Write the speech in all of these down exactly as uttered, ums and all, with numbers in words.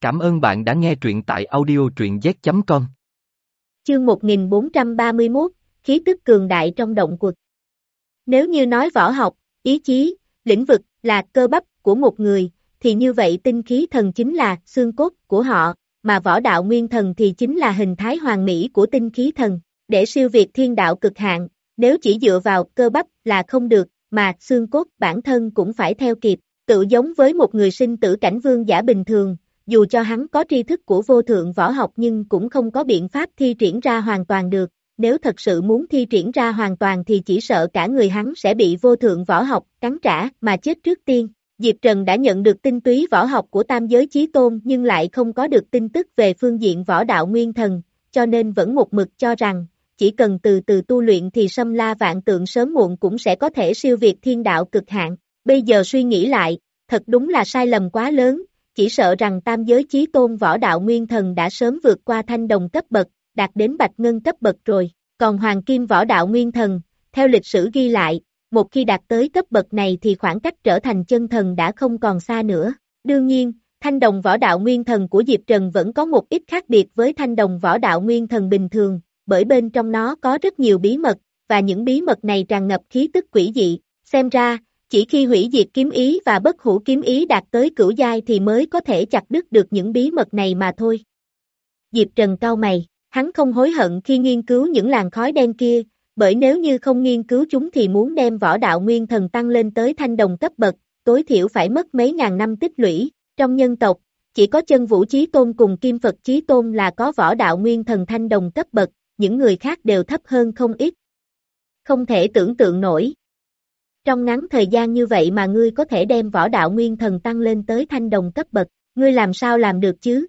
Cảm ơn bạn đã nghe truyện tại audio truyện z chấm com. Chương một nghìn bốn trăm ba mươi mốt, khí tức cường đại trong động quật. Nếu như nói võ học, ý chí, lĩnh vực là cơ bắp của một người, thì như vậy tinh khí thần chính là xương cốt của họ, mà võ đạo nguyên thần thì chính là hình thái hoàn mỹ của tinh khí thần. Để siêu việt thiên đạo cực hạn, nếu chỉ dựa vào cơ bắp là không được, mà xương cốt bản thân cũng phải theo kịp, tự giống với một người sinh tử cảnh vương giả bình thường. Dù cho hắn có tri thức của vô thượng võ học nhưng cũng không có biện pháp thi triển ra hoàn toàn được, nếu thật sự muốn thi triển ra hoàn toàn thì chỉ sợ cả người hắn sẽ bị vô thượng võ học cắn trả mà chết trước tiên. Diệp Trần đã nhận được tinh túy võ học của tam giới chí tôn nhưng lại không có được tin tức về phương diện võ đạo nguyên thần, cho nên vẫn một mực cho rằng, chỉ cần từ từ tu luyện thì Xâm La Vạn Tượng sớm muộn cũng sẽ có thể siêu việt thiên đạo cực hạn. Bây giờ suy nghĩ lại, thật đúng là sai lầm quá lớn. Chỉ sợ rằng tam giới chí tôn võ đạo nguyên thần đã sớm vượt qua thanh đồng cấp bậc, đạt đến bạch ngân cấp bậc rồi, còn hoàng kim võ đạo nguyên thần, theo lịch sử ghi lại, một khi đạt tới cấp bậc này thì khoảng cách trở thành chân thần đã không còn xa nữa. Đương nhiên, thanh đồng võ đạo nguyên thần của Diệp Trần vẫn có một ít khác biệt với thanh đồng võ đạo nguyên thần bình thường, bởi bên trong nó có rất nhiều bí mật, và những bí mật này tràn ngập khí tức quỷ dị, xem ra, chỉ khi hủy diệt kiếm ý và bất hủ kiếm ý đạt tới cửu giai thì mới có thể chặt đứt được những bí mật này mà thôi. Diệp Trần cau mày, hắn không hối hận khi nghiên cứu những làn khói đen kia, bởi nếu như không nghiên cứu chúng thì muốn đem võ đạo nguyên thần tăng lên tới thanh đồng cấp bậc, tối thiểu phải mất mấy ngàn năm tích lũy. Trong nhân tộc, chỉ có Chân Vũ Chí Tôn cùng Kim Phật Chí Tôn là có võ đạo nguyên thần thanh đồng cấp bậc, những người khác đều thấp hơn không ít. Không thể tưởng tượng nổi. Trong ngắn thời gian như vậy mà ngươi có thể đem võ đạo nguyên thần tăng lên tới thanh đồng cấp bậc, ngươi làm sao làm được chứ?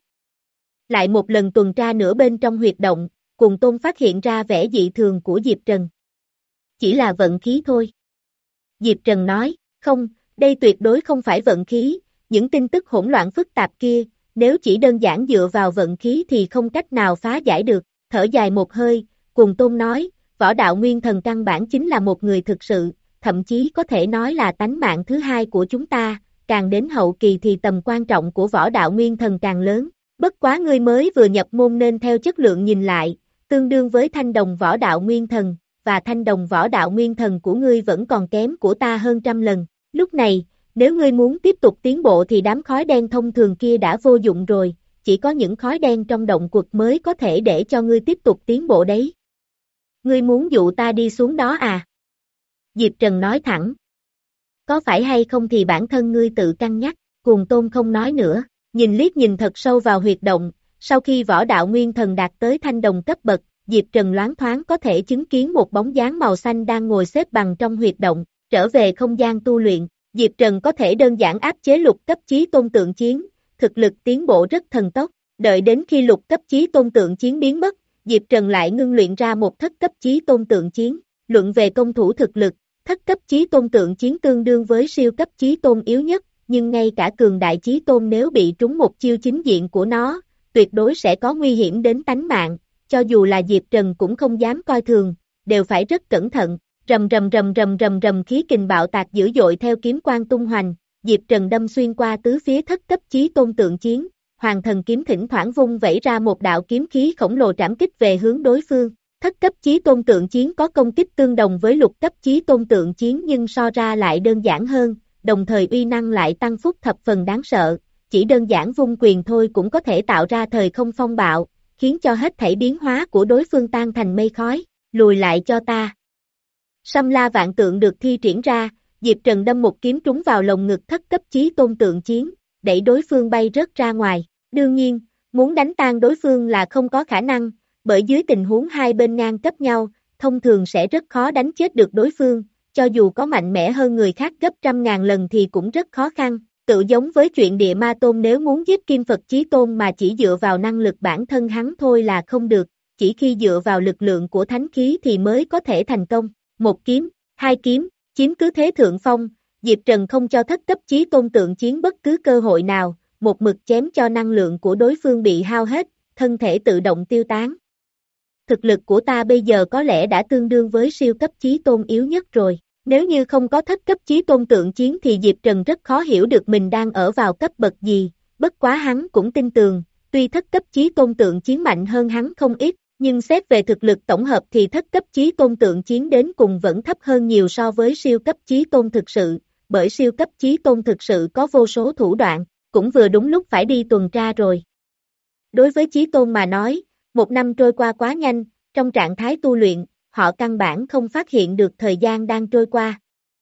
Lại một lần tuần tra nữa bên trong huyệt động, Cùng Tôn phát hiện ra vẻ dị thường của Diệp Trần. Chỉ là vận khí thôi. Diệp Trần nói, không, đây tuyệt đối không phải vận khí, những tin tức hỗn loạn phức tạp kia, nếu chỉ đơn giản dựa vào vận khí thì không cách nào phá giải được. Thở dài một hơi, Cùng Tôn nói, võ đạo nguyên thần căn bản chính là một người thực sự, thậm chí có thể nói là tánh mạng thứ hai của chúng ta, càng đến hậu kỳ thì tầm quan trọng của võ đạo nguyên thần càng lớn. Bất quá ngươi mới vừa nhập môn nên theo chất lượng nhìn lại, tương đương với thanh đồng võ đạo nguyên thần, và thanh đồng võ đạo nguyên thần của ngươi vẫn còn kém của ta hơn trăm lần. Lúc này, nếu ngươi muốn tiếp tục tiến bộ thì đám khói đen thông thường kia đã vô dụng rồi, chỉ có những khói đen trong động quật mới có thể để cho ngươi tiếp tục tiến bộ đấy. Ngươi muốn dụ ta đi xuống đó à? Diệp Trần nói thẳng. Có phải hay không thì bản thân ngươi tự cân nhắc, Cuồng Tôn không nói nữa, nhìn liếc nhìn thật sâu vào huyệt động, sau khi võ đạo nguyên thần đạt tới thanh đồng cấp bậc, Diệp Trần loáng thoáng có thể chứng kiến một bóng dáng màu xanh đang ngồi xếp bằng trong huyệt động, trở về không gian tu luyện, Diệp Trần có thể đơn giản áp chế lục cấp chí tôn tượng chiến, thực lực tiến bộ rất thần tốc, đợi đến khi lục cấp chí tôn tượng chiến biến mất, Diệp Trần lại ngưng luyện ra một thất cấp chí tôn tượng chiến, luận về công thủ thực lực, thất cấp chí tôn tượng chiến tương đương với siêu cấp chí tôn yếu nhất, nhưng ngay cả cường đại chí tôn nếu bị trúng một chiêu chính diện của nó, tuyệt đối sẽ có nguy hiểm đến tánh mạng, cho dù là Diệp Trần cũng không dám coi thường, đều phải rất cẩn thận, rầm rầm rầm rầm rầm rầm khí kình bạo tạc dữ dội theo kiếm quang tung hoành, Diệp Trần đâm xuyên qua tứ phía thất cấp chí tôn tượng chiến, Hoàng Thần kiếm thỉnh thoảng vung vẩy ra một đạo kiếm khí khổng lồ trảm kích về hướng đối phương. Thất cấp chí tôn tượng chiến có công kích tương đồng với lục cấp chí tôn tượng chiến nhưng so ra lại đơn giản hơn, đồng thời uy năng lại tăng phúc thập phần đáng sợ, chỉ đơn giản vung quyền thôi cũng có thể tạo ra thời không phong bạo, khiến cho hết thảy biến hóa của đối phương tan thành mây khói, lùi lại cho ta. Xâm La Vạn Tượng được thi triển ra, Diệp Trần đâm một kiếm trúng vào lồng ngực thất cấp chí tôn tượng chiến, đẩy đối phương bay rớt ra ngoài, đương nhiên, muốn đánh tan đối phương là không có khả năng, bởi dưới tình huống hai bên ngang cấp nhau, thông thường sẽ rất khó đánh chết được đối phương, cho dù có mạnh mẽ hơn người khác gấp trăm ngàn lần thì cũng rất khó khăn, tự giống với chuyện địa ma tôn nếu muốn giết Kim Phật Chí Tôn mà chỉ dựa vào năng lực bản thân hắn thôi là không được, chỉ khi dựa vào lực lượng của thánh khí thì mới có thể thành công, một kiếm, hai kiếm, chiếm cứ thế thượng phong, Diệp Trần không cho thất cấp Chí Tôn tượng chiến bất cứ cơ hội nào, một mực chém cho năng lượng của đối phương bị hao hết, thân thể tự động tiêu tán. Thực lực của ta bây giờ có lẽ đã tương đương với siêu cấp chí tôn yếu nhất rồi. Nếu như không có thất cấp chí tôn tượng chiến thì Diệp Trần rất khó hiểu được mình đang ở vào cấp bậc gì, bất quá hắn cũng tin tường, tuy thất cấp chí tôn tượng chiến mạnh hơn hắn không ít, nhưng xét về thực lực tổng hợp thì thất cấp chí tôn tượng chiến đến cùng vẫn thấp hơn nhiều so với siêu cấp chí tôn thực sự, bởi siêu cấp chí tôn thực sự có vô số thủ đoạn, cũng vừa đúng lúc phải đi tuần tra rồi. Đối với chí tôn mà nói, một năm trôi qua quá nhanh, trong trạng thái tu luyện, họ căn bản không phát hiện được thời gian đang trôi qua.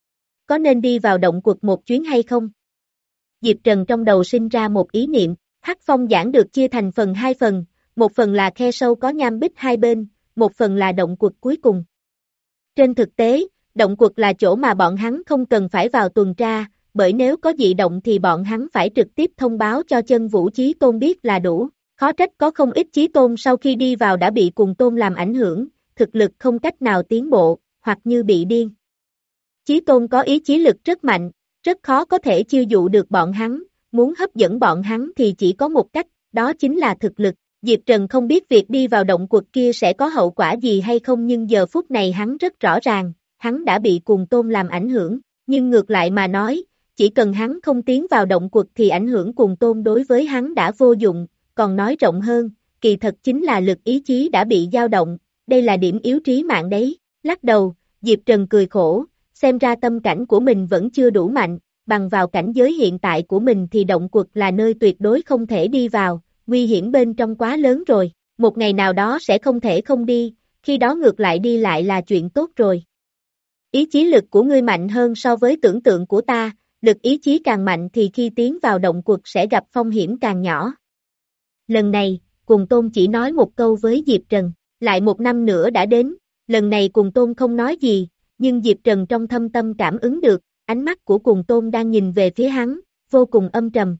Có nên đi vào động quật một chuyến hay không? Diệp Trần trong đầu sinh ra một ý niệm, Hắc Phong giảng được chia thành phần hai phần, một phần là khe sâu có nham bích hai bên, một phần là động quật cuối cùng. Trên thực tế, động quật là chỗ mà bọn hắn không cần phải vào tuần tra, bởi nếu có dị động thì bọn hắn phải trực tiếp thông báo cho chân vũ chí tôn biết là đủ. Khó trách có không ít chí tôn sau khi đi vào đã bị cùng tôn làm ảnh hưởng, thực lực không cách nào tiến bộ, hoặc như bị điên. Chí tôn có ý chí lực rất mạnh, rất khó có thể chiêu dụ được bọn hắn, muốn hấp dẫn bọn hắn thì chỉ có một cách, đó chính là thực lực. Diệp Trần không biết việc đi vào động quật kia sẽ có hậu quả gì hay không, nhưng giờ phút này hắn rất rõ ràng, hắn đã bị cùng tôn làm ảnh hưởng, nhưng ngược lại mà nói, chỉ cần hắn không tiến vào động quật thì ảnh hưởng cùng tôn đối với hắn đã vô dụng, còn nói rộng hơn, kỳ thật chính là lực ý chí đã bị dao động, đây là điểm yếu trí mạng đấy. Lắc đầu, Diệp Trần cười khổ, xem ra tâm cảnh của mình vẫn chưa đủ mạnh, bằng vào cảnh giới hiện tại của mình thì động quật là nơi tuyệt đối không thể đi vào, nguy hiểm bên trong quá lớn rồi, một ngày nào đó sẽ không thể không đi, khi đó ngược lại đi lại là chuyện tốt rồi. Ý chí lực của ngươi mạnh hơn so với tưởng tượng của ta, lực ý chí càng mạnh thì khi tiến vào động quật sẽ gặp phong hiểm càng nhỏ. Lần này, Cùng Tôn chỉ nói một câu với Diệp Trần, lại một năm nữa đã đến, lần này Cùng Tôn không nói gì, nhưng Diệp Trần trong thâm tâm cảm ứng được, ánh mắt của Cùng Tôn đang nhìn về phía hắn, vô cùng âm trầm.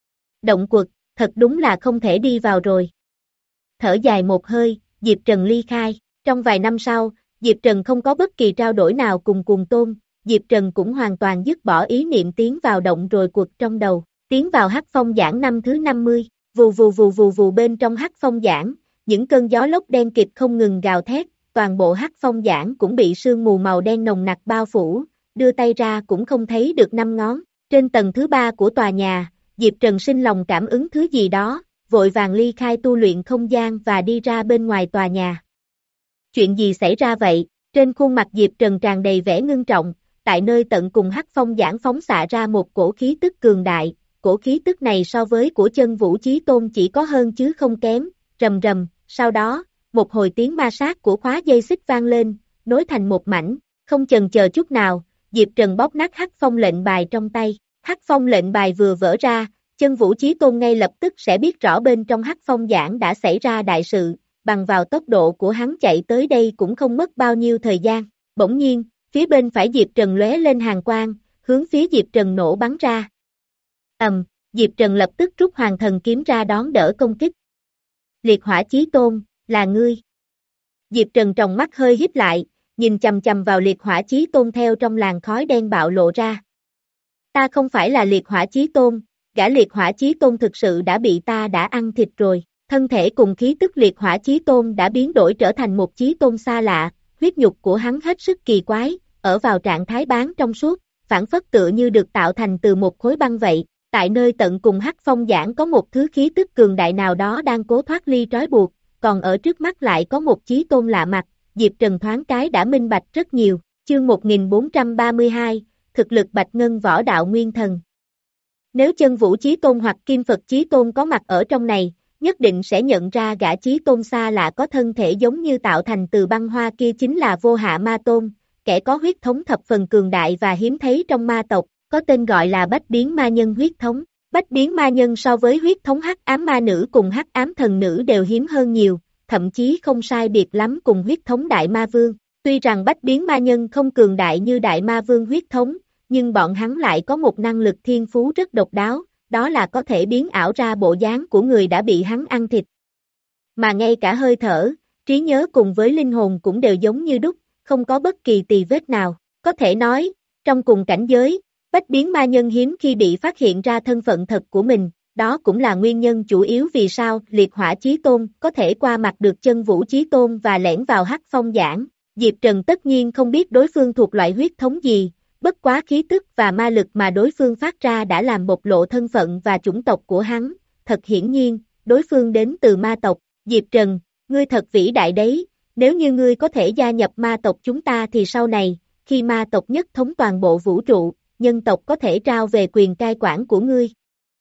Động quật, thật đúng là không thể đi vào rồi. Thở dài một hơi, Diệp Trần ly khai, trong vài năm sau, Diệp Trần không có bất kỳ trao đổi nào cùng Cùng Tôn, Diệp Trần cũng hoàn toàn dứt bỏ ý niệm tiến vào động rồi quật trong đầu, tiến vào Hắc Phong giảng năm thứ năm mươi, vù vù vù vù vù bên trong Hắc Phong giảng, những cơn gió lốc đen kịt không ngừng gào thét, toàn bộ Hắc Phong giảng cũng bị sương mù màu đen nồng nặc bao phủ, đưa tay ra cũng không thấy được năm ngón, trên tầng thứ ba của tòa nhà, Diệp Trần sinh lòng cảm ứng thứ gì đó, vội vàng ly khai tu luyện không gian và đi ra bên ngoài tòa nhà. Chuyện gì xảy ra vậy? Trên khuôn mặt Diệp Trần tràn đầy vẻ ngưng trọng, tại nơi tận cùng Hắc Phong giảng phóng xạ ra một cổ khí tức cường đại, cổ khí tức này so với của chân vũ chí tôn chỉ có hơn chứ không kém, rầm rầm, sau đó, một hồi tiếng ma sát của khóa dây xích vang lên, nối thành một mảnh, không chần chờ chút nào, Diệp Trần bóp nát Hắc Phong lệnh bài trong tay, Hắc Phong lệnh bài vừa vỡ ra, chân vũ chí tôn ngay lập tức sẽ biết rõ bên trong Hắc Phong giảng đã xảy ra đại sự, bằng vào tốc độ của hắn chạy tới đây cũng không mất bao nhiêu thời gian, bỗng nhiên, phía bên phải Diệp Trần lóe lên hàn quang, hướng phía Diệp Trần nổ bắn ra. Ầm, Diệp Trần lập tức rút Hoàng Thần kiếm ra đón đỡ công kích. Liệt Hỏa Chí Tôn, là ngươi. Diệp Trần tròng mắt hơi híp lại, nhìn chằm chằm vào Liệt Hỏa Chí Tôn theo trong làn khói đen bạo lộ ra. Ta không phải là Liệt Hỏa Chí Tôn, gã Liệt Hỏa Chí Tôn thực sự đã bị ta đã ăn thịt rồi. Thân thể cùng khí tức Liệt Hỏa Chí Tôn đã biến đổi trở thành một Chí Tôn xa lạ, huyết nhục của hắn hết sức kỳ quái, ở vào trạng thái bán trong suốt, phản phất tựa như được tạo thành từ một khối băng vậy. Tại nơi tận cùng Hắc Phong giảng có một thứ khí tức cường đại nào đó đang cố thoát ly trói buộc, còn ở trước mắt lại có một Chí Tôn lạ mặt, Diệp Trần thoáng cái đã minh bạch rất nhiều. Chương một nghìn bốn trăm ba mươi hai, thực lực Bạch Ngân Võ Đạo Nguyên Thần. Nếu chân vũ Chí Tôn hoặc Kim Phật Chí Tôn có mặt ở trong này, nhất định sẽ nhận ra gã Chí Tôn xa lạ có thân thể giống như tạo thành từ băng hoa kia chính là Vô Hạ Ma Tôn, kẻ có huyết thống thập phần cường đại và hiếm thấy trong ma tộc, có tên gọi là Bách Biến Ma Nhân huyết thống. Bách Biến Ma Nhân so với huyết thống Hắc Ám Ma Nữ cùng Hắc Ám Thần Nữ đều hiếm hơn nhiều, thậm chí không sai biệt lắm cùng huyết thống Đại Ma Vương. Tuy rằng Bách Biến Ma Nhân không cường đại như Đại Ma Vương huyết thống, nhưng bọn hắn lại có một năng lực thiên phú rất độc đáo, đó là có thể biến ảo ra bộ dáng của người đã bị hắn ăn thịt. Mà ngay cả hơi thở, trí nhớ cùng với linh hồn cũng đều giống như đúc, không có bất kỳ tì vết nào. Có thể nói, trong cùng cảnh giới, Bách Biến Ma Nhân hiếm khi bị phát hiện ra thân phận thật của mình, đó cũng là nguyên nhân chủ yếu vì sao Liệt Hỏa Chí Tôn có thể qua mặt được chân vũ Chí Tôn và lẻn vào Hắc Phong giảng. Diệp Trần tất nhiên không biết đối phương thuộc loại huyết thống gì, bất quá khí tức và ma lực mà đối phương phát ra đã làm bộc lộ thân phận và chủng tộc của hắn, thật hiển nhiên, đối phương đến từ ma tộc. Diệp Trần, ngươi thật vĩ đại đấy, nếu như ngươi có thể gia nhập ma tộc chúng ta thì sau này, khi ma tộc nhất thống toàn bộ vũ trụ, nhân tộc có thể trao về quyền cai quản của ngươi.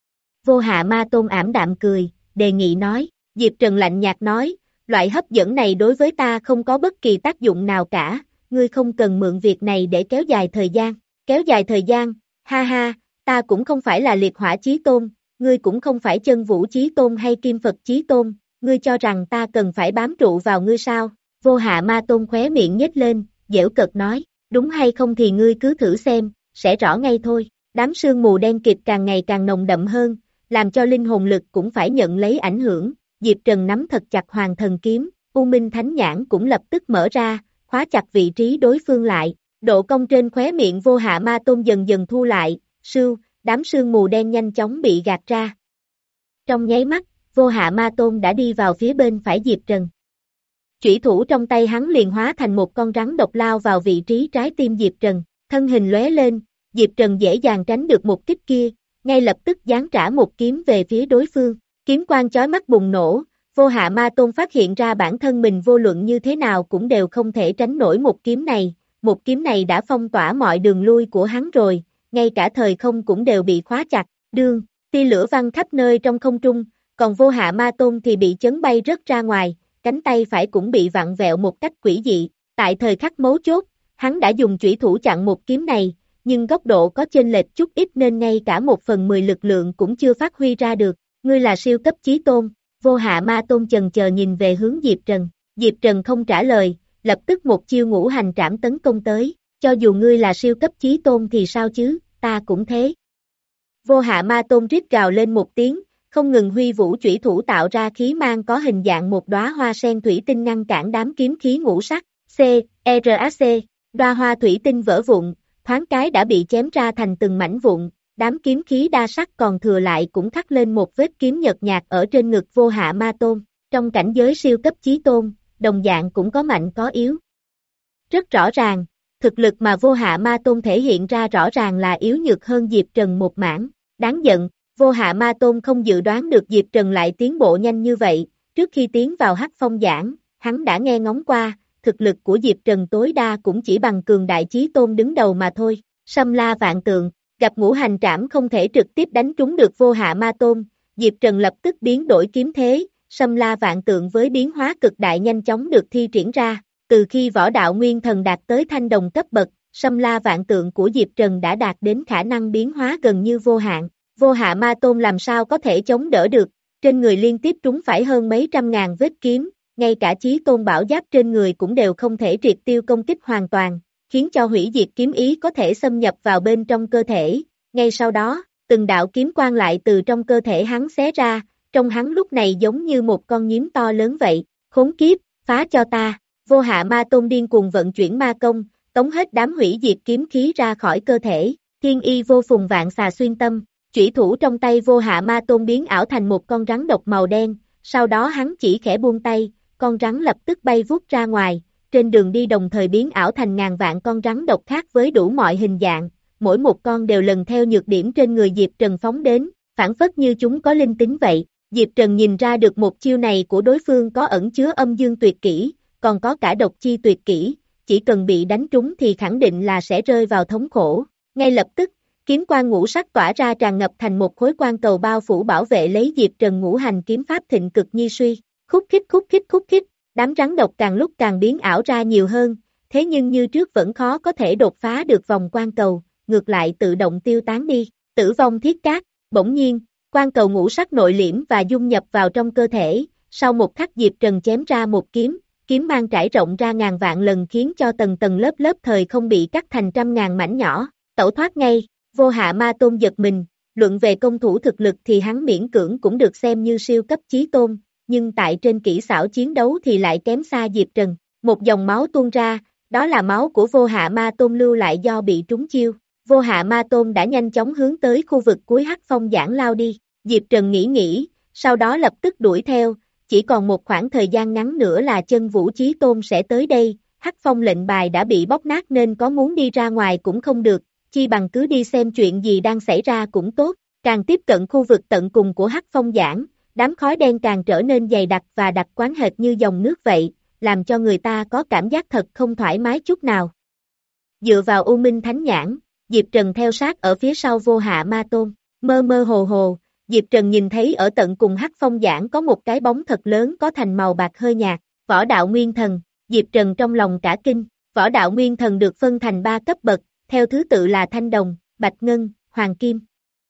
Vô Hạ Ma Tôn ảm đạm cười, đề nghị nói, Diệp Trần lạnh nhạt nói, loại hấp dẫn này đối với ta không có bất kỳ tác dụng nào cả, ngươi không cần mượn việc này để kéo dài thời gian, kéo dài thời gian, ha ha, ta cũng không phải là liệt hỏa chí tôn, ngươi cũng không phải chân vũ chí tôn hay kim Phật chí tôn, ngươi cho rằng ta cần phải bám trụ vào ngươi sao? Vô Hạ Ma Tôn khóe miệng nhếch lên, giễu cợt nói, đúng hay không thì ngươi cứ thử xem, sẽ rõ ngay thôi. Đám sương mù đen kịt càng ngày càng nồng đậm hơn, làm cho linh hồn lực cũng phải nhận lấy ảnh hưởng. Diệp Trần nắm thật chặt Hoàng Thần Kiếm, U Minh Thánh Nhãn cũng lập tức mở ra, khóa chặt vị trí đối phương lại. Độ cong trên khóe miệng Vô Hạ Ma Tôn dần dần thu lại, sưu, đám sương mù đen nhanh chóng bị gạt ra. Trong nháy mắt, Vô Hạ Ma Tôn đã đi vào phía bên phải Diệp Trần. Chủy thủ trong tay hắn liền hóa thành một con rắn độc lao vào vị trí trái tim Diệp Trần, thân hình lóe lên, Diệp Trần dễ dàng tránh được một kích kia, ngay lập tức giáng trả một kiếm về phía đối phương, kiếm quang chói mắt bùng nổ, Vô Hạ Ma Tôn phát hiện ra bản thân mình vô luận như thế nào cũng đều không thể tránh nổi một kiếm này, một kiếm này đã phong tỏa mọi đường lui của hắn rồi, ngay cả thời không cũng đều bị khóa chặt, đương, tia lửa văng khắp nơi trong không trung, còn Vô Hạ Ma Tôn thì bị chấn bay rớt ra ngoài, cánh tay phải cũng bị vặn vẹo một cách quỷ dị, tại thời khắc mấu chốt, hắn đã dùng chủy thủ chặn một kiếm này, nhưng góc độ có chênh lệch chút ít nên ngay cả một phần mười lực lượng cũng chưa phát huy ra được, ngươi là siêu cấp chí tôn, Vô Hạ Ma Tôn chần chờ nhìn về hướng Diệp Trần, Diệp Trần không trả lời, lập tức một chiêu ngũ hành trảm tấn công tới, cho dù ngươi là siêu cấp chí tôn thì sao chứ, ta cũng thế. Vô Hạ Ma Tôn rít gào lên một tiếng, không ngừng huy vũ chủy thủ tạo ra khí mang có hình dạng một đóa hoa sen thủy tinh ngăn cản đám kiếm khí ngũ sắc, C, R A C, đóa hoa thủy tinh vỡ vụn, thoáng cái đã bị chém ra thành từng mảnh vụn, đám kiếm khí đa sắc còn thừa lại cũng khắc lên một vết kiếm nhợt nhạt ở trên ngực Vô Hạ Ma Tôn, trong cảnh giới siêu cấp chí tôn, đồng dạng cũng có mạnh có yếu. Rất rõ ràng, thực lực mà Vô Hạ Ma Tôn thể hiện ra rõ ràng là yếu nhược hơn Diệp Trần một mảng, đáng giận. Vô Hạ Ma Tôn không dự đoán được Diệp Trần lại tiến bộ nhanh như vậy, trước khi tiến vào Hắc Phong giảng, hắn đã nghe ngóng qua, thực lực của Diệp Trần tối đa cũng chỉ bằng cường đại chí tôn đứng đầu mà thôi, Sâm La Vạn Tượng, gặp ngũ hành trảm không thể trực tiếp đánh trúng được Vô Hạ Ma Tôn, Diệp Trần lập tức biến đổi kiếm thế, Sâm La Vạn Tượng với biến hóa cực đại nhanh chóng được thi triển ra, từ khi võ đạo nguyên thần đạt tới thanh đồng cấp bậc, Sâm La Vạn Tượng của Diệp Trần đã đạt đến khả năng biến hóa gần như vô hạn. Vô Hạ Ma Tôn làm sao có thể chống đỡ được, trên người liên tiếp trúng phải hơn mấy trăm ngàn vết kiếm, ngay cả chí tôn bảo giáp trên người cũng đều không thể triệt tiêu công kích hoàn toàn, khiến cho hủy diệt kiếm ý có thể xâm nhập vào bên trong cơ thể, ngay sau đó, từng đạo kiếm quang lại từ trong cơ thể hắn xé ra, trong hắn lúc này giống như một con nhím to lớn vậy, khốn kiếp, phá cho ta, Vô Hạ Ma Tôn điên cuồng vận chuyển ma công, tống hết đám hủy diệt kiếm khí ra khỏi cơ thể, thiên y vô phùng vạn xà xuyên tâm. Chủy thủ trong tay Vô Hạ Ma Tôn biến ảo thành một con rắn độc màu đen, sau đó hắn chỉ khẽ buông tay, con rắn lập tức bay vút ra ngoài, trên đường đi đồng thời biến ảo thành ngàn vạn con rắn độc khác với đủ mọi hình dạng, mỗi một con đều lần theo nhược điểm trên người Diệp Trần phóng đến, phản phất như chúng có linh tính vậy. Diệp Trần nhìn ra được một chiêu này của đối phương có ẩn chứa âm dương tuyệt kỹ, còn có cả độc chi tuyệt kỹ, chỉ cần bị đánh trúng thì khẳng định là sẽ rơi vào thống khổ, ngay lập tức. Kiếm quang ngũ sắc tỏa ra tràn ngập thành một khối quang cầu bao phủ bảo vệ lấy Diệp Trần ngũ hành kiếm pháp thịnh cực nhi suy, khúc khích khúc khích khúc khích, đám rắn độc càng lúc càng biến ảo ra nhiều hơn, thế nhưng như trước vẫn khó có thể đột phá được vòng quang cầu, ngược lại tự động tiêu tán đi, tử vong thiết cát, bỗng nhiên, quang cầu ngũ sắc nội liễm và dung nhập vào trong cơ thể, sau một khắc Diệp Trần chém ra một kiếm, kiếm mang trải rộng ra ngàn vạn lần khiến cho tầng tầng lớp lớp thời không bị cắt thành trăm ngàn mảnh nhỏ, tẩu thoát ngay. Vô Hạ Ma Tôn giật mình, luận về công thủ thực lực thì hắn miễn cưỡng cũng được xem như siêu cấp chí tôn, nhưng tại trên kỹ xảo chiến đấu thì lại kém xa Diệp Trần. Một dòng máu tuôn ra, đó là máu của Vô Hạ Ma Tôn lưu lại do bị trúng chiêu. Vô Hạ Ma Tôn đã nhanh chóng hướng tới khu vực cuối Hắc Phong giảng lao đi. Diệp Trần nghĩ nghĩ, sau đó lập tức đuổi theo, chỉ còn một khoảng thời gian ngắn nữa là chân vũ chí tôn sẽ tới đây. Hắc phong lệnh bài đã bị bóc nát nên có muốn đi ra ngoài cũng không được, chi bằng cứ đi xem chuyện gì đang xảy ra cũng tốt. Càng tiếp cận khu vực tận cùng của Hắc phong giảng, đám khói đen càng trở nên dày đặc và đặc quán hệt như dòng nước vậy, làm cho người ta có cảm giác thật không thoải mái chút nào. Dựa vào U Minh Thánh Nhãn, Diệp Trần theo sát ở phía sau Vô Hạ Ma Tôn, mơ mơ hồ hồ, Diệp Trần nhìn thấy ở tận cùng Hắc phong giảng có một cái bóng thật lớn có thành màu bạc hơi nhạt, Võ Đạo Nguyên Thần. Diệp Trần trong lòng cả kinh, Võ Đạo Nguyên Thần được phân thành ba cấp bậc, theo thứ tự là Thanh Đồng, Bạch Ngân, Hoàng Kim.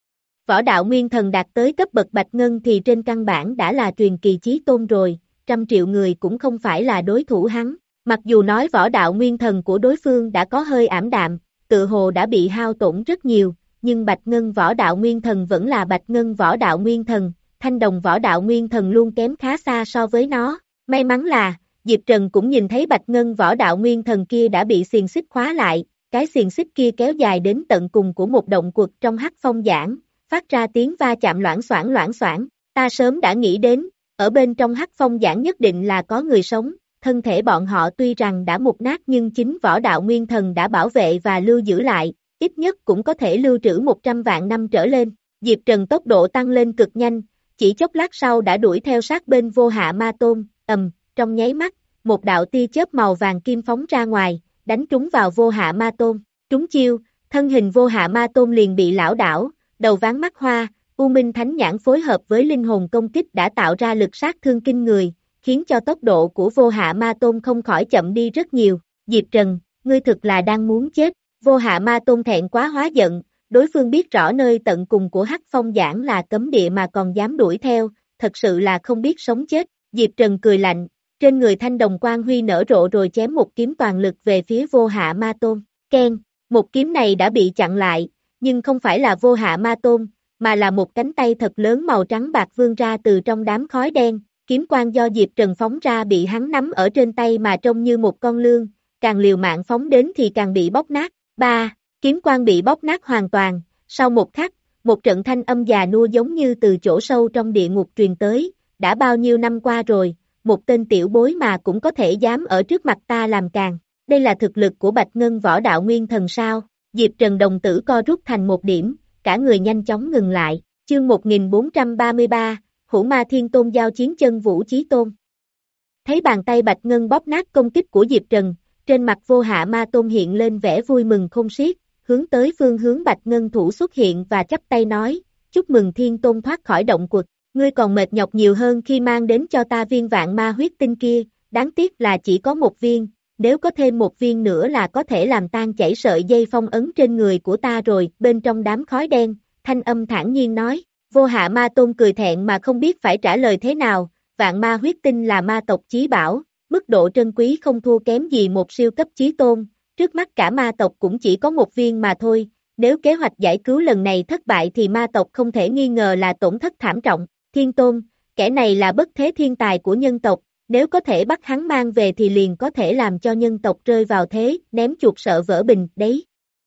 Võ Đạo Nguyên Thần đạt tới cấp bậc Bạch Ngân thì trên căn bản đã là truyền kỳ chí tôn rồi, trăm triệu người cũng không phải là đối thủ hắn. Mặc dù nói Võ Đạo Nguyên Thần của đối phương đã có hơi ảm đạm, tự hồ đã bị hao tổn rất nhiều, nhưng Bạch Ngân Võ Đạo Nguyên Thần vẫn là Bạch Ngân Võ Đạo Nguyên Thần, Thanh Đồng Võ Đạo Nguyên Thần luôn kém khá xa so với nó. May mắn là, Diệp Trần cũng nhìn thấy Bạch Ngân Võ Đạo Nguyên Thần kia đã bị xiềng xích khóa lại, cái xiềng xích kia kéo dài đến tận cùng của một động quật trong Hắc phong giảng, phát ra tiếng va chạm loảng xoảng loảng xoảng. Ta sớm đã nghĩ đến, ở bên trong Hắc phong giảng nhất định là có người sống, thân thể bọn họ tuy rằng đã mục nát nhưng chính Võ Đạo Nguyên Thần đã bảo vệ và lưu giữ lại, ít nhất cũng có thể lưu trữ một trăm vạn năm trở lên. Diệp Trần tốc độ tăng lên cực nhanh, chỉ chốc lát sau đã đuổi theo sát bên Vô Hạ Ma Tôn, ầm, trong nháy mắt, một đạo tia chớp màu vàng kim phóng ra ngoài, đánh trúng vào Vô Hạ Ma Tôn. Trúng chiêu, thân hình Vô Hạ Ma Tôn liền bị lảo đảo, đầu ván mắt hoa, U Minh Thánh Nhãn phối hợp với linh hồn công kích đã tạo ra lực sát thương kinh người, khiến cho tốc độ của Vô Hạ Ma Tôn không khỏi chậm đi rất nhiều. Diệp Trần, ngươi thực là đang muốn chết. Vô Hạ Ma Tôn thẹn quá hóa giận, đối phương biết rõ nơi tận cùng của Hắc phong giảng là cấm địa mà còn dám đuổi theo, thật sự là không biết sống chết. Diệp Trần cười lạnh, trên người thanh đồng quang huy nở rộ rồi chém một kiếm toàn lực về phía Vô Hạ Ma Tôn. Keng, một kiếm này đã bị chặn lại, nhưng không phải là Vô Hạ Ma Tôn, mà là một cánh tay thật lớn màu trắng bạc vươn ra từ trong đám khói đen, kiếm quang do Diệp Trần phóng ra bị hắn nắm ở trên tay mà trông như một con lươn, càng liều mạng phóng đến thì càng bị bóc nát. Ba, kiếm quang bị bóc nát hoàn toàn, sau một khắc, một trận thanh âm già nua giống như từ chỗ sâu trong địa ngục truyền tới, đã bao nhiêu năm qua rồi, một tên tiểu bối mà cũng có thể dám ở trước mặt ta làm càn, đây là thực lực của Bạch Ngân Võ Đạo Nguyên Thần sao? Diệp Trần đồng tử co rút thành một điểm, cả người nhanh chóng ngừng lại, chương một nghìn bốn trăm ba mươi ba, Hữu Ma Thiên Tôn giao chiến chân Vũ Chí Tôn. Thấy bàn tay Bạch Ngân bóp nát công kích của Diệp Trần, trên mặt Vô Hạ Ma Tôn hiện lên vẻ vui mừng không xiết, hướng tới phương hướng Bạch Ngân thủ xuất hiện và chắp tay nói, chúc mừng Thiên Tôn thoát khỏi động quật, ngươi còn mệt nhọc nhiều hơn khi mang đến cho ta viên vạn ma huyết tinh kia, đáng tiếc là chỉ có một viên, nếu có thêm một viên nữa là có thể làm tan chảy sợi dây phong ấn trên người của ta rồi. Bên trong đám khói đen, thanh âm thản nhiên nói. Vô Hạ Ma Tôn cười thẹn mà không biết phải trả lời thế nào, vạn ma huyết tinh là ma tộc chí bảo, mức độ trân quý không thua kém gì một siêu cấp chí tôn, trước mắt cả ma tộc cũng chỉ có một viên mà thôi, nếu kế hoạch giải cứu lần này thất bại thì ma tộc không thể nghi ngờ là tổn thất thảm trọng. Thiên Tôn, kẻ này là bất thế thiên tài của nhân tộc, nếu có thể bắt hắn mang về thì liền có thể làm cho nhân tộc rơi vào thế, ném chuột sợ vỡ bình, đấy.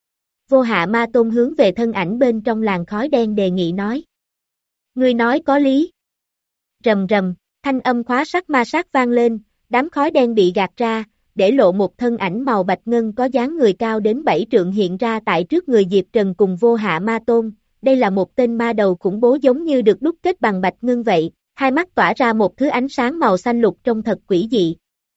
Vô Hạ Ma Tôn hướng về thân ảnh bên trong làn khói đen đề nghị nói. Ngươi nói có lý. Rầm rầm, thanh âm khóa sắt ma sát vang lên, đám khói đen bị gạt ra, để lộ một thân ảnh màu bạch ngân có dáng người cao đến bảy trượng hiện ra tại trước người Diệp Trần cùng Vô Hạ Ma Tôn. Đây là một tên ma đầu khủng bố giống như được đúc kết bằng bạch ngân vậy, hai mắt tỏa ra một thứ ánh sáng màu xanh lục trông thật quỷ dị.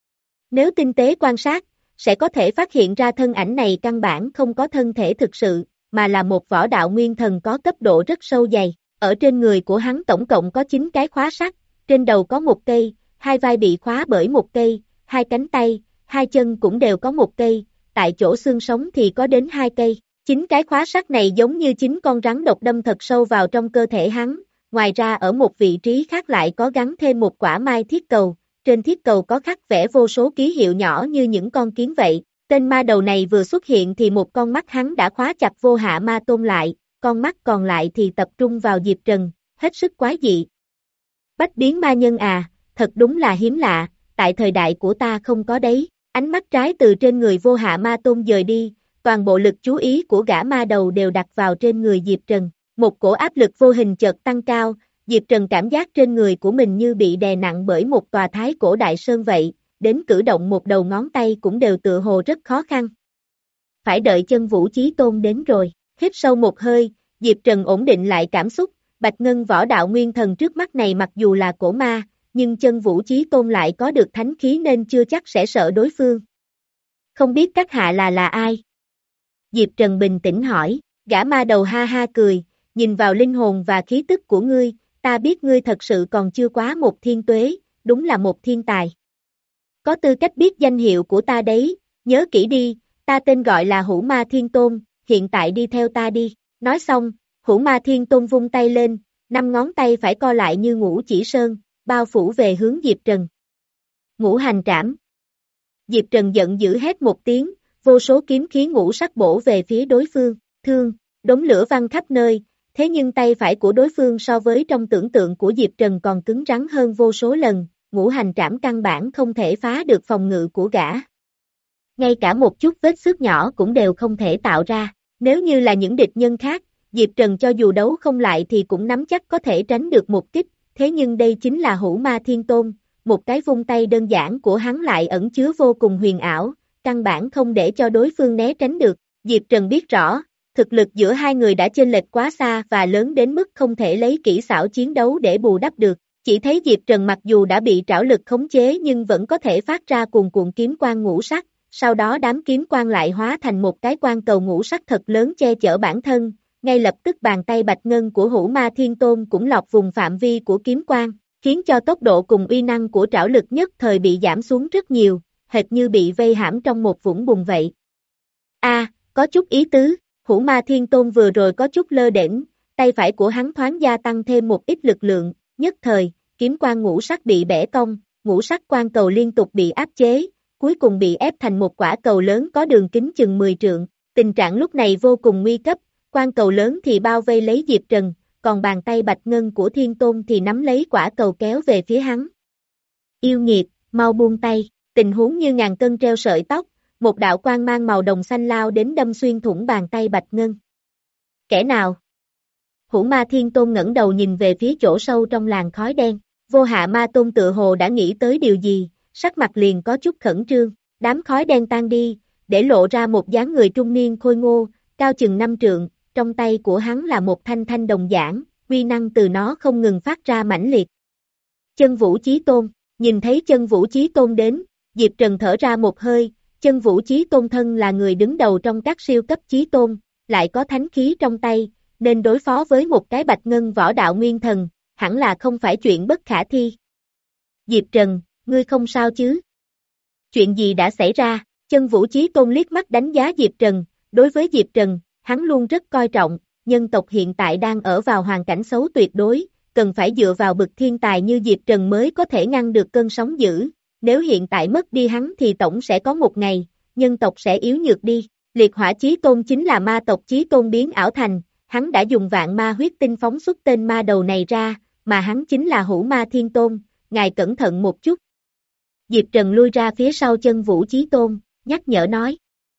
Nếu tinh tế quan sát, sẽ có thể phát hiện ra thân ảnh này căn bản không có thân thể thực sự, mà là một võ đạo nguyên thần có cấp độ rất sâu dày. Ở trên người của hắn tổng cộng có chín cái khóa sắt, trên đầu có một cây, hai vai bị khóa bởi một cây, hai cánh tay, hai chân cũng đều có một cây, tại chỗ xương sống thì có đến hai cây. Chín cái khóa sắt này giống như chín con rắn độc đâm thật sâu vào trong cơ thể hắn, ngoài ra ở một vị trí khác lại có gắn thêm một quả mai thiết cầu, trên thiết cầu có khắc vẽ vô số ký hiệu nhỏ như những con kiến vậy. Tên ma đầu này vừa xuất hiện thì một con mắt hắn đã khóa chặt Vô Hạ Ma Tôn lại, con mắt còn lại thì tập trung vào Diệp Trần, hết sức quái dị. Bách biến ma nhân à, thật đúng là hiếm lạ, tại thời đại của ta không có đấy. Ánh mắt trái từ trên người Vô Hạ Ma Tôn dời đi, toàn bộ lực chú ý của gã ma đầu đều đặt vào trên người Diệp Trần. Một cổ áp lực vô hình chợt tăng cao, Diệp Trần cảm giác trên người của mình như bị đè nặng bởi một tòa thái cổ đại sơn vậy, đến cử động một đầu ngón tay cũng đều tựa hồ rất khó khăn. Phải đợi chân vũ chí tôn đến rồi, hít sâu một hơi, Diệp Trần ổn định lại cảm xúc, Bạch Ngân võ đạo nguyên thần trước mắt này mặc dù là cổ ma, nhưng chân vũ chí tôn lại có được thánh khí nên chưa chắc sẽ sợ đối phương. Không biết các hạ là là ai? Diệp Trần bình tĩnh hỏi, gã ma đầu ha ha cười, nhìn vào linh hồn và khí tức của ngươi, ta biết ngươi thật sự còn chưa quá một thiên tuế, đúng là một thiên tài. Có tư cách biết danh hiệu của ta đấy, nhớ kỹ đi, ta tên gọi là Hữu Ma Thiên Tôn, hiện tại đi theo ta đi. Nói xong, Hữu Ma Thiên Tôn vung tay lên, năm ngón tay phải co lại như ngũ chỉ sơn, bao phủ về hướng Diệp Trần. Ngũ hành trảm. Diệp Trần giận dữ hét một tiếng, vô số kiếm khí ngũ sắc bổ về phía đối phương, thương, đống lửa văng khắp nơi, thế nhưng tay phải của đối phương so với trong tưởng tượng của Diệp Trần còn cứng rắn hơn vô số lần, ngũ hành trảm căn bản không thể phá được phòng ngự của gã. Ngay cả một chút vết xước nhỏ cũng đều không thể tạo ra, nếu như là những địch nhân khác, Diệp Trần cho dù đấu không lại thì cũng nắm chắc có thể tránh được một kích, thế nhưng đây chính là Hữu Ma Thiên Tôn, một cái vung tay đơn giản của hắn lại ẩn chứa vô cùng huyền ảo, căn bản không để cho đối phương né tránh được. Diệp Trần biết rõ, thực lực giữa hai người đã chênh lệch quá xa và lớn đến mức không thể lấy kỹ xảo chiến đấu để bù đắp được. Chỉ thấy Diệp Trần mặc dù đã bị trảo lực khống chế nhưng vẫn có thể phát ra cuồn cuộn kiếm quang ngũ sắc, sau đó đám kiếm quang lại hóa thành một cái quang cầu ngũ sắc thật lớn che chở bản thân, ngay lập tức bàn tay bạch ngân của Hữu Ma Thiên Tôn cũng lọt vùng phạm vi của kiếm quang, khiến cho tốc độ cùng uy năng của trảo lực nhất thời bị giảm xuống rất nhiều, hệt như bị vây hãm trong một vũng bùn vậy. A, à, có chút ý tứ, Hữu Ma Thiên Tôn vừa rồi có chút lơ đễnh, tay phải của hắn thoáng gia tăng thêm một ít lực lượng, nhất thời, kiếm quang ngũ sắc bị bẻ cong, ngũ sắc quang cầu liên tục bị áp chế, cuối cùng bị ép thành một quả cầu lớn có đường kính chừng mười trượng, tình trạng lúc này vô cùng nguy cấp, quang cầu lớn thì bao vây lấy Diệp Trần, còn bàn tay bạch ngân của Thiên Tôn thì nắm lấy quả cầu kéo về phía hắn. Yêu nghiệt, mau buông tay, tình huống như ngàn cân treo sợi tóc, một đạo quang mang màu đồng xanh lao đến đâm xuyên thủng bàn tay bạch ngân. Kẻ nào? Hữu Ma Thiên Tôn ngẩng đầu nhìn về phía chỗ sâu trong làn khói đen, Vô Hạ Ma Tôn tựa hồ đã nghĩ tới điều gì, sắc mặt liền có chút khẩn trương, đám khói đen tan đi, để lộ ra một dáng người trung niên khôi ngô, cao chừng năm trượng, trong tay của hắn là một thanh thanh đồng giảng, uy năng từ nó không ngừng phát ra mãnh liệt. Chân Vũ Chí Tôn, nhìn thấy Chân Vũ Chí Tôn đến, Diệp Trần thở ra một hơi, Chân Vũ Chí Tôn thân là người đứng đầu trong các siêu cấp chí tôn, lại có thánh khí trong tay, nên đối phó với một cái bạch ngân võ đạo nguyên thần, hẳn là không phải chuyện bất khả thi. Diệp Trần, ngươi không sao chứ? Chuyện gì đã xảy ra? Chân Vũ Chí Tôn liếc mắt đánh giá Diệp Trần, đối với Diệp Trần, hắn luôn rất coi trọng, nhân tộc hiện tại đang ở vào hoàn cảnh xấu tuyệt đối, cần phải dựa vào bậc thiên tài như Diệp Trần mới có thể ngăn được cơn sóng dữ, nếu hiện tại mất đi hắn thì tổng sẽ có một ngày, nhân tộc sẽ yếu nhược đi. Liệt Hỏa Chí Tôn chính là ma tộc Chí Tôn biến ảo thành, hắn đã dùng vạn ma huyết tinh phóng xuất tên ma đầu này ra, mà hắn chính là Hữu Ma Thiên Tôn, ngài cẩn thận một chút. Diệp Trần lui ra phía sau Chân Vũ Chí Tôn, nhắc nhở nói.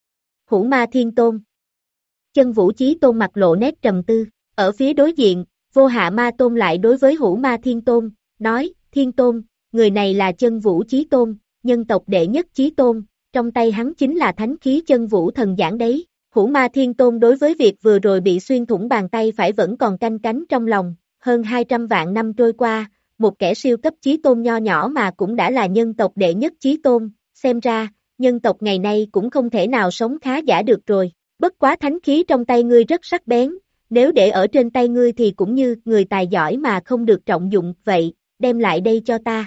Hữu Ma Thiên Tôn. Chân Vũ Chí Tôn mặt lộ nét trầm tư, ở phía đối diện, Vô Hạ Ma Tôn lại đối với Hữu Ma Thiên Tôn, nói, Thiên Tôn, người này là Chân Vũ Chí Tôn, nhân tộc đệ nhất Chí Tôn, trong tay hắn chính là thánh khí Chân Vũ thần giảng đấy. Hữu Ma Thiên Tôn đối với việc vừa rồi bị xuyên thủng bàn tay phải vẫn còn canh cánh trong lòng, hơn hai trăm vạn năm trôi qua, một kẻ siêu cấp Chí Tôn nho nhỏ mà cũng đã là nhân tộc đệ nhất Chí Tôn, xem ra, nhân tộc ngày nay cũng không thể nào sống khá giả được rồi, bất quá thánh khí trong tay ngươi rất sắc bén, nếu để ở trên tay ngươi thì cũng như người tài giỏi mà không được trọng dụng, vậy, đem lại đây cho ta.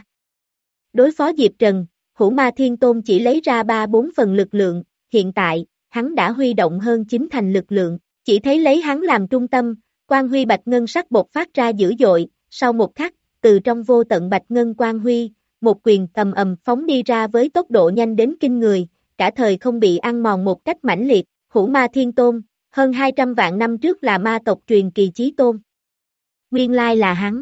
Đối phó Diệp Trần, Hữu Ma Thiên Tôn chỉ lấy ra ba bốn phần lực lượng, hiện tại, hắn đã huy động hơn chín thành lực lượng, chỉ thấy lấy hắn làm trung tâm, quang huy bạch ngân sắc bộc phát ra dữ dội, sau một khắc, từ trong vô tận bạch ngân quang huy, một quyền tầm ầm phóng đi ra với tốc độ nhanh đến kinh người, cả thời không bị ăn mòn một cách mãnh liệt. Hữu Ma Thiên Tôn, hơn hai trăm vạn năm trước là ma tộc truyền kỳ Chí Tôn. Nguyên lai là hắn.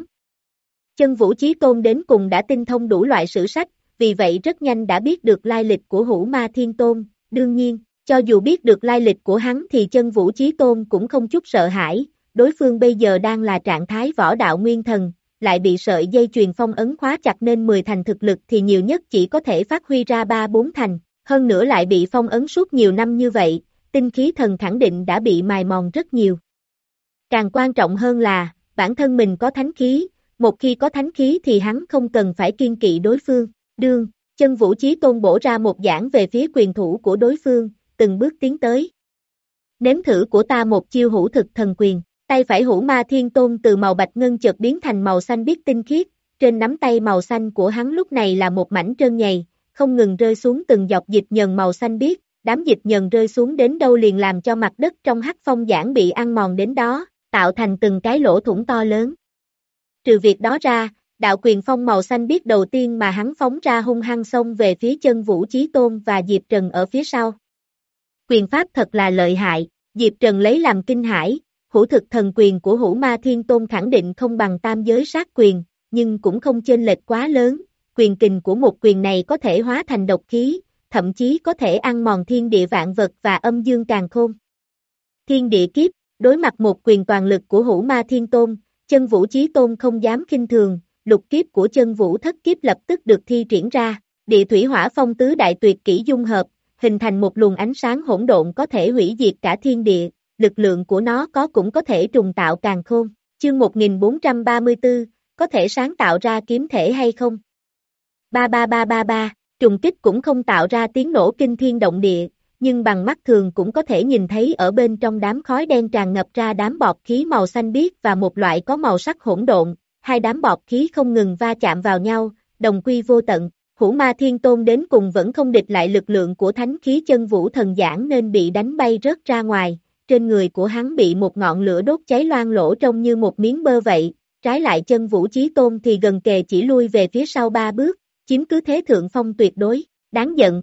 Chân Vũ Chí Tôn đến cùng đã tinh thông đủ loại sử sách, vì vậy rất nhanh đã biết được lai lịch của Hữu Ma Thiên Tôn, đương nhiên, cho dù biết được lai lịch của hắn thì Chân Vũ Chí Tôn cũng không chút sợ hãi, đối phương bây giờ đang là trạng thái võ đạo nguyên thần, lại bị sợi dây chuyền phong ấn khóa chặt nên mười thành thực lực thì nhiều nhất chỉ có thể phát huy ra ba bốn thành, hơn nữa lại bị phong ấn suốt nhiều năm như vậy, tinh khí thần khẳng định đã bị mài mòn rất nhiều. Càng quan trọng hơn là, bản thân mình có thánh khí, một khi có thánh khí thì hắn không cần phải kiên kỵ đối phương, đương, Chân Vũ Chí Tôn bổ ra một giảng về phía quyền thủ của đối phương, từng bước tiến tới. Nếm thử của ta một chiêu hữu thực thần quyền, tay phải Hữu Ma Thiên Tôn từ màu bạch ngân chợt biến thành màu xanh biếc tinh khiết, trên nắm tay màu xanh của hắn lúc này là một mảnh trơn nhầy, không ngừng rơi xuống từng giọt dịch nhờn màu xanh biếc, đám dịch nhờn rơi xuống đến đâu liền làm cho mặt đất trong hắc phong giảng bị ăn mòn đến đó, tạo thành từng cái lỗ thủng to lớn. Trừ việc đó ra, đạo quyền phong màu xanh biếc đầu tiên mà hắn phóng ra hung hăng xông về phía Chân Vũ Chí Tôn và Diệp Trần ở phía sau. Quyền pháp thật là lợi hại, Diệp Trần lấy làm kinh hãi, hữu thực thần quyền của Hữu Ma Thiên Tôn khẳng định không bằng tam giới sát quyền, nhưng cũng không chênh lệch quá lớn, quyền kình của một quyền này có thể hóa thành độc khí, thậm chí có thể ăn mòn thiên địa vạn vật và âm dương càn khôn. Thiên địa kiếp, đối mặt một quyền toàn lực của Hữu Ma Thiên Tôn, Chân Vũ Chí Tôn không dám khinh thường, lục kiếp của Chân Vũ thất kiếp lập tức được thi triển ra, địa thủy hỏa phong tứ đại tuyệt kỹ dung hợp, hình thành một luồng ánh sáng hỗn độn có thể hủy diệt cả thiên địa, lực lượng của nó có cũng có thể trùng tạo càn khôn. Chương một nghìn bốn trăm ba mươi tư, có thể sáng tạo ra kiếm thể hay không? Ba ba ba ba ba, trùng kích cũng không tạo ra tiếng nổ kinh thiên động địa, nhưng bằng mắt thường cũng có thể nhìn thấy ở bên trong đám khói đen tràn ngập ra đám bọt khí màu xanh biếc và một loại có màu sắc hỗn độn, hai đám bọt khí không ngừng va chạm vào nhau, đồng quy vô tận. Hữu Ma Thiên Tôn đến cùng vẫn không địch lại lực lượng của thánh khí Chân Vũ thần giảng nên bị đánh bay rớt ra ngoài, trên người của hắn bị một ngọn lửa đốt cháy loang lỗ trông như một miếng bơ vậy, trái lại Chân Vũ Chí Tôn thì gần kề chỉ lui về phía sau ba bước, chiếm cứ thế thượng phong tuyệt đối, đáng giận.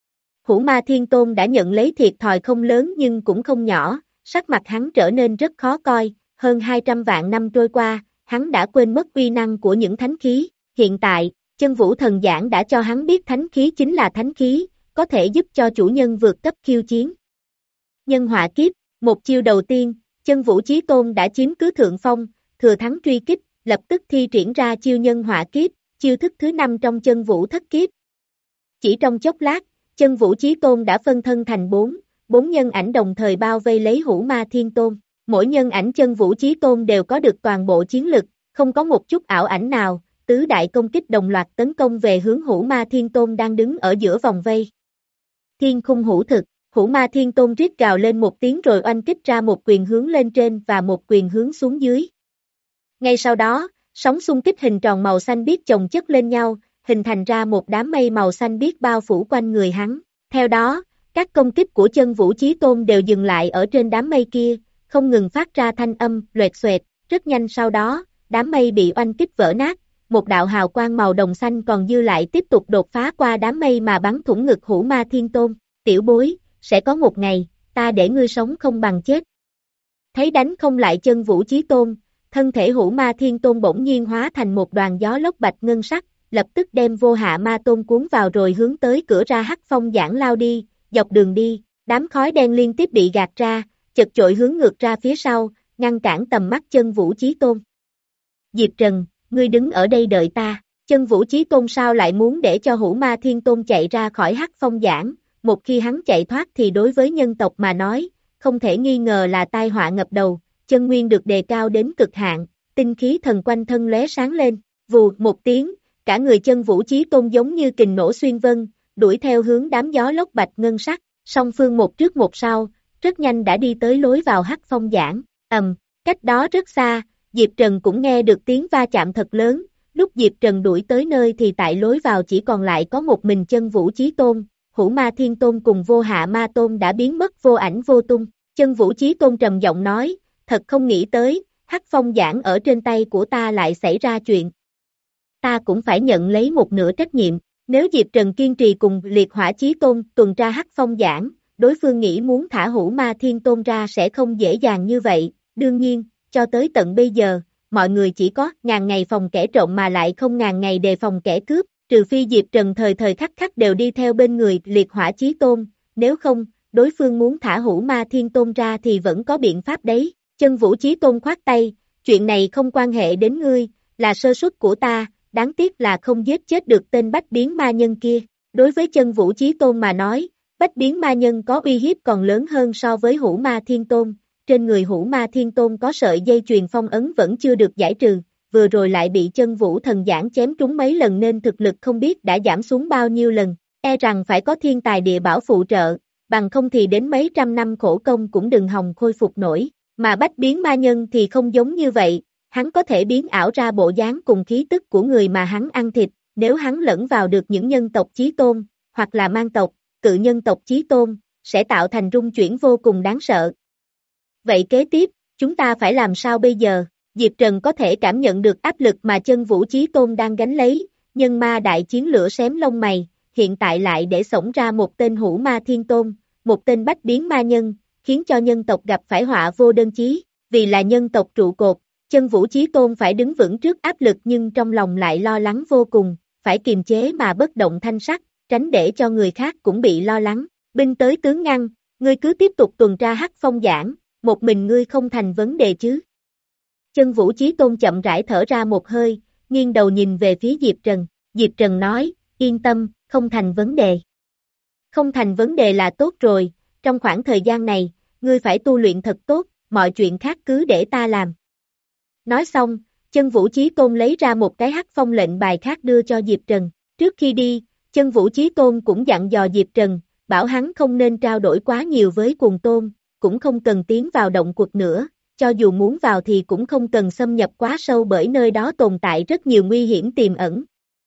Hữu Ma Thiên Tôn đã nhận lấy thiệt thòi không lớn nhưng cũng không nhỏ, sắc mặt hắn trở nên rất khó coi, hơn hai trăm vạn năm trôi qua, hắn đã quên mất uy năng của những thánh khí, hiện tại, Chân Vũ thần giảng đã cho hắn biết thánh khí chính là thánh khí, có thể giúp cho chủ nhân vượt cấp khiêu chiến. Nhân họa kiếp, một chiêu đầu tiên, Chân Vũ Chí Tôn đã chiếm cứ thượng phong, thừa thắng truy kích, lập tức thi triển ra chiêu nhân họa kiếp, chiêu thức thứ năm trong Chân Vũ thất kiếp. Chỉ trong chốc lát, Chân Vũ Chí Tôn đã phân thân thành bốn, bốn nhân ảnh đồng thời bao vây lấy Hữu Ma Thiên Tôn. Mỗi nhân ảnh Chân Vũ Chí Tôn đều có được toàn bộ chiến lực, không có một chút ảo ảnh nào, tứ đại công kích đồng loạt tấn công về hướng Hữu Ma Thiên Tôn đang đứng ở giữa vòng vây. Thiên khung hữu thực, Hữu Ma Thiên Tôn rít gào lên một tiếng rồi oanh kích ra một quyền hướng lên trên và một quyền hướng xuống dưới. Ngay sau đó, sóng xung kích hình tròn màu xanh biếc chồng chất lên nhau, hình thành ra một đám mây màu xanh biếc bao phủ quanh người hắn. Theo đó, các công kích của Chân Vũ Chí Tôn đều dừng lại ở trên đám mây kia, không ngừng phát ra thanh âm loẹt xoẹt, rất nhanh sau đó, đám mây bị oanh kích vỡ nát, một đạo hào quang màu đồng xanh còn dư lại tiếp tục đột phá qua đám mây mà bắn thủng ngực Hữu Ma Thiên Tôn. Tiểu bối, sẽ có một ngày, ta để ngươi sống không bằng chết. Thấy đánh không lại Chân Vũ Chí Tôn, thân thể Hữu Ma Thiên Tôn bỗng nhiên hóa thành một đoàn gió lốc bạch ngân sắc, lập tức đem Vô Hạ Ma Tôn cuốn vào rồi hướng tới cửa ra hắc phong giảng lao đi, dọc đường đi, đám khói đen liên tiếp bị gạt ra, chật chội hướng ngược ra phía sau, ngăn cản tầm mắt Chân Vũ Chí Tôn. Diệp Trần, ngươi đứng ở đây đợi ta. Chân Vũ Chí Tôn sao lại muốn để cho Hữu Ma Thiên Tôn chạy ra khỏi hắc phong giảng, một khi hắn chạy thoát thì đối với nhân tộc mà nói, không thể nghi ngờ là tai họa ngập đầu, chân nguyên được đề cao đến cực hạn, tinh khí thần quanh thân lóe sáng lên, vù một tiếng, cả người Chân Vũ Chí Tôn giống như kình nổ xuyên vân, đuổi theo hướng đám gió lốc bạch ngân sắc, song phương một trước một sau, rất nhanh đã đi tới lối vào hắc phong giảng, ầm, cách đó rất xa, Diệp Trần cũng nghe được tiếng va chạm thật lớn, lúc Diệp Trần đuổi tới nơi thì tại lối vào chỉ còn lại có một mình Chân Vũ Chí Tôn, Hữu Ma Thiên Tôn cùng Vô Hạ Ma Tôn đã biến mất vô ảnh vô tung, Chân Vũ Chí Tôn trầm giọng nói, thật không nghĩ tới, hắc phong giảng ở trên tay của ta lại xảy ra chuyện. Ta cũng phải nhận lấy một nửa trách nhiệm, nếu Diệp Trần kiên trì cùng Liệt Hỏa Chí Tôn tuần tra hắc phong giảng, đối phương nghĩ muốn thả Hữu Ma Thiên Tôn ra sẽ không dễ dàng như vậy, đương nhiên, cho tới tận bây giờ, mọi người chỉ có ngàn ngày phòng kẻ trộm mà lại không ngàn ngày đề phòng kẻ cướp, trừ phi Diệp Trần thời thời khắc khắc đều đi theo bên người Liệt Hỏa Chí Tôn, nếu không, đối phương muốn thả Hữu Ma Thiên Tôn ra thì vẫn có biện pháp đấy. Chân Vũ Chí Tôn khoát tay, chuyện này không quan hệ đến ngươi, là sơ suất của ta, đáng tiếc là không giết chết được tên bách biến ma nhân kia. Đối với Chân Vũ Chí Tôn mà nói, bách biến ma nhân có uy hiếp còn lớn hơn so với Hữu Ma Thiên Tôn. Trên người Hữu Ma Thiên Tôn có sợi dây chuyền phong ấn vẫn chưa được giải trừ, vừa rồi lại bị Chân Vũ thần giảng chém trúng mấy lần nên thực lực không biết đã giảm xuống bao nhiêu lần, e rằng phải có thiên tài địa bảo phụ trợ, bằng không thì đến mấy trăm năm khổ công cũng đừng hòng khôi phục nổi, mà bách biến ma nhân thì không giống như vậy, hắn có thể biến ảo ra bộ dáng cùng khí tức của người mà hắn ăn thịt, nếu hắn lẫn vào được những nhân tộc chí tôn, hoặc là mang tộc, cự nhân tộc chí tôn, sẽ tạo thành rung chuyển vô cùng đáng sợ. Vậy kế tiếp, chúng ta phải làm sao bây giờ? Diệp Trần có thể cảm nhận được áp lực mà Chân Vũ Chí Tôn đang gánh lấy, nhân ma đại chiến lửa xém lông mày, hiện tại lại để xổng ra một tên Hữu Ma Thiên Tôn, một tên bách biến ma nhân, khiến cho nhân tộc gặp phải họa vô đơn chí, vì là nhân tộc trụ cột, Chân Vũ Chí Tôn phải đứng vững trước áp lực nhưng trong lòng lại lo lắng vô cùng, phải kiềm chế mà bất động thanh sắc, tránh để cho người khác cũng bị lo lắng. Binh tới tướng ngăn, ngươi cứ tiếp tục tuần tra Hắc Phong giảng, một mình ngươi không thành vấn đề chứ? Chân Vũ Chí Tôn chậm rãi thở ra một hơi, nghiêng đầu nhìn về phía Diệp Trần. Diệp Trần nói, yên tâm, không thành vấn đề. Không thành vấn đề là tốt rồi, trong khoảng thời gian này, ngươi phải tu luyện thật tốt, mọi chuyện khác cứ để ta làm. Nói xong, Chân Vũ Chí Tôn lấy ra một cái Hắc Phong lệnh bài khác đưa cho Diệp Trần. Trước khi đi, Chân Vũ Chí Tôn cũng dặn dò Diệp Trần, bảo hắn không nên trao đổi quá nhiều với Cuồng Tôn, cũng không cần tiến vào động quật nữa, cho dù muốn vào thì cũng không cần xâm nhập quá sâu bởi nơi đó tồn tại rất nhiều nguy hiểm tiềm ẩn.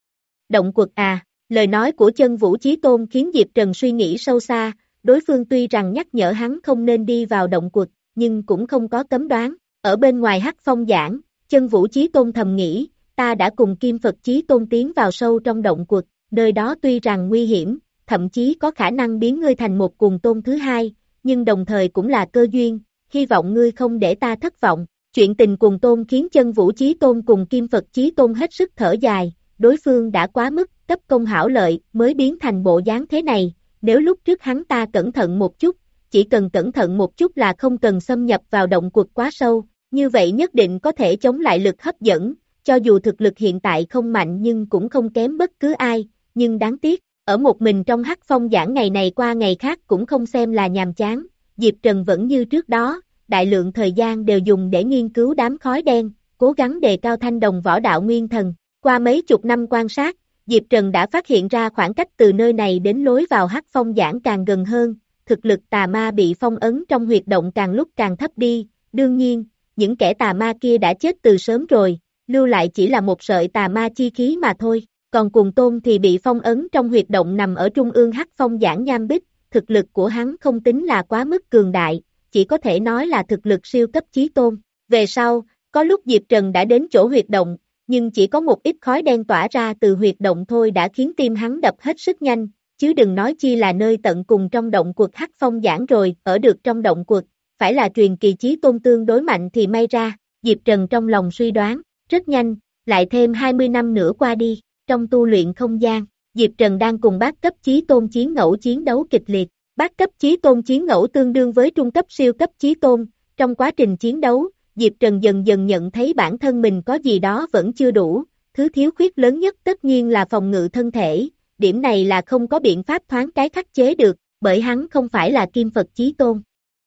Động quật à, lời nói của Chân Vũ Chí Tôn khiến Diệp Trần suy nghĩ sâu xa, đối phương tuy rằng nhắc nhở hắn không nên đi vào động quật, nhưng cũng không có cấm đoán, ở bên ngoài Hắc Phong giảng, Chân Vũ Chí Tôn thầm nghĩ, ta đã cùng Kim Phật Chí Tôn tiến vào sâu trong động quật, nơi đó tuy rằng nguy hiểm, thậm chí có khả năng biến ngươi thành một Cuồng Tôn thứ hai, nhưng đồng thời cũng là cơ duyên, hy vọng ngươi không để ta thất vọng. Chuyện tình Cuồng Tôn khiến Chân Vũ Chí Tôn cùng Kim Phật Chí Tôn hết sức thở dài, đối phương đã quá mức, cấp công hảo lợi, mới biến thành bộ dáng thế này, nếu lúc trước hắn ta cẩn thận một chút, chỉ cần cẩn thận một chút là không cần xâm nhập vào động quật quá sâu, như vậy nhất định có thể chống lại lực hấp dẫn, cho dù thực lực hiện tại không mạnh nhưng cũng không kém bất cứ ai, nhưng đáng tiếc, ở một mình trong Hắc Phong giảng ngày này qua ngày khác cũng không xem là nhàm chán, Diệp Trần vẫn như trước đó, đại lượng thời gian đều dùng để nghiên cứu đám khói đen, cố gắng đề cao thanh đồng võ đạo nguyên thần. Qua mấy chục năm quan sát, Diệp Trần đã phát hiện ra khoảng cách từ nơi này đến lối vào Hắc Phong giảng càng gần hơn, thực lực tà ma bị phong ấn trong huyệt động càng lúc càng thấp đi, đương nhiên, những kẻ tà ma kia đã chết từ sớm rồi, lưu lại chỉ là một sợi tà ma chi khí mà thôi, còn Cuồng Tôn thì bị phong ấn trong huyệt động nằm ở trung ương Hắc Phong giảng nham bích, thực lực của hắn không tính là quá mức cường đại, chỉ có thể nói là thực lực siêu cấp chí tôn. Về sau, có lúc Diệp Trần đã đến chỗ huyệt động, nhưng chỉ có một ít khói đen tỏa ra từ huyệt động thôi đã khiến tim hắn đập hết sức nhanh, chứ đừng nói chi là nơi tận cùng trong động quật Hắc Phong giảng rồi, ở được trong động quật, phải là truyền kỳ chí tôn tương đối mạnh thì may ra, Diệp Trần trong lòng suy đoán, rất nhanh, lại thêm hai mươi năm nữa qua đi, trong tu luyện không gian, Diệp Trần đang cùng bát cấp chí tôn chiến ngẫu chiến đấu kịch liệt, bát cấp chí tôn chiến ngẫu tương đương với trung cấp siêu cấp chí tôn, trong quá trình chiến đấu, Diệp Trần dần dần nhận thấy bản thân mình có gì đó vẫn chưa đủ, thứ thiếu khuyết lớn nhất tất nhiên là phòng ngự thân thể, điểm này là không có biện pháp thoáng cái khắc chế được, bởi hắn không phải là Kim Phật Chí Tôn.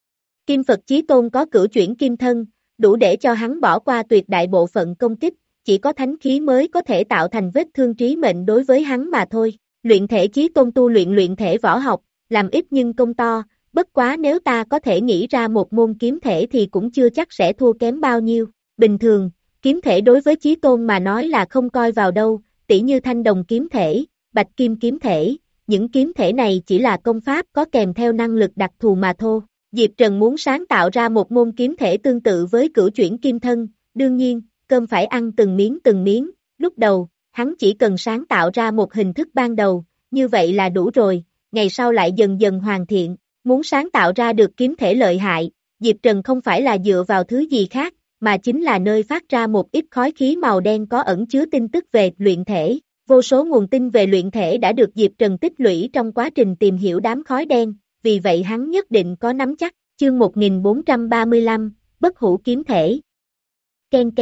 Kim Phật Chí Tôn có cửu chuyển kim thân, đủ để cho hắn bỏ qua tuyệt đại bộ phận công kích, chỉ có thánh khí mới có thể tạo thành vết thương trí mệnh đối với hắn mà thôi. Luyện thể Chí Tôn tu luyện luyện thể võ học, làm ít nhưng công to, bất quá nếu ta có thể nghĩ ra một môn kiếm thể thì cũng chưa chắc sẽ thua kém bao nhiêu. Bình thường, kiếm thể đối với Chí Tôn mà nói là không coi vào đâu, tỉ như thanh đồng kiếm thể, bạch kim kiếm thể, những kiếm thể này chỉ là công pháp có kèm theo năng lực đặc thù mà thôi. Diệp Trần muốn sáng tạo ra một môn kiếm thể tương tự với cửu chuyển kim thân, đương nhiên, cơm phải ăn từng miếng từng miếng, lúc đầu, hắn chỉ cần sáng tạo ra một hình thức ban đầu, như vậy là đủ rồi, ngày sau lại dần dần hoàn thiện, muốn sáng tạo ra được kiếm thể lợi hại, Diệp Trần không phải là dựa vào thứ gì khác, mà chính là nơi phát ra một ít khói khí màu đen có ẩn chứa tin tức về luyện thể. Vô số nguồn tin về luyện thể đã được Diệp Trần tích lũy trong quá trình tìm hiểu đám khói đen, vì vậy hắn nhất định có nắm chắc. Chương một nghìn bốn trăm ba mươi lăm, Bất Hủ Kiếm Thể. Ken ken,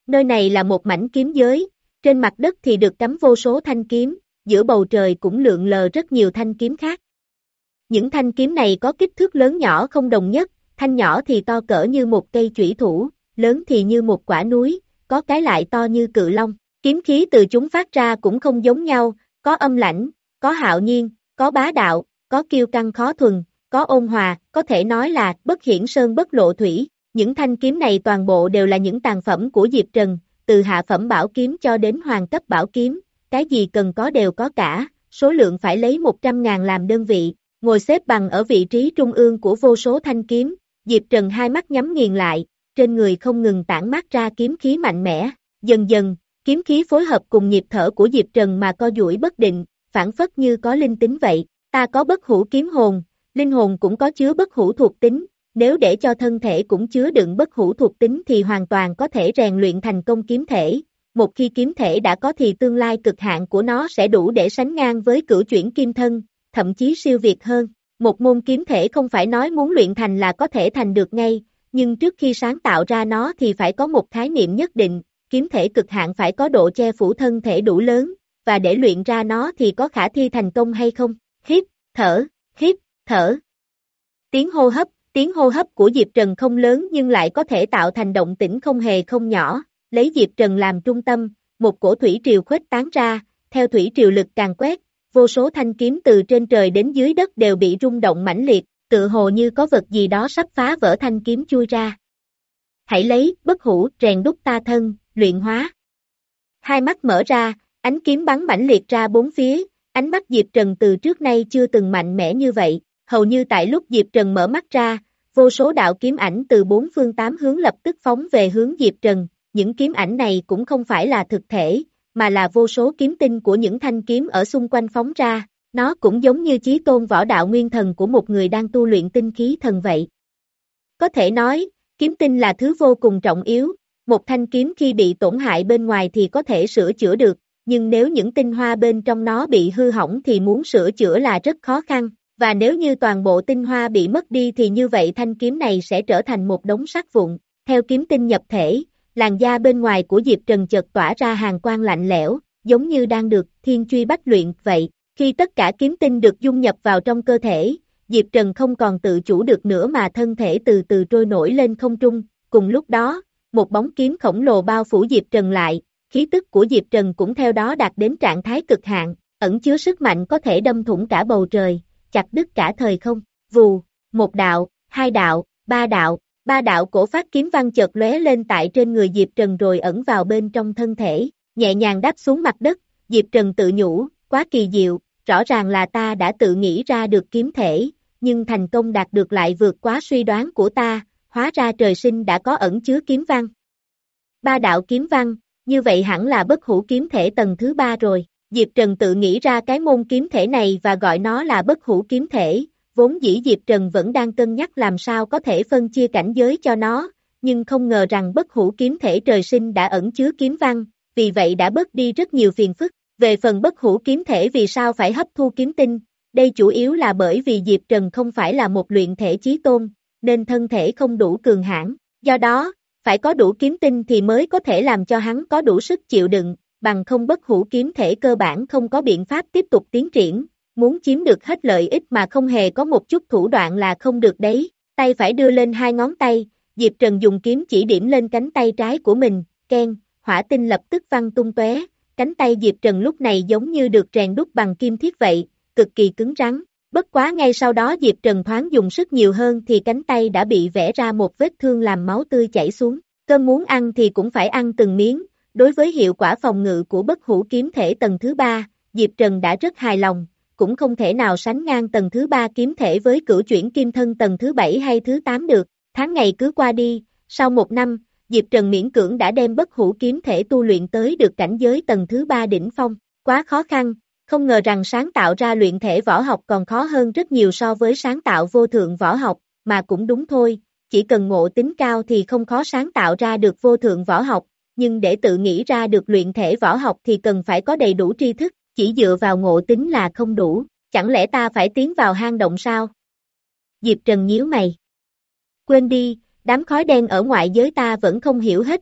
Nơi này là một mảnh kiếm giới, trên mặt đất thì được cắm vô số thanh kiếm, giữa bầu trời cũng lượn lờ rất nhiều thanh kiếm khác. Những thanh kiếm này có kích thước lớn nhỏ không đồng nhất, thanh nhỏ thì to cỡ như một cây chủy thủ, lớn thì như một quả núi, có cái lại to như cự long. Kiếm khí từ chúng phát ra cũng không giống nhau, có âm lãnh, có hạo nhiên, có bá đạo, có kiêu căng khó thuần, có ôn hòa, có thể nói là bất hiển sơn bất lộ thủy. Những thanh kiếm này toàn bộ đều là những tàn phẩm của Diệp Trần, từ hạ phẩm bảo kiếm cho đến hoàng cấp bảo kiếm, cái gì cần có đều có cả, số lượng phải lấy một trăm ngàn làm đơn vị, ngồi xếp bằng ở vị trí trung ương của vô số thanh kiếm, Diệp Trần hai mắt nhắm nghiền lại, trên người không ngừng tản mát ra kiếm khí mạnh mẽ, dần dần, kiếm khí phối hợp cùng nhịp thở của Diệp Trần mà co duỗi bất định, phản phất như có linh tính vậy, ta có bất hủ kiếm hồn, linh hồn cũng có chứa bất hủ thuộc tính, nếu để cho thân thể cũng chứa đựng bất hủ thuộc tính thì hoàn toàn có thể rèn luyện thành công kiếm thể, một khi kiếm thể đã có thì tương lai cực hạn của nó sẽ đủ để sánh ngang với cửu chuyển kim thân, thậm chí siêu việt hơn. Một môn kiếm thể không phải nói muốn luyện thành là có thể thành được ngay, nhưng trước khi sáng tạo ra nó thì phải có một khái niệm nhất định, kiếm thể cực hạn phải có độ che phủ thân thể đủ lớn, và để luyện ra nó thì có khả thi thành công hay không. Hít, thở, hít, thở. Tiếng hô hấp, tiếng hô hấp của Diệp Trần không lớn nhưng lại có thể tạo thành động tĩnh không hề không nhỏ, lấy Diệp Trần làm trung tâm, một cổ thủy triều khuếch tán ra, theo thủy triều lực càng quét, vô số thanh kiếm từ trên trời đến dưới đất đều bị rung động mãnh liệt, tự hồ như có vật gì đó sắp phá vỡ thanh kiếm chui ra. Hãy lấy, bất hủ, rèn đúc ta thân, luyện hóa. Hai mắt mở ra, ánh kiếm bắn mãnh liệt ra bốn phía, ánh mắt Diệp Trần từ trước nay chưa từng mạnh mẽ như vậy, hầu như tại lúc Diệp Trần mở mắt ra, vô số đạo kiếm ảnh từ bốn phương tám hướng lập tức phóng về hướng Diệp Trần, những kiếm ảnh này cũng không phải là thực thể, mà là vô số kiếm tinh của những thanh kiếm ở xung quanh phóng ra, nó cũng giống như chí tôn võ đạo nguyên thần của một người đang tu luyện tinh khí thần vậy. Có thể nói, kiếm tinh là thứ vô cùng trọng yếu, một thanh kiếm khi bị tổn hại bên ngoài thì có thể sửa chữa được, nhưng nếu những tinh hoa bên trong nó bị hư hỏng thì muốn sửa chữa là rất khó khăn, và nếu như toàn bộ tinh hoa bị mất đi thì như vậy thanh kiếm này sẽ trở thành một đống sắt vụn. Theo kiếm tinh nhập thể, làn da bên ngoài của Diệp Trần chợt tỏa ra hàn quang lạnh lẽo, giống như đang được thiên truy bách luyện vậy. Khi tất cả kiếm tinh được dung nhập vào trong cơ thể, Diệp Trần không còn tự chủ được nữa mà thân thể từ từ trôi nổi lên không trung. Cùng lúc đó, một bóng kiếm khổng lồ bao phủ Diệp Trần lại, khí tức của Diệp Trần cũng theo đó đạt đến trạng thái cực hạn, ẩn chứa sức mạnh có thể đâm thủng cả bầu trời, chặt đứt cả thời không. Vù, một đạo, hai đạo, ba đạo, ba đạo cổ phát kiếm văn chợt lóe lên tại trên người Diệp Trần rồi ẩn vào bên trong thân thể, nhẹ nhàng đáp xuống mặt đất. Diệp Trần tự nhủ, quá kỳ diệu, rõ ràng là ta đã tự nghĩ ra được kiếm thể, nhưng thành công đạt được lại vượt quá suy đoán của ta, hóa ra trời sinh đã có ẩn chứa kiếm văn. Ba đạo kiếm văn, như vậy hẳn là bất hủ kiếm thể tầng thứ ba rồi. Diệp Trần tự nghĩ ra cái môn kiếm thể này và gọi nó là bất hủ kiếm thể, vốn dĩ Diệp Trần vẫn đang cân nhắc làm sao có thể phân chia cảnh giới cho nó, nhưng không ngờ rằng bất hủ kiếm thể trời sinh đã ẩn chứa kiếm văn, vì vậy đã bớt đi rất nhiều phiền phức. Về phần bất hủ kiếm thể vì sao phải hấp thu kiếm tinh, đây chủ yếu là bởi vì Diệp Trần không phải là một luyện thể chí tôn, nên thân thể không đủ cường hãn, do đó, phải có đủ kiếm tinh thì mới có thể làm cho hắn có đủ sức chịu đựng, bằng không bất hủ kiếm thể cơ bản không có biện pháp tiếp tục tiến triển, muốn chiếm được hết lợi ích mà không hề có một chút thủ đoạn là không được đấy. Tay phải đưa lên hai ngón tay, Diệp Trần dùng kiếm chỉ điểm lên cánh tay trái của mình, keng, hỏa tinh lập tức văng tung tóe. Cánh tay Diệp Trần lúc này giống như được rèn đúc bằng kim thiết vậy, cực kỳ cứng rắn. Bất quá ngay sau đó Diệp Trần thoáng dùng sức nhiều hơn thì cánh tay đã bị vẽ ra một vết thương làm máu tươi chảy xuống. Cơm muốn ăn thì cũng phải ăn từng miếng. Đối với hiệu quả phòng ngự của bất hủ kiếm thể tầng thứ ba, Diệp Trần đã rất hài lòng, cũng không thể nào sánh ngang tầng thứ ba kiếm thể với cửu chuyển kim thân tầng thứ bảy hay thứ tám được. Tháng ngày cứ qua đi, sau một năm, Diệp Trần miễn cưỡng đã đem bất hủ kiếm thể tu luyện tới được cảnh giới tầng thứ ba đỉnh phong. Quá khó khăn, không ngờ rằng sáng tạo ra luyện thể võ học còn khó hơn rất nhiều so với sáng tạo vô thượng võ học, mà cũng đúng thôi, chỉ cần ngộ tính cao thì không khó sáng tạo ra được vô thượng võ học, nhưng để tự nghĩ ra được luyện thể võ học thì cần phải có đầy đủ tri thức, chỉ dựa vào ngộ tính là không đủ, chẳng lẽ ta phải tiến vào hang động sao? Diệp Trần nhíu mày. Quên đi, đám khói đen ở ngoại giới ta vẫn không hiểu hết được,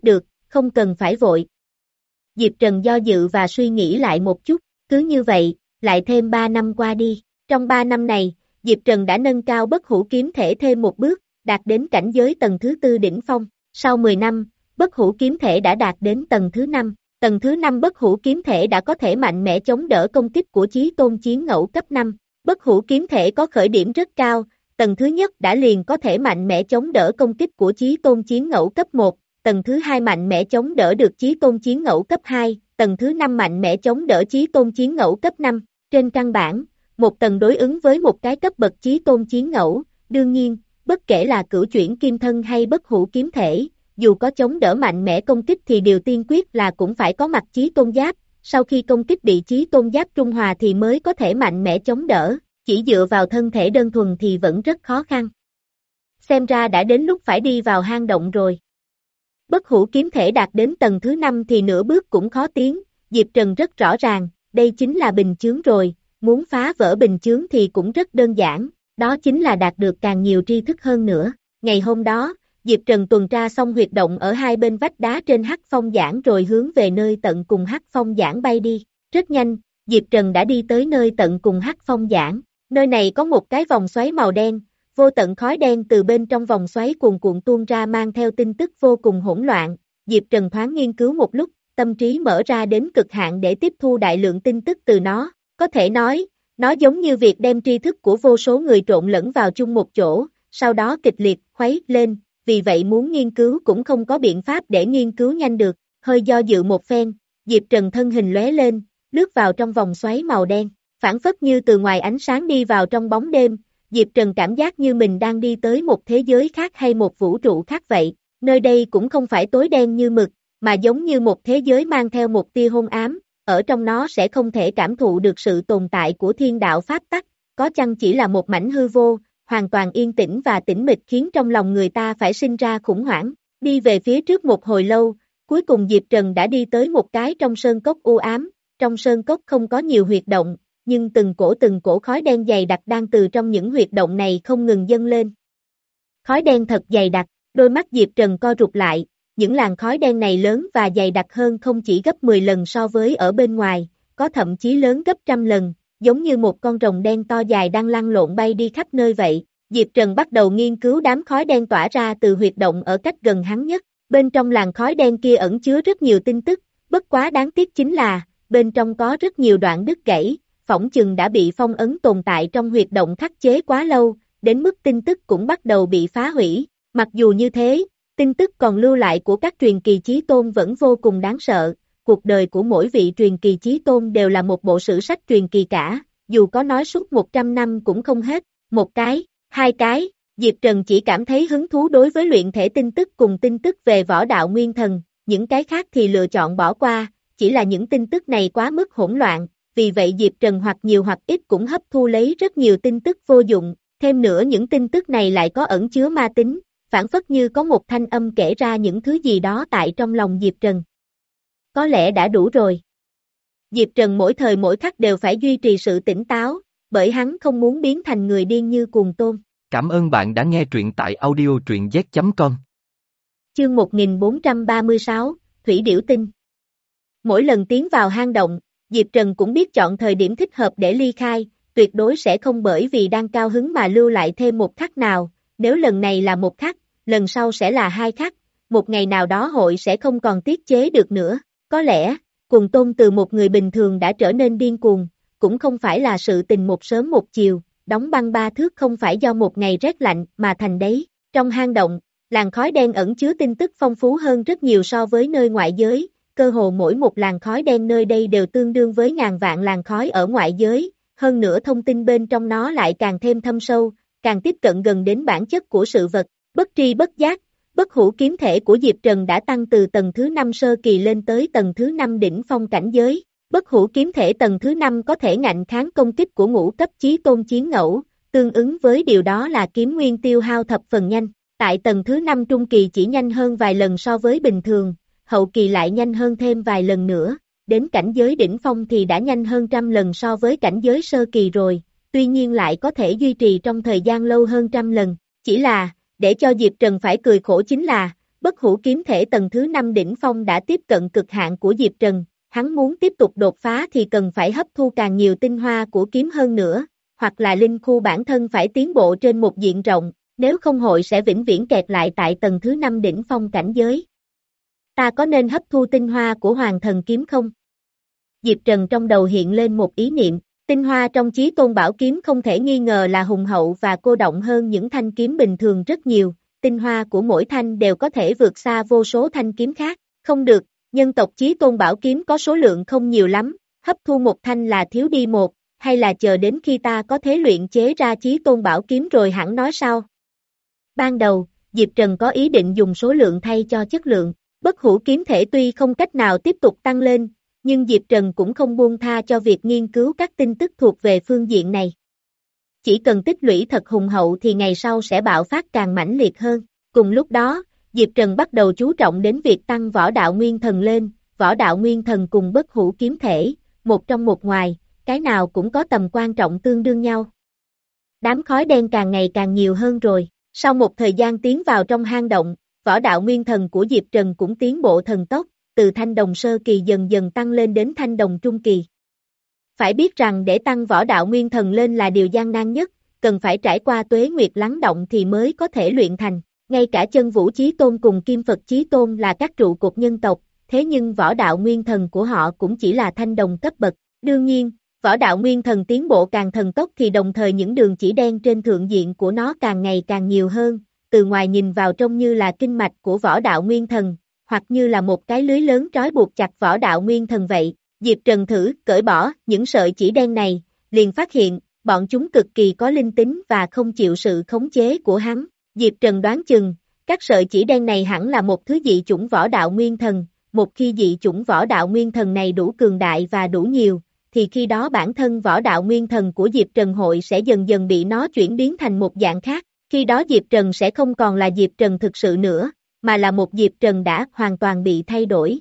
không cần phải vội. Diệp Trần do dự và suy nghĩ lại một chút, cứ như vậy, lại thêm ba năm qua đi. Trong ba năm này, Diệp Trần đã nâng cao bất hủ kiếm thể thêm một bước, đạt đến cảnh giới tầng thứ tư đỉnh phong. Sau mười năm, bất hủ kiếm thể đã đạt đến tầng thứ năm. Tầng thứ năm bất hủ kiếm thể đã có thể mạnh mẽ chống đỡ công kích của chí tôn chiến ngẫu cấp năm. Bất hủ kiếm thể có khởi điểm rất cao, tầng thứ nhất đã liền có thể mạnh mẽ chống đỡ công kích của chí tôn chiến ngẫu cấp một, tầng thứ hai mạnh mẽ chống đỡ được chí tôn chiến ngẫu cấp hai, tầng thứ năm mạnh mẽ chống đỡ chí tôn chiến ngẫu cấp năm. Trên căn bản, một tầng đối ứng với một cái cấp bậc chí tôn chiến ngẫu, đương nhiên, bất kể là cửu chuyển kim thân hay bất hủ kiếm thể, dù có chống đỡ mạnh mẽ công kích thì điều tiên quyết là cũng phải có mặt chí tôn giáp, sau khi công kích bị chí tôn giáp trung hòa thì mới có thể mạnh mẽ chống đỡ, chỉ dựa vào thân thể đơn thuần thì vẫn rất khó khăn. Xem ra đã đến lúc phải đi vào hang động rồi. Bất hủ kiếm thể đạt đến tầng thứ năm thì nửa bước cũng khó tiến, Diệp Trần rất rõ ràng, đây chính là bình chướng rồi, muốn phá vỡ bình chướng thì cũng rất đơn giản, đó chính là đạt được càng nhiều tri thức hơn nữa. Ngày hôm đó, Diệp Trần tuần tra xong huyệt động ở hai bên vách đá trên Hắc Phong Giảng rồi hướng về nơi tận cùng Hắc Phong Giảng bay đi. Rất nhanh, Diệp Trần đã đi tới nơi tận cùng Hắc Phong Giảng. Nơi này có một cái vòng xoáy màu đen, vô tận khói đen từ bên trong vòng xoáy cuồn cuộn tuôn ra mang theo tin tức vô cùng hỗn loạn. Diệp Trần thoáng nghiên cứu một lúc, tâm trí mở ra đến cực hạn để tiếp thu đại lượng tin tức từ nó. Có thể nói, nó giống như việc đem tri thức của vô số người trộn lẫn vào chung một chỗ, sau đó kịch liệt khuấy lên. Vì vậy muốn nghiên cứu cũng không có biện pháp để nghiên cứu nhanh được, hơi do dự một phen, Diệp Trần thân hình lóe lên, lướt vào trong vòng xoáy màu đen, phản phất như từ ngoài ánh sáng đi vào trong bóng đêm, Diệp Trần cảm giác như mình đang đi tới một thế giới khác hay một vũ trụ khác vậy, nơi đây cũng không phải tối đen như mực, mà giống như một thế giới mang theo một tia hôn ám, ở trong nó sẽ không thể cảm thụ được sự tồn tại của thiên đạo pháp tắc, có chăng chỉ là một mảnh hư vô, hoàn toàn yên tĩnh và tĩnh mịch khiến trong lòng người ta phải sinh ra khủng hoảng. Đi về phía trước một hồi lâu, cuối cùng Diệp Trần đã đi tới một cái trong sơn cốc u ám, trong sơn cốc không có nhiều huyệt động, nhưng từng cổ từng cổ khói đen dày đặc đang từ trong những huyệt động này không ngừng dâng lên. Khói đen thật dày đặc, đôi mắt Diệp Trần co rụt lại, những làn khói đen này lớn và dày đặc hơn không chỉ gấp mười lần so với ở bên ngoài, có thậm chí lớn gấp trăm lần. Giống như một con rồng đen to dài đang lăn lộn bay đi khắp nơi vậy. Diệp Trần bắt đầu nghiên cứu đám khói đen tỏa ra từ huyệt động ở cách gần hắn nhất. Bên trong làn khói đen kia ẩn chứa rất nhiều tin tức, bất quá đáng tiếc chính là, bên trong có rất nhiều đoạn đứt gãy, phỏng chừng đã bị phong ấn tồn tại trong huyệt động khắc chế quá lâu, đến mức tin tức cũng bắt đầu bị phá hủy. Mặc dù như thế, tin tức còn lưu lại của các truyền kỳ chí tôn vẫn vô cùng đáng sợ. Cuộc đời của mỗi vị truyền kỳ chí tôn đều là một bộ sử sách truyền kỳ cả, dù có nói suốt một trăm năm cũng không hết, một cái, hai cái, Diệp Trần chỉ cảm thấy hứng thú đối với luyện thể tin tức cùng tin tức về võ đạo nguyên thần, những cái khác thì lựa chọn bỏ qua, chỉ là những tin tức này quá mức hỗn loạn, vì vậy Diệp Trần hoặc nhiều hoặc ít cũng hấp thu lấy rất nhiều tin tức vô dụng, thêm nữa những tin tức này lại có ẩn chứa ma tính, phản phất như có một thanh âm kể ra những thứ gì đó tại trong lòng Diệp Trần. Có lẽ đã đủ rồi. Diệp Trần mỗi thời mỗi khắc đều phải duy trì sự tỉnh táo, bởi hắn không muốn biến thành người điên như Cuồng Tôn. Cảm ơn bạn đã nghe truyện tại audio truyện z chấm com. Chương một nghìn bốn trăm ba mươi sáu, Thủy Điểu Tinh. Mỗi lần tiến vào hang động, Diệp Trần cũng biết chọn thời điểm thích hợp để ly khai, tuyệt đối sẽ không bởi vì đang cao hứng mà lưu lại thêm một khắc nào, nếu lần này là một khắc, lần sau sẽ là hai khắc, một ngày nào đó hội sẽ không còn tiết chế được nữa. Có lẽ, Cuồng Tôn từ một người bình thường đã trở nên điên cuồng, cũng không phải là sự tình một sớm một chiều, đóng băng ba thước không phải do một ngày rét lạnh mà thành đấy. Trong hang động, làn khói đen ẩn chứa tin tức phong phú hơn rất nhiều so với nơi ngoại giới, cơ hồ mỗi một làn khói đen nơi đây đều tương đương với ngàn vạn làn khói ở ngoại giới, hơn nữa thông tin bên trong nó lại càng thêm thâm sâu, càng tiếp cận gần đến bản chất của sự vật, bất tri bất giác. Bất hủ kiếm thể của Diệp Trần đã tăng từ tầng thứ năm sơ kỳ lên tới tầng thứ năm đỉnh phong cảnh giới. Bất hủ kiếm thể tầng thứ năm có thể ngạnh kháng công kích của ngũ cấp chí tôn chiến ngẫu, tương ứng với điều đó là kiếm nguyên tiêu hao thập phần nhanh. Tại tầng thứ năm trung kỳ chỉ nhanh hơn vài lần so với bình thường, hậu kỳ lại nhanh hơn thêm vài lần nữa, đến cảnh giới đỉnh phong thì đã nhanh hơn trăm lần so với cảnh giới sơ kỳ rồi, tuy nhiên lại có thể duy trì trong thời gian lâu hơn trăm lần. Chỉ là, để cho Diệp Trần phải cười khổ chính là, bất Bất hủ kiếm thể tầng thứ năm đỉnh phong đã tiếp cận cực hạn của Diệp Trần, hắn muốn tiếp tục đột phá thì cần phải hấp thu càng nhiều tinh hoa của kiếm hơn nữa, hoặc là linh khu bản thân phải tiến bộ trên một diện rộng, nếu không hội sẽ vĩnh viễn kẹt lại tại tầng thứ năm đỉnh phong cảnh giới. Ta có nên hấp thu tinh hoa của Hoàng Thần Kiếm không? Diệp Trần trong đầu hiện lên một ý niệm, tinh hoa trong Chí Tôn Bảo Kiếm không thể nghi ngờ là hùng hậu và cô động hơn những thanh kiếm bình thường rất nhiều, tinh hoa của mỗi thanh đều có thể vượt xa vô số thanh kiếm khác, không được, nhân tộc Chí Tôn Bảo Kiếm có số lượng không nhiều lắm, hấp thu một thanh là thiếu đi một, hay là chờ đến khi ta có thể luyện chế ra Chí Tôn Bảo Kiếm rồi hẳn nói sau. Ban đầu, Diệp Trần có ý định dùng số lượng thay cho chất lượng, bất hủ kiếm thể tuy không cách nào tiếp tục tăng lên, nhưng Diệp Trần cũng không buông tha cho việc nghiên cứu các tin tức thuộc về phương diện này. Chỉ cần tích lũy thật hùng hậu thì ngày sau sẽ bạo phát càng mãnh liệt hơn. Cùng lúc đó, Diệp Trần bắt đầu chú trọng đến việc tăng võ đạo nguyên thần lên, võ đạo nguyên thần cùng bất hủ kiếm thể, một trong một ngoài, cái nào cũng có tầm quan trọng tương đương nhau. Đám khói đen càng ngày càng nhiều hơn rồi, sau một thời gian tiến vào trong hang động, võ đạo nguyên thần của Diệp Trần cũng tiến bộ thần tốc, từ thanh đồng sơ kỳ dần dần tăng lên đến thanh đồng trung kỳ. Phải biết rằng để tăng võ đạo nguyên thần lên là điều gian nan nhất, cần phải trải qua tuế nguyệt lắng động thì mới có thể luyện thành. Ngay cả Chân Vũ Chí Tôn cùng Kim Phật Chí Tôn là các trụ cột nhân tộc, thế nhưng võ đạo nguyên thần của họ cũng chỉ là thanh đồng cấp bậc. Đương nhiên, võ đạo nguyên thần tiến bộ càng thần tốc thì đồng thời những đường chỉ đen trên thượng diện của nó càng ngày càng nhiều hơn, từ ngoài nhìn vào trông như là kinh mạch của võ đạo nguyên thần, hoặc như là một cái lưới lớn trói buộc chặt võ đạo nguyên thần vậy. Diệp Trần thử cởi bỏ những sợi chỉ đen này, liền phát hiện, bọn chúng cực kỳ có linh tính và không chịu sự khống chế của hắn. Diệp Trần đoán chừng, các sợi chỉ đen này hẳn là một thứ dị chủng võ đạo nguyên thần, một khi dị chủng võ đạo nguyên thần này đủ cường đại và đủ nhiều, thì khi đó bản thân võ đạo nguyên thần của Diệp Trần hội sẽ dần dần bị nó chuyển biến thành một dạng khác, khi đó Diệp Trần sẽ không còn là Diệp Trần thực sự nữa, mà là một Diệp Trần đã hoàn toàn bị thay đổi.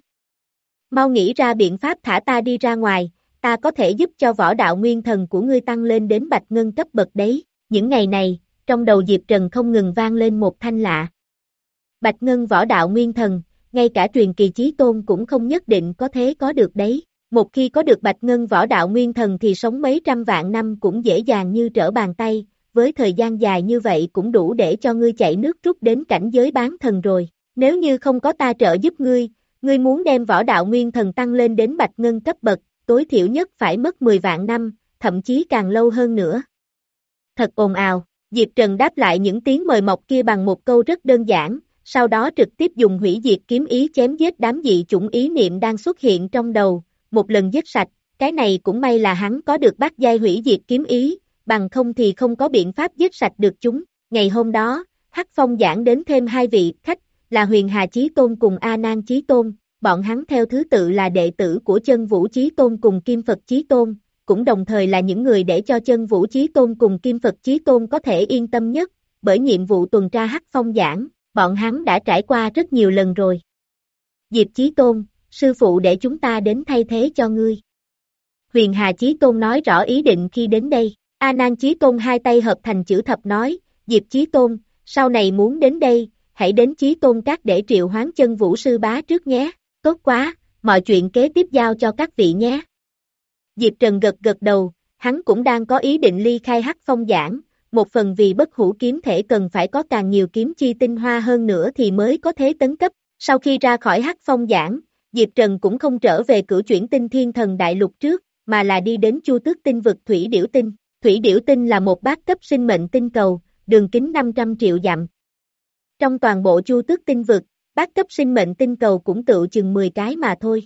Mau nghĩ ra biện pháp thả ta đi ra ngoài, ta có thể giúp cho võ đạo nguyên thần của ngươi tăng lên đến bạch ngân cấp bậc đấy. Những ngày này, trong đầu Diệp Trần không ngừng vang lên một thanh lạ. Bạch ngân võ đạo nguyên thần, ngay cả truyền kỳ chí tôn cũng không nhất định có thế có được đấy. Một khi có được bạch ngân võ đạo nguyên thần thì sống mấy trăm vạn năm cũng dễ dàng như trở bàn tay, với thời gian dài như vậy cũng đủ để cho ngươi chạy nước rút đến cảnh giới bán thần rồi. Nếu như không có ta trợ giúp ngươi, ngươi muốn đem võ đạo nguyên thần tăng lên đến bạch ngân cấp bậc, tối thiểu nhất phải mất mười vạn năm, thậm chí càng lâu hơn nữa. Thật ồn ào, Diệp Trần đáp lại những tiếng mời mọc kia bằng một câu rất đơn giản, sau đó trực tiếp dùng hủy diệt kiếm ý chém giết đám dị chủng ý niệm đang xuất hiện trong đầu, một lần giết sạch, cái này cũng may là hắn có được bát giai hủy diệt kiếm ý, bằng không thì không có biện pháp giết sạch được chúng. Ngày hôm đó, Hắc Phong giảng đến thêm hai vị khách, là Huyền Hà Chí Tôn cùng A Nan Chí Tôn, bọn hắn theo thứ tự là đệ tử của Chân Vũ Chí Tôn cùng Kim Phật Chí Tôn, cũng đồng thời là những người để cho Chân Vũ Chí Tôn cùng Kim Phật Chí Tôn có thể yên tâm nhất, bởi nhiệm vụ tuần tra Hắc Phong giảng, bọn hắn đã trải qua rất nhiều lần rồi. Diệp Chí Tôn, sư phụ để chúng ta đến thay thế cho ngươi. Huyền Hà Chí Tôn nói rõ ý định khi đến đây, A Nan Chí Tôn hai tay hợp thành chữ thập nói, Diệp Chí Tôn, sau này muốn đến đây, hãy đến Chí Tôn Các để triệu hoán Chân Vũ sư bá trước nhé, tốt quá, mọi chuyện kế tiếp giao cho các vị nhé. Diệp Trần gật gật đầu, hắn cũng đang có ý định ly khai Hắc Phong giảng, một phần vì bất hủ kiếm thể cần phải có càng nhiều kiếm chi tinh hoa hơn nữa thì mới có thế tấn cấp. Sau khi ra khỏi Hắc Phong giảng, Diệp Trần cũng không trở về cửu chuyển tinh thiên thần đại lục trước, mà là đi đến Chu Tước tinh vực Thủy Điểu Tinh. Thủy Điểu Tinh là một bát cấp sinh mệnh tinh cầu, đường kính năm trăm triệu dặm. Trong toàn bộ Chu Tước tinh vực, bát cấp sinh mệnh tinh cầu cũng tựu chừng mười cái mà thôi.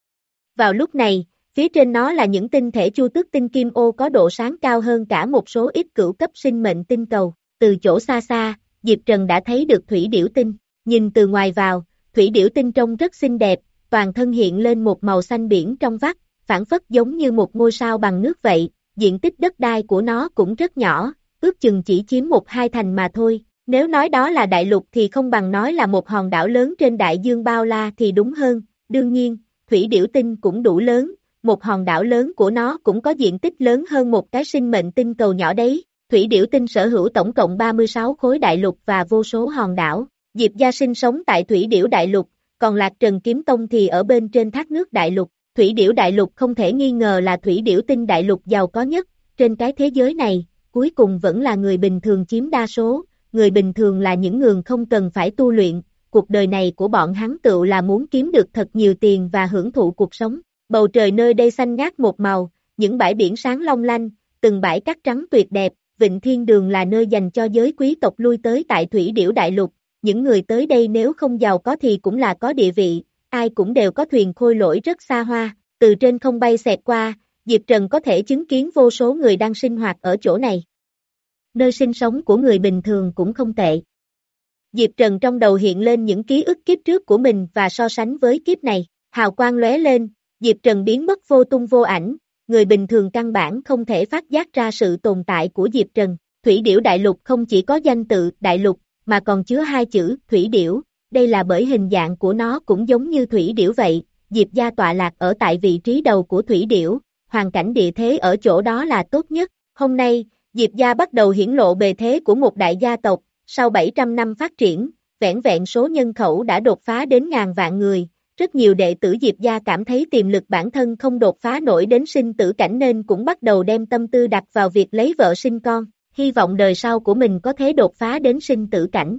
Vào lúc này, phía trên nó là những tinh thể Chu Tước tinh kim ô có độ sáng cao hơn cả một số ít cửu cấp sinh mệnh tinh cầu. Từ chỗ xa xa, Diệp Trần đã thấy được Thủy Điểu Tinh. Nhìn từ ngoài vào, Thủy Điểu Tinh trông rất xinh đẹp, toàn thân hiện lên một màu xanh biển trong vắt, phản phất giống như một ngôi sao bằng nước vậy. Diện tích đất đai của nó cũng rất nhỏ, ước chừng chỉ chiếm một hai thành mà thôi. Nếu nói đó là đại lục thì không bằng nói là một hòn đảo lớn trên đại dương bao la thì đúng hơn. Đương nhiên, Thủy Điểu Tinh cũng đủ lớn, một hòn đảo lớn của nó cũng có diện tích lớn hơn một cái sinh mệnh tinh cầu nhỏ đấy. Thủy Điểu Tinh sở hữu tổng cộng ba mươi sáu khối đại lục và vô số hòn đảo. Diệp gia sinh sống tại Thủy Điểu Đại Lục, còn Lạc Trần Kiếm Tông thì ở bên trên thác nước Đại Lục. Thủy Điểu Đại Lục không thể nghi ngờ là Thủy Điểu Tinh Đại Lục giàu có nhất, trên cái thế giới này, cuối cùng vẫn là người bình thường chiếm đa số, người bình thường là những người không cần phải tu luyện, cuộc đời này của bọn hắn tựu là muốn kiếm được thật nhiều tiền và hưởng thụ cuộc sống. Bầu trời nơi đây xanh ngát một màu, những bãi biển sáng long lanh, từng bãi cát trắng tuyệt đẹp, Vịnh Thiên Đường là nơi dành cho giới quý tộc lui tới tại Thủy Điểu Đại Lục, những người tới đây nếu không giàu có thì cũng là có địa vị, ai cũng đều có thuyền khôi lỗi rất xa hoa, từ trên không bay xẹt qua, Diệp Trần có thể chứng kiến vô số người đang sinh hoạt ở chỗ này. Nơi sinh sống của người bình thường cũng không tệ. Diệp Trần trong đầu hiện lên những ký ức kiếp trước của mình và so sánh với kiếp này, hào quang lóe lên, Diệp Trần biến mất vô tung vô ảnh, người bình thường căn bản không thể phát giác ra sự tồn tại của Diệp Trần. Thủy Điểu Đại Lục không chỉ có danh tự Đại Lục, mà còn chứa hai chữ Thủy Điểu, đây là bởi hình dạng của nó cũng giống như Thủy Điểu vậy, Diệp gia tọa lạc ở tại vị trí đầu của Thủy Điểu, hoàn cảnh địa thế ở chỗ đó là tốt nhất. Hôm nay, Diệp gia bắt đầu hiển lộ bề thế của một đại gia tộc, sau bảy trăm năm phát triển, vẻn vẹn số nhân khẩu đã đột phá đến ngàn vạn người, rất nhiều đệ tử Diệp gia cảm thấy tiềm lực bản thân không đột phá nổi đến sinh tử cảnh nên cũng bắt đầu đem tâm tư đặt vào việc lấy vợ sinh con, hy vọng đời sau của mình có thể đột phá đến sinh tử cảnh.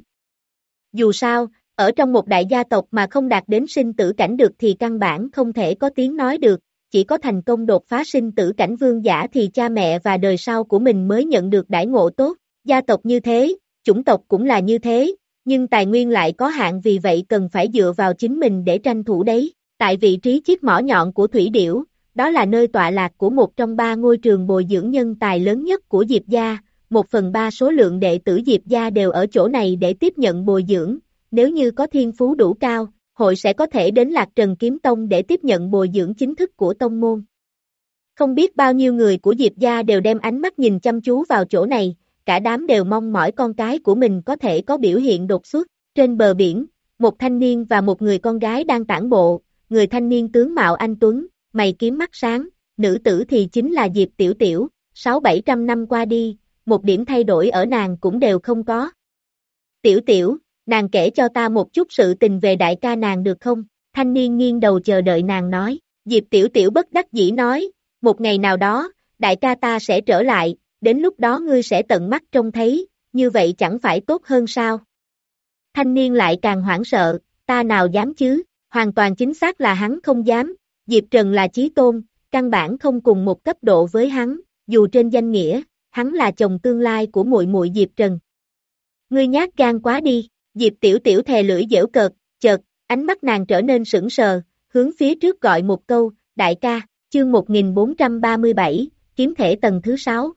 Dù sao, ở trong một đại gia tộc mà không đạt đến sinh tử cảnh được thì căn bản không thể có tiếng nói được, chỉ có thành công đột phá sinh tử cảnh vương giả thì cha mẹ và đời sau của mình mới nhận được đãi ngộ tốt, gia tộc như thế, chủng tộc cũng là như thế, nhưng tài nguyên lại có hạn vì vậy cần phải dựa vào chính mình để tranh thủ đấy. Tại vị trí chiếc mỏ nhọn của Thủy Điểu, đó là nơi tọa lạc của một trong ba ngôi trường bồi dưỡng nhân tài lớn nhất của Diệp gia, một phần ba số lượng đệ tử Diệp gia đều ở chỗ này để tiếp nhận bồi dưỡng, nếu như có thiên phú đủ cao, hội sẽ có thể đến Lạc Trần Kiếm Tông để tiếp nhận bồi dưỡng chính thức của tông môn. Không biết bao nhiêu người của Diệp gia đều đem ánh mắt nhìn chăm chú vào chỗ này, cả đám đều mong mỏi con cái của mình có thể có biểu hiện đột xuất. Trên bờ biển, một thanh niên và một người con gái đang tản bộ, người thanh niên tướng mạo anh tuấn, mày kiếm mắt sáng, nữ tử thì chính là Diệp Tiểu Tiểu, sáu bảy trăm năm qua đi, một điểm thay đổi ở nàng cũng đều không có. Tiểu Tiểu, nàng kể cho ta một chút sự tình về đại ca nàng được không? Thanh niên nghiêng đầu chờ đợi nàng nói, Diệp Tiểu Tiểu bất đắc dĩ nói, một ngày nào đó, đại ca ta sẽ trở lại, đến lúc đó ngươi sẽ tận mắt trông thấy, như vậy chẳng phải tốt hơn sao? Thanh niên lại càng hoảng sợ, ta nào dám chứ, hoàn toàn chính xác là hắn không dám, Diệp Trần là chí tôn, căn bản không cùng một cấp độ với hắn, dù trên danh nghĩa, hắn là chồng tương lai của muội muội Diệp Trần. Ngươi nhát gan quá đi, Diệp Tiểu Tiểu thè lưỡi giễu cợt, chợt, ánh mắt nàng trở nên sững sờ, hướng phía trước gọi một câu, đại ca, chương một nghìn bốn trăm ba mươi bảy, kiếm thể tầng thứ sáu.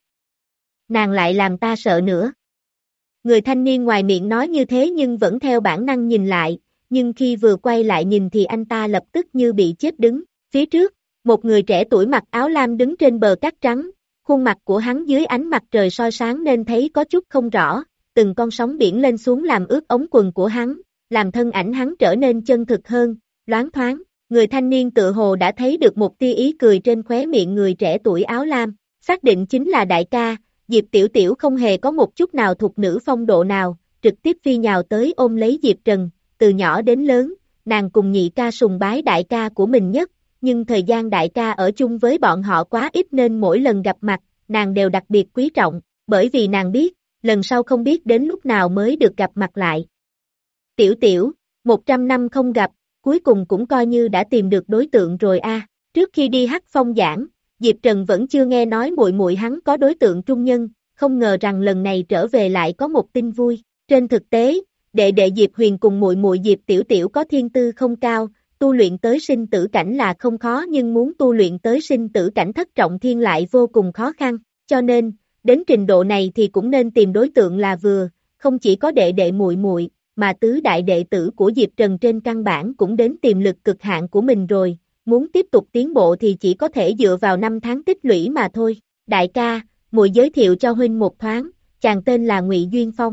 Nàng lại làm ta sợ nữa. Người thanh niên ngoài miệng nói như thế nhưng vẫn theo bản năng nhìn lại, nhưng khi vừa quay lại nhìn thì anh ta lập tức như bị chết đứng, phía trước, một người trẻ tuổi mặc áo lam đứng trên bờ cát trắng, khuôn mặt của hắn dưới ánh mặt trời soi sáng nên thấy có chút không rõ, từng con sóng biển lên xuống làm ướt ống quần của hắn, làm thân ảnh hắn trở nên chân thực hơn, loáng thoáng, người thanh niên tự hồ đã thấy được một tia ý cười trên khóe miệng người trẻ tuổi áo lam, xác định chính là đại ca. Diệp Tiểu Tiểu không hề có một chút nào thuộc nữ phong độ nào, trực tiếp phi nhào tới ôm lấy Diệp Trần, từ nhỏ đến lớn, nàng cùng nhị ca sùng bái đại ca của mình nhất, nhưng thời gian đại ca ở chung với bọn họ quá ít nên mỗi lần gặp mặt, nàng đều đặc biệt quý trọng, bởi vì nàng biết, lần sau không biết đến lúc nào mới được gặp mặt lại. Tiểu Tiểu, một trăm năm không gặp, cuối cùng cũng coi như đã tìm được đối tượng rồi a. Trước khi đi Hắc Phong giảng, Diệp Trần vẫn chưa nghe nói muội muội hắn có đối tượng trung nhân, không ngờ rằng lần này trở về lại có một tin vui. Trên thực tế, đệ đệ Diệp Huyền cùng muội muội Diệp Tiểu Tiểu có thiên tư không cao, tu luyện tới sinh tử cảnh là không khó nhưng muốn tu luyện tới sinh tử cảnh thất trọng thiên lại vô cùng khó khăn, cho nên, đến trình độ này thì cũng nên tìm đối tượng là vừa, không chỉ có đệ đệ muội muội, mà tứ đại đệ tử của Diệp Trần trên căn bản cũng đến tiềm lực cực hạn của mình rồi. Muốn tiếp tục tiến bộ thì chỉ có thể dựa vào năm tháng tích lũy mà thôi. Đại ca, muội giới thiệu cho huynh một thoáng, chàng tên là Ngụy Duyên Phong.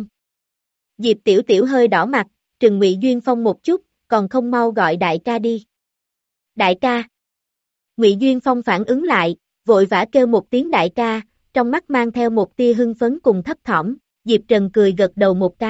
Diệp Tiểu Tiểu hơi đỏ mặt, trừng Ngụy Duyên Phong một chút, còn không mau gọi đại ca đi. Đại ca. Ngụy Duyên Phong phản ứng lại, vội vã kêu một tiếng đại ca, trong mắt mang theo một tia hưng phấn cùng thấp thỏm. Diệp Trần cười gật đầu một cái,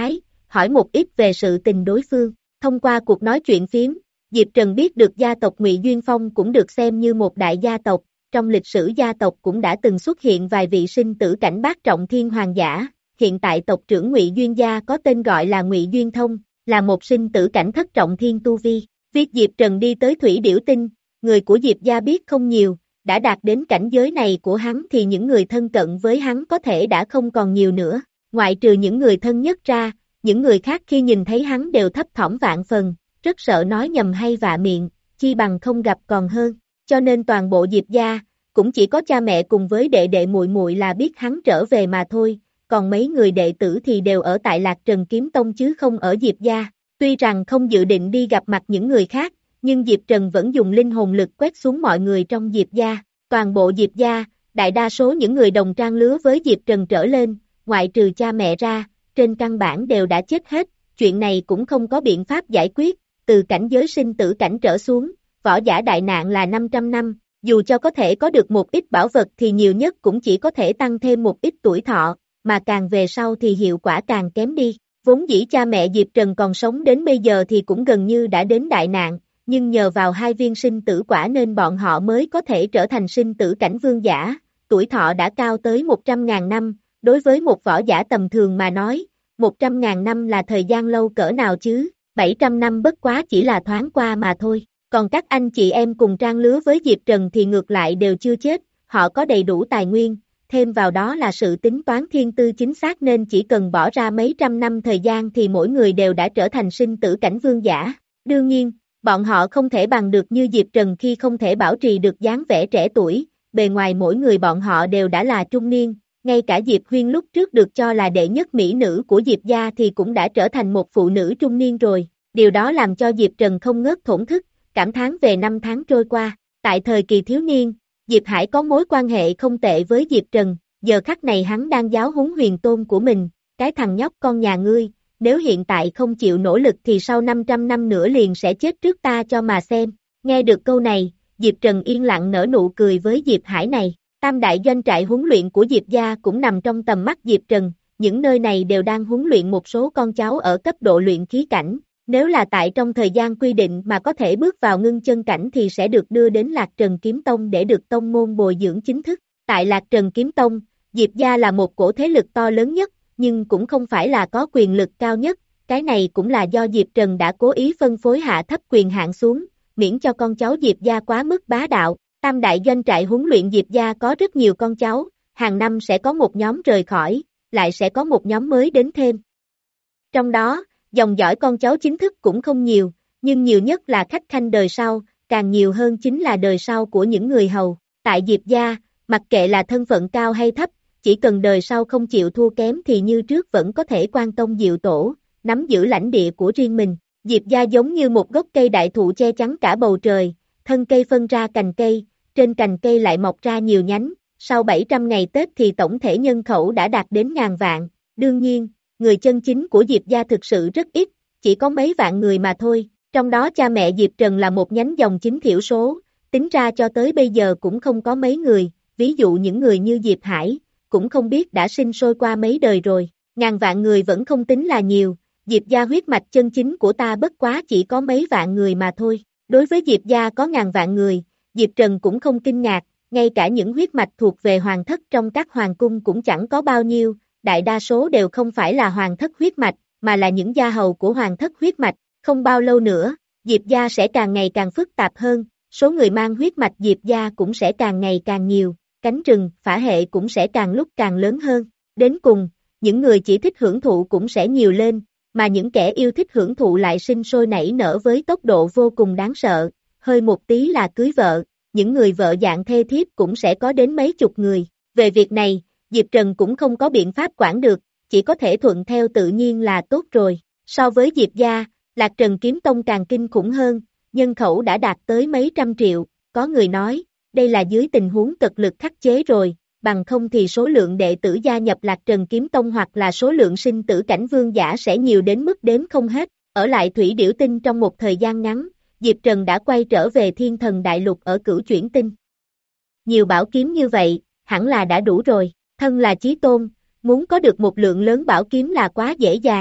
hỏi một ít về sự tình đối phương. Thông qua cuộc nói chuyện phiếm, Diệp Trần biết được gia tộc Ngụy Duyên Phong cũng được xem như một đại gia tộc, trong lịch sử gia tộc cũng đã từng xuất hiện vài vị sinh tử cảnh bát trọng thiên hoàng giả. Hiện tại tộc trưởng Ngụy Duyên gia có tên gọi là Ngụy Duyên Thông, là một sinh tử cảnh thất trọng thiên tu vi. Việc Diệp Trần đi tới Thủy Điểu Tinh, người của Diệp gia biết không nhiều, đã đạt đến cảnh giới này của hắn thì những người thân cận với hắn có thể đã không còn nhiều nữa. Ngoại trừ những người thân nhất ra, những người khác khi nhìn thấy hắn đều thấp thỏm vạn phần, rất sợ nói nhầm hay vạ miệng, chi bằng không gặp còn hơn. Cho nên toàn bộ Diệp gia, cũng chỉ có cha mẹ cùng với đệ đệ muội muội là biết hắn trở về mà thôi, còn mấy người đệ tử thì đều ở tại Lạc Trần Kiếm Tông chứ không ở Diệp gia. Tuy rằng không dự định đi gặp mặt những người khác, nhưng Diệp Trần vẫn dùng linh hồn lực quét xuống mọi người trong Diệp gia. Toàn bộ Diệp gia, đại đa số những người đồng trang lứa với Diệp Trần trở lên, ngoại trừ cha mẹ ra, trên căn bản đều đã chết hết, chuyện này cũng không có biện pháp giải quyết, từ cảnh giới sinh tử cảnh trở xuống, võ giả đại nạn là năm trăm năm, dù cho có thể có được một ít bảo vật thì nhiều nhất cũng chỉ có thể tăng thêm một ít tuổi thọ, mà càng về sau thì hiệu quả càng kém đi. Vốn dĩ cha mẹ Diệp Trần còn sống đến bây giờ thì cũng gần như đã đến đại nạn, nhưng nhờ vào hai viên sinh tử quả nên bọn họ mới có thể trở thành sinh tử cảnh vương giả, tuổi thọ đã cao tới một trăm ngàn năm, đối với một võ giả tầm thường mà nói, một trăm ngàn năm là thời gian lâu cỡ nào chứ, bảy trăm năm bất quá chỉ là thoáng qua mà thôi. Còn các anh chị em cùng trang lứa với Diệp Trần thì ngược lại đều chưa chết, họ có đầy đủ tài nguyên, thêm vào đó là sự tính toán thiên tư chính xác nên chỉ cần bỏ ra mấy trăm năm thời gian thì mỗi người đều đã trở thành sinh tử cảnh vương giả. Đương nhiên, bọn họ không thể bằng được như Diệp Trần khi không thể bảo trì được dáng vẻ trẻ tuổi, bề ngoài mỗi người bọn họ đều đã là trung niên, ngay cả Diệp Huyên lúc trước được cho là đệ nhất mỹ nữ của Diệp gia thì cũng đã trở thành một phụ nữ trung niên rồi, điều đó làm cho Diệp Trần không ngớt thổn thức, cảm thán về năm tháng trôi qua. Tại thời kỳ thiếu niên, Diệp Hải có mối quan hệ không tệ với Diệp Trần, giờ khắc này hắn đang giáo huấn huyền tôn của mình, cái thằng nhóc con nhà ngươi, nếu hiện tại không chịu nỗ lực thì sau năm trăm năm nữa liền sẽ chết trước ta cho mà xem. Nghe được câu này, Diệp Trần yên lặng nở nụ cười với Diệp Hải này. Tam đại doanh trại huấn luyện của Diệp gia cũng nằm trong tầm mắt Diệp Trần, những nơi này đều đang huấn luyện một số con cháu ở cấp độ luyện khí cảnh. Nếu là tại trong thời gian quy định mà có thể bước vào ngưng chân cảnh thì sẽ được đưa đến Lạc Trần Kiếm Tông để được tông môn bồi dưỡng chính thức. Tại Lạc Trần Kiếm Tông, Diệp gia là một cổ thế lực to lớn nhất, nhưng cũng không phải là có quyền lực cao nhất, cái này cũng là do Diệp Trần đã cố ý phân phối hạ thấp quyền hạn xuống, miễn cho con cháu Diệp gia quá mức bá đạo. Tam đại doanh trại huấn luyện Diệp gia có rất nhiều con cháu, hàng năm sẽ có một nhóm rời khỏi, lại sẽ có một nhóm mới đến thêm. Trong đó, dòng dõi con cháu chính thức cũng không nhiều, nhưng nhiều nhất là khách khanh đời sau, càng nhiều hơn chính là đời sau của những người hầu. Tại Diệp gia, mặc kệ là thân phận cao hay thấp, chỉ cần đời sau không chịu thua kém thì như trước vẫn có thể quan tông diệu tổ, nắm giữ lãnh địa của riêng mình. Diệp gia giống như một gốc cây đại thụ che chắn cả bầu trời, thân cây phân ra cành cây, trên cành cây lại mọc ra nhiều nhánh, sau bảy trăm ngày Tết thì tổng thể nhân khẩu đã đạt đến ngàn vạn. Đương nhiên, người chân chính của Diệp gia thực sự rất ít, chỉ có mấy vạn người mà thôi, trong đó cha mẹ Diệp Trần là một nhánh dòng chính thiểu số, tính ra cho tới bây giờ cũng không có mấy người, ví dụ những người như Diệp Hải, cũng không biết đã sinh sôi qua mấy đời rồi, ngàn vạn người vẫn không tính là nhiều, Diệp gia huyết mạch chân chính của ta bất quá chỉ có mấy vạn người mà thôi. Đối với Diệp gia có ngàn vạn người, Diệp Trần cũng không kinh ngạc, ngay cả những huyết mạch thuộc về hoàng thất trong các hoàng cung cũng chẳng có bao nhiêu, đại đa số đều không phải là hoàng thất huyết mạch, mà là những gia hầu của hoàng thất huyết mạch. Không bao lâu nữa, Diệp gia sẽ càng ngày càng phức tạp hơn, số người mang huyết mạch Diệp gia cũng sẽ càng ngày càng nhiều, cánh rừng, phả hệ cũng sẽ càng lúc càng lớn hơn. Đến cùng, những người chỉ thích hưởng thụ cũng sẽ nhiều lên, mà những kẻ yêu thích hưởng thụ lại sinh sôi nảy nở với tốc độ vô cùng đáng sợ, hơi một tí là cưới vợ, những người vợ dạng thê thiếp cũng sẽ có đến mấy chục người. Về việc này, Diệp Trần cũng không có biện pháp quản được, chỉ có thể thuận theo tự nhiên là tốt rồi. So với Diệp gia, Lạc Trần Kiếm Tông càng kinh khủng hơn, nhân khẩu đã đạt tới mấy trăm triệu, có người nói, đây là dưới tình huống cực lực khắc chế rồi, bằng không thì số lượng đệ tử gia nhập Lạc Trần Kiếm Tông hoặc là số lượng sinh tử cảnh vương giả sẽ nhiều đến mức đếm không hết. Ở lại Thủy Điểu Tinh trong một thời gian ngắn, Diệp Trần đã quay trở về Thiên Thần Đại Lục ở Cửu Chuyển Tinh. Nhiều bảo kiếm như vậy, hẳn là đã đủ rồi, thân là chí tôn, muốn có được một lượng lớn bảo kiếm là quá dễ dàng,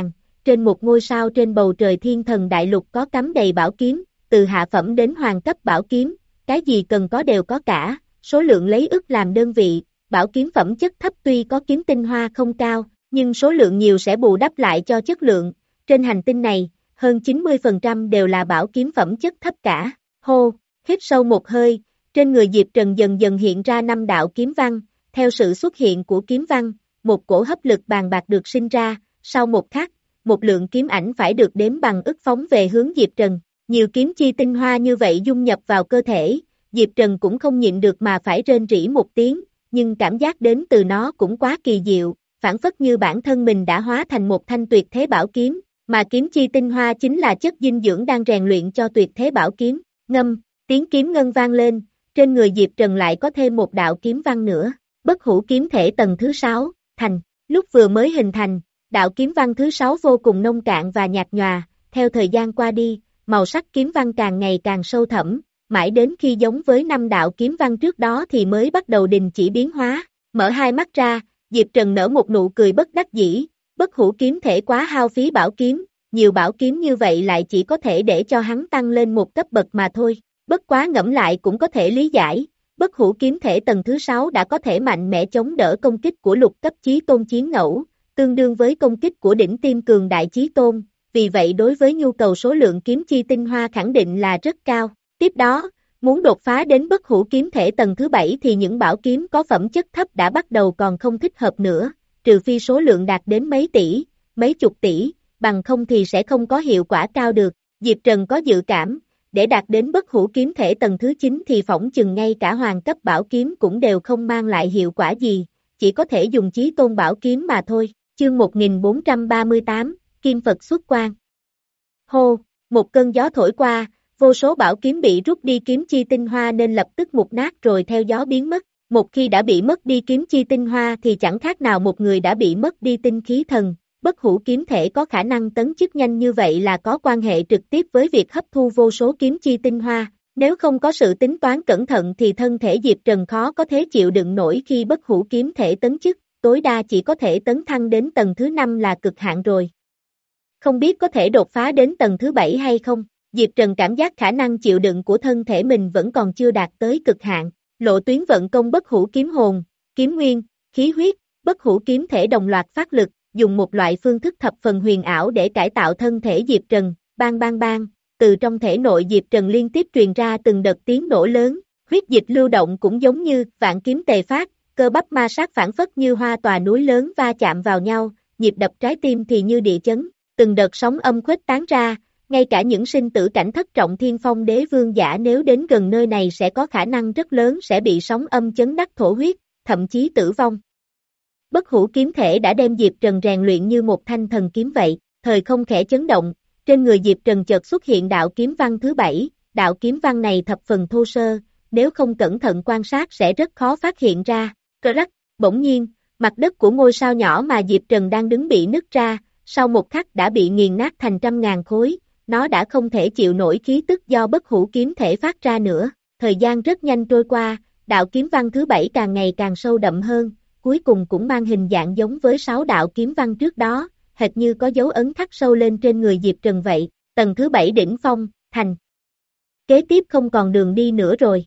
trên một ngôi sao trên bầu trời thiên thần đại lục có cắm đầy bảo kiếm, từ hạ phẩm đến hoàng cấp bảo kiếm, cái gì cần có đều có cả, số lượng lấy ức làm đơn vị, bảo kiếm phẩm chất thấp tuy có kiếm tinh hoa không cao, nhưng số lượng nhiều sẽ bù đắp lại cho chất lượng, trên hành tinh này, hơn chín mươi phần trăm đều là bảo kiếm phẩm chất thấp cả, hô, hít sâu một hơi, trên người Diệp Trần dần dần hiện ra năm đạo kiếm văn, theo sự xuất hiện của kiếm văn, một cổ hấp lực bàn bạc được sinh ra, sau một khắc, một lượng kiếm ảnh phải được đếm bằng ức phóng về hướng Diệp Trần, nhiều kiếm chi tinh hoa như vậy dung nhập vào cơ thể, Diệp Trần cũng không nhịn được mà phải rên rỉ một tiếng, nhưng cảm giác đến từ nó cũng quá kỳ diệu, phản phất như bản thân mình đã hóa thành một thanh tuyệt thế bảo kiếm, mà kiếm chi tinh hoa chính là chất dinh dưỡng đang rèn luyện cho tuyệt thế bảo kiếm, ngâm, tiếng kiếm ngân vang lên, trên người Diệp Trần lại có thêm một đạo kiếm văn nữa, bất hủ kiếm thể tầng thứ sáu, thành, lúc vừa mới hình thành, đạo kiếm văn thứ sáu vô cùng nông cạn và nhạt nhòa, theo thời gian qua đi, màu sắc kiếm văn càng ngày càng sâu thẳm, mãi đến khi giống với năm đạo kiếm văn trước đó thì mới bắt đầu đình chỉ biến hóa, mở hai mắt ra, Diệp Trần nở một nụ cười bất đắc dĩ, bất hủ kiếm thể quá hao phí bảo kiếm, nhiều bảo kiếm như vậy lại chỉ có thể để cho hắn tăng lên một cấp bậc mà thôi, bất quá ngẫm lại cũng có thể lý giải, bất hủ kiếm thể tầng thứ sáu đã có thể mạnh mẽ chống đỡ công kích của lục cấp chí tôn chiến ngẫu, tương đương với công kích của đỉnh tiêm cường đại chí tôn, vì vậy đối với nhu cầu số lượng kiếm chi tinh hoa khẳng định là rất cao. Tiếp đó, muốn đột phá đến bất hủ kiếm thể tầng thứ bảy thì những bảo kiếm có phẩm chất thấp đã bắt đầu còn không thích hợp nữa, trừ phi số lượng đạt đến mấy tỷ, mấy chục tỷ, bằng không thì sẽ không có hiệu quả cao được. Diệp Trần có dự cảm, để đạt đến bất hủ kiếm thể tầng thứ chín thì phỏng chừng ngay cả hoàng cấp bảo kiếm cũng đều không mang lại hiệu quả gì, chỉ có thể dùng chí tôn bảo kiếm mà thôi. Chương một nghìn bốn trăm ba mươi tám, Kim Phật xuất quan. Hô, một cơn gió thổi qua, vô số bảo kiếm bị rút đi kiếm chi tinh hoa nên lập tức mục nát rồi theo gió biến mất. Một khi đã bị mất đi kiếm chi tinh hoa thì chẳng khác nào một người đã bị mất đi tinh khí thần. Bất hủ kiếm thể có khả năng tấn chức nhanh như vậy là có quan hệ trực tiếp với việc hấp thu vô số kiếm chi tinh hoa. Nếu không có sự tính toán cẩn thận thì thân thể Diệp Trần khó có thể chịu đựng nổi khi bất hủ kiếm thể tấn chức, tối đa chỉ có thể tấn thăng đến tầng thứ năm là cực hạn rồi. Không biết có thể đột phá đến tầng thứ bảy hay không? Diệp Trần cảm giác khả năng chịu đựng của thân thể mình vẫn còn chưa đạt tới cực hạn. Lộ tuyến vận công bất hủ kiếm hồn, kiếm nguyên, khí huyết, bất hủ kiếm thể đồng loạt phát lực, dùng một loại phương thức thập phần huyền ảo để cải tạo thân thể Diệp Trần, bang bang bang, từ trong thể nội Diệp Trần liên tiếp truyền ra từng đợt tiếng nổ lớn, huyết dịch lưu động cũng giống như vạn kiếm tề phát, cơ bắp ma sát phản phất như hoa tòa núi lớn va chạm vào nhau, nhịp đập trái tim thì như địa chấn, từng đợt sóng âm khuếch tán ra, ngay cả những sinh tử cảnh thất trọng thiên phong đế vương giả nếu đến gần nơi này sẽ có khả năng rất lớn sẽ bị sóng âm chấn đắc thổ huyết, thậm chí tử vong. Bất hủ kiếm thể đã đem Diệp Trần rèn luyện như một thanh thần kiếm vậy, thời không khẽ chấn động, trên người Diệp Trần chợt xuất hiện đạo kiếm văn thứ bảy, đạo kiếm văn này thập phần thô sơ, nếu không cẩn thận quan sát sẽ rất khó phát hiện ra. Cơ rắc, bỗng nhiên, mặt đất của ngôi sao nhỏ mà Diệp Trần đang đứng bị nứt ra, sau một khắc đã bị nghiền nát thành trăm ngàn khối, nó đã không thể chịu nổi khí tức do bất hủ kiếm thể phát ra nữa. Thời gian rất nhanh trôi qua, đạo kiếm văn thứ bảy càng ngày càng sâu đậm hơn, cuối cùng cũng mang hình dạng giống với sáu đạo kiếm văn trước đó, hệt như có dấu ấn khắc sâu lên trên người Diệp Trần vậy. Tầng thứ bảy đỉnh phong, thành. Kế tiếp không còn đường đi nữa rồi.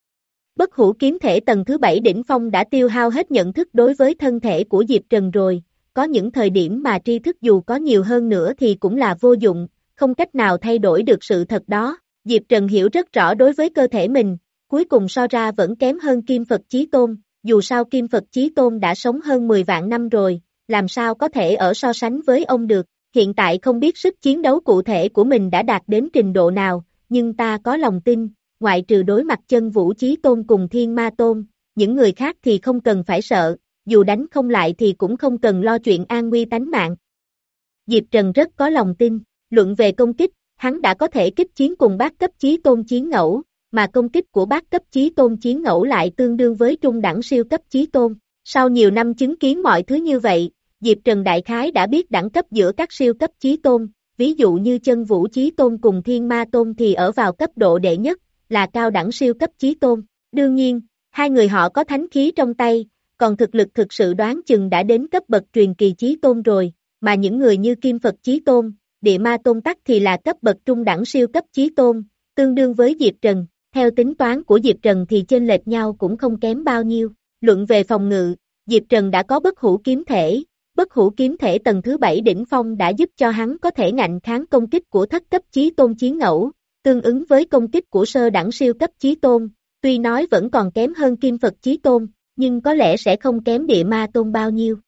Bất hủ kiếm thể tầng thứ bảy đỉnh phong đã tiêu hao hết nhận thức đối với thân thể của Diệp Trần rồi, có những thời điểm mà tri thức dù có nhiều hơn nữa thì cũng là vô dụng, không cách nào thay đổi được sự thật đó. Diệp Trần hiểu rất rõ đối với cơ thể mình, cuối cùng so ra vẫn kém hơn Kim Phật Chí Tôn, dù sao Kim Phật Chí Tôn đã sống hơn mười vạn năm rồi, làm sao có thể ở so sánh với ông được, hiện tại không biết sức chiến đấu cụ thể của mình đã đạt đến trình độ nào, nhưng ta có lòng tin, ngoại trừ đối mặt Chân Vũ Chí Tôn cùng Thiên Ma Tôn, những người khác thì không cần phải sợ, dù đánh không lại thì cũng không cần lo chuyện an nguy tánh mạng. Diệp Trần rất có lòng tin, luận về công kích, hắn đã có thể kích chiến cùng bát cấp Chí Tôn chiến ngẫu, mà công kích của bát cấp Chí Tôn chiến ngẫu lại tương đương với trung đẳng siêu cấp Chí Tôn. Sau nhiều năm chứng kiến mọi thứ như vậy, Diệp Trần đại khái đã biết đẳng cấp giữa các siêu cấp Chí Tôn, ví dụ như Chân Vũ Chí Tôn cùng Thiên Ma Tôn thì ở vào cấp độ đệ nhất, là cao đẳng siêu cấp Chí Tôn. Đương nhiên, hai người họ có thánh khí trong tay, còn thực lực thực sự đoán chừng đã đến cấp bậc truyền kỳ Chí Tôn rồi, mà những người như Kim Phật Chí Tôn, Địa Ma Tôn tắc thì là cấp bậc trung đẳng siêu cấp Chí Tôn, tương đương với Diệp Trần, theo tính toán của Diệp Trần thì chênh lệch nhau cũng không kém bao nhiêu. Luận về phòng ngự, Diệp Trần đã có bất hủ kiếm thể, bất hủ kiếm thể tầng thứ bảy đỉnh phong đã giúp cho hắn có thể ngạnh kháng công kích của thất cấp Chí Tôn chiến ngẫu, tương ứng với công kích của sơ đẳng siêu cấp Chí Tôn, tuy nói vẫn còn kém hơn Kim Phật Chí Tôn, nhưng có lẽ sẽ không kém Địa Ma Tôn bao nhiêu.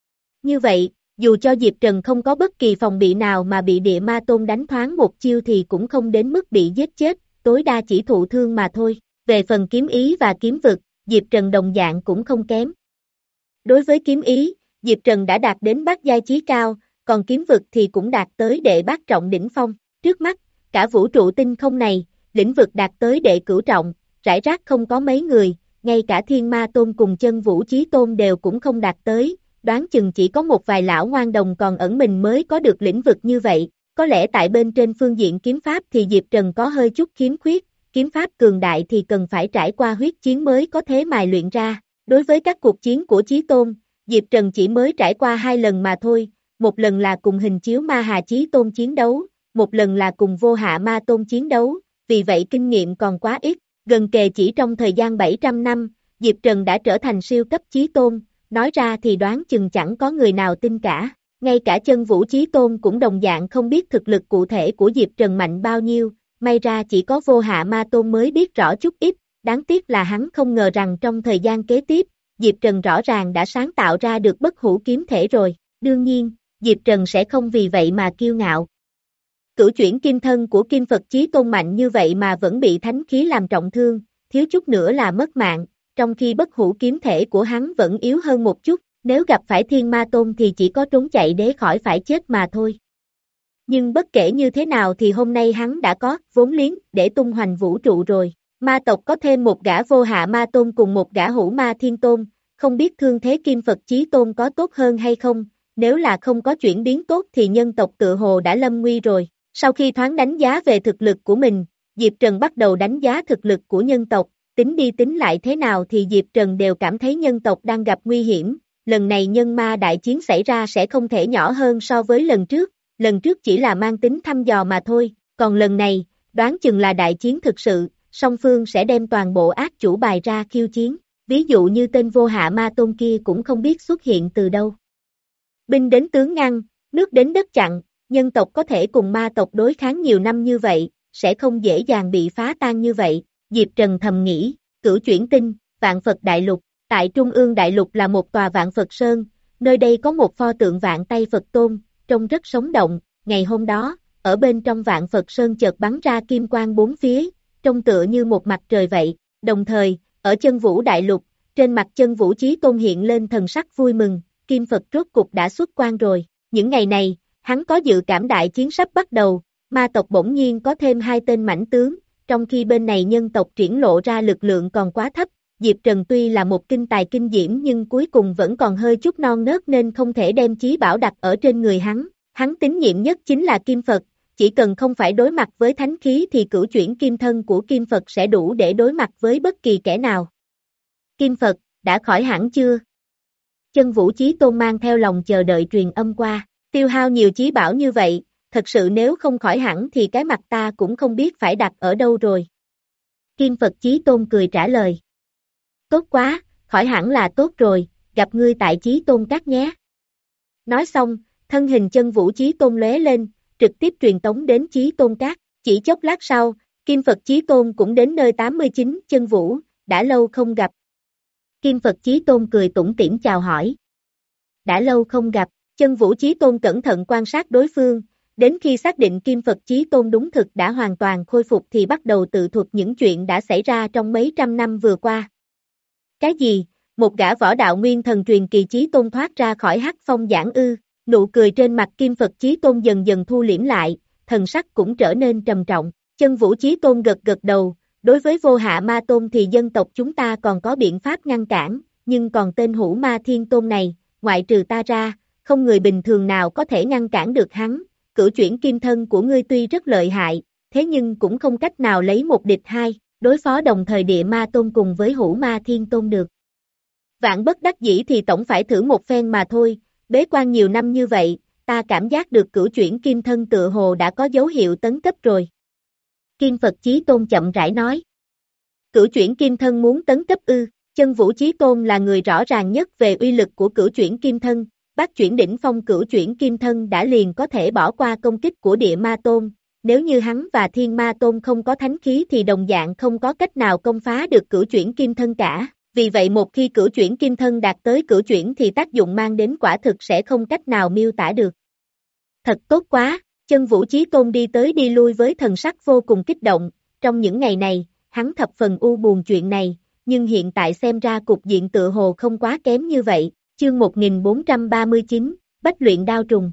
Như vậy, dù cho Diệp Trần không có bất kỳ phòng bị nào mà bị Địa Ma Tôn đánh thoáng một chiêu thì cũng không đến mức bị giết chết, tối đa chỉ thụ thương mà thôi. Về phần kiếm ý và kiếm vực, Diệp Trần đồng dạng cũng không kém. Đối với kiếm ý, Diệp Trần đã đạt đến bát giai chí cao, còn kiếm vực thì cũng đạt tới đệ bát trọng đỉnh phong. Trước mắt, cả vũ trụ tinh không này, lĩnh vực đạt tới đệ cửu trọng, rải rác không có mấy người, ngay cả Thiên Ma Tôn cùng Chân Vũ Chí Tôn đều cũng không đạt tới, đoán chừng chỉ có một vài lão ngoan đồng còn ẩn mình mới có được lĩnh vực như vậy. Có lẽ tại bên trên phương diện kiếm pháp thì Diệp Trần có hơi chút khiếm khuyết, kiếm pháp cường đại thì cần phải trải qua huyết chiến mới có thể mài luyện ra. Đối với các cuộc chiến của Chí Tôn, Diệp Trần chỉ mới trải qua hai lần mà thôi, một lần là cùng Hình Chiếu Ma Hà Chí Tôn chiến đấu, một lần là cùng Vô Hạ Ma Tôn chiến đấu, vì vậy kinh nghiệm còn quá ít, gần kề chỉ trong thời gian bảy trăm năm, Diệp Trần đã trở thành siêu cấp Chí Tôn, nói ra thì đoán chừng chẳng có người nào tin cả. Ngay cả Chân Vũ Chí Tôn cũng đồng dạng không biết thực lực cụ thể của Diệp Trần mạnh bao nhiêu, may ra chỉ có Vô Hạ Ma Tôn mới biết rõ chút ít, đáng tiếc là hắn không ngờ rằng trong thời gian kế tiếp, Diệp Trần rõ ràng đã sáng tạo ra được bất hủ kiếm thể rồi, đương nhiên, Diệp Trần sẽ không vì vậy mà kiêu ngạo. Cửu chuyển kim thân của Kim Phật Chí Tôn mạnh như vậy mà vẫn bị thánh khí làm trọng thương, thiếu chút nữa là mất mạng, trong khi bất hủ kiếm thể của hắn vẫn yếu hơn một chút. Nếu gặp phải Thiên Ma Tôn thì chỉ có trốn chạy để khỏi phải chết mà thôi. Nhưng bất kể như thế nào thì hôm nay hắn đã có vốn liếng để tung hoành vũ trụ rồi. Ma tộc có thêm một gã Vô Hạ Ma Tôn cùng một gã Hữu Ma Thiên Tôn, không biết thương thế Kim Phật Chí Tôn có tốt hơn hay không, nếu là không có chuyển biến tốt thì nhân tộc tự hồ đã lâm nguy rồi. Sau khi thoáng đánh giá về thực lực của mình, Diệp Trần bắt đầu đánh giá thực lực của nhân tộc, tính đi tính lại thế nào thì Diệp Trần đều cảm thấy nhân tộc đang gặp nguy hiểm. Lần này nhân ma đại chiến xảy ra sẽ không thể nhỏ hơn so với lần trước, lần trước chỉ là mang tính thăm dò mà thôi, còn lần này, đoán chừng là đại chiến thực sự, song phương sẽ đem toàn bộ ác chủ bài ra khiêu chiến, ví dụ như tên Vô Hạ Ma Tôn kia cũng không biết xuất hiện từ đâu. Binh đến tướng ngăn, nước đến đất chặn, nhân tộc có thể cùng ma tộc đối kháng nhiều năm như vậy, sẽ không dễ dàng bị phá tan như vậy, Diệp Trần thầm nghĩ, cửu chuyển tinh, Vạn Phật Đại Lục. Tại Trung ương Đại Lục là một tòa Vạn Phật Sơn, nơi đây có một pho tượng Vạn Tay Phật Tôn, trông rất sống động, ngày hôm đó, ở bên trong Vạn Phật Sơn chợt bắn ra kim quang bốn phía, trông tựa như một mặt trời vậy, đồng thời, ở Chân Vũ Đại Lục, trên mặt Chân Vũ Chí Tôn hiện lên thần sắc vui mừng, Kim Phật rốt cục đã xuất quan rồi, những ngày này, hắn có dự cảm đại chiến sắp bắt đầu, ma tộc bỗng nhiên có thêm hai tên mãnh tướng, trong khi bên này nhân tộc triển lộ ra lực lượng còn quá thấp. Diệp Trần tuy là một kinh tài kinh diễm nhưng cuối cùng vẫn còn hơi chút non nớt nên không thể đem chí bảo đặt ở trên người hắn. Hắn tín nhiệm nhất chính là Kim Phật, chỉ cần không phải đối mặt với thánh khí thì cửu chuyển kim thân của Kim Phật sẽ đủ để đối mặt với bất kỳ kẻ nào. Kim Phật, đã khỏi hẳn chưa? Chân Vũ Chí Tôn mang theo lòng chờ đợi truyền âm qua, tiêu hao nhiều chí bảo như vậy, thật sự nếu không khỏi hẳn thì cái mặt ta cũng không biết phải đặt ở đâu rồi. Kim Phật Chí Tôn cười trả lời. Tốt quá, khỏi hẳn là tốt rồi, gặp ngươi tại Chí Tôn Các nhé. Nói xong, thân hình Chân Vũ Chí Tôn lóe lên, trực tiếp truyền tống đến Chí Tôn Các, chỉ chốc lát sau, Kim Phật Chí Tôn cũng đến nơi tám mươi chín, Chân Vũ, đã lâu không gặp. Kim Phật Chí Tôn cười tủm tỉm chào hỏi. Đã lâu không gặp, Chân Vũ Chí Tôn cẩn thận quan sát đối phương, đến khi xác định Kim Phật Chí Tôn đúng thực đã hoàn toàn khôi phục thì bắt đầu tự thuật những chuyện đã xảy ra trong mấy trăm năm vừa qua. Cái gì? Một gã võ đạo nguyên thần truyền kỳ Chí Tôn thoát ra khỏi hắc phong giảng ư? Nụ cười trên mặt Kim Phật Chí Tôn dần dần thu liễm lại, thần sắc cũng trở nên trầm trọng. Chân Vũ Chí Tôn gật gật đầu, đối với Vô Hạ Ma Tôn thì dân tộc chúng ta còn có biện pháp ngăn cản, nhưng còn tên Hữu Ma Thiên Tôn này, ngoại trừ ta ra, không người bình thường nào có thể ngăn cản được hắn. Cửu chuyển kim thân của ngươi tuy rất lợi hại, thế nhưng cũng không cách nào lấy một địch hai, đối phó đồng thời Địa Ma Tôn cùng với Hữu Ma Thiên Tôn được. Vạn bất đắc dĩ thì tổng phải thử một phen mà thôi, bế quan nhiều năm như vậy, ta cảm giác được cửu chuyển kim thân tựa hồ đã có dấu hiệu tấn cấp rồi. Kim Phật Chí Tôn chậm rãi nói. Cửu chuyển kim thân muốn tấn cấp ư? Chân Vũ Chí Tôn là người rõ ràng nhất về uy lực của cửu chuyển kim thân, bát chuyển đỉnh phong cửu chuyển kim thân đã liền có thể bỏ qua công kích của địa ma tôn, nếu như hắn và thiên ma tôn không có thánh khí thì đồng dạng không có cách nào công phá được cửu chuyển kim thân cả, vì vậy một khi cửu chuyển kim thân đạt tới cửu chuyển thì tác dụng mang đến quả thực sẽ không cách nào miêu tả được. Thật tốt quá, Chân Vũ Chí Tôn đi tới đi lui với thần sắc vô cùng kích động, trong những ngày này, hắn thập phần u buồn chuyện này, nhưng hiện tại xem ra cục diện tựa hồ không quá kém như vậy. Chương một nghìn bốn trăm ba mươi chín, Bách luyện đao trùng.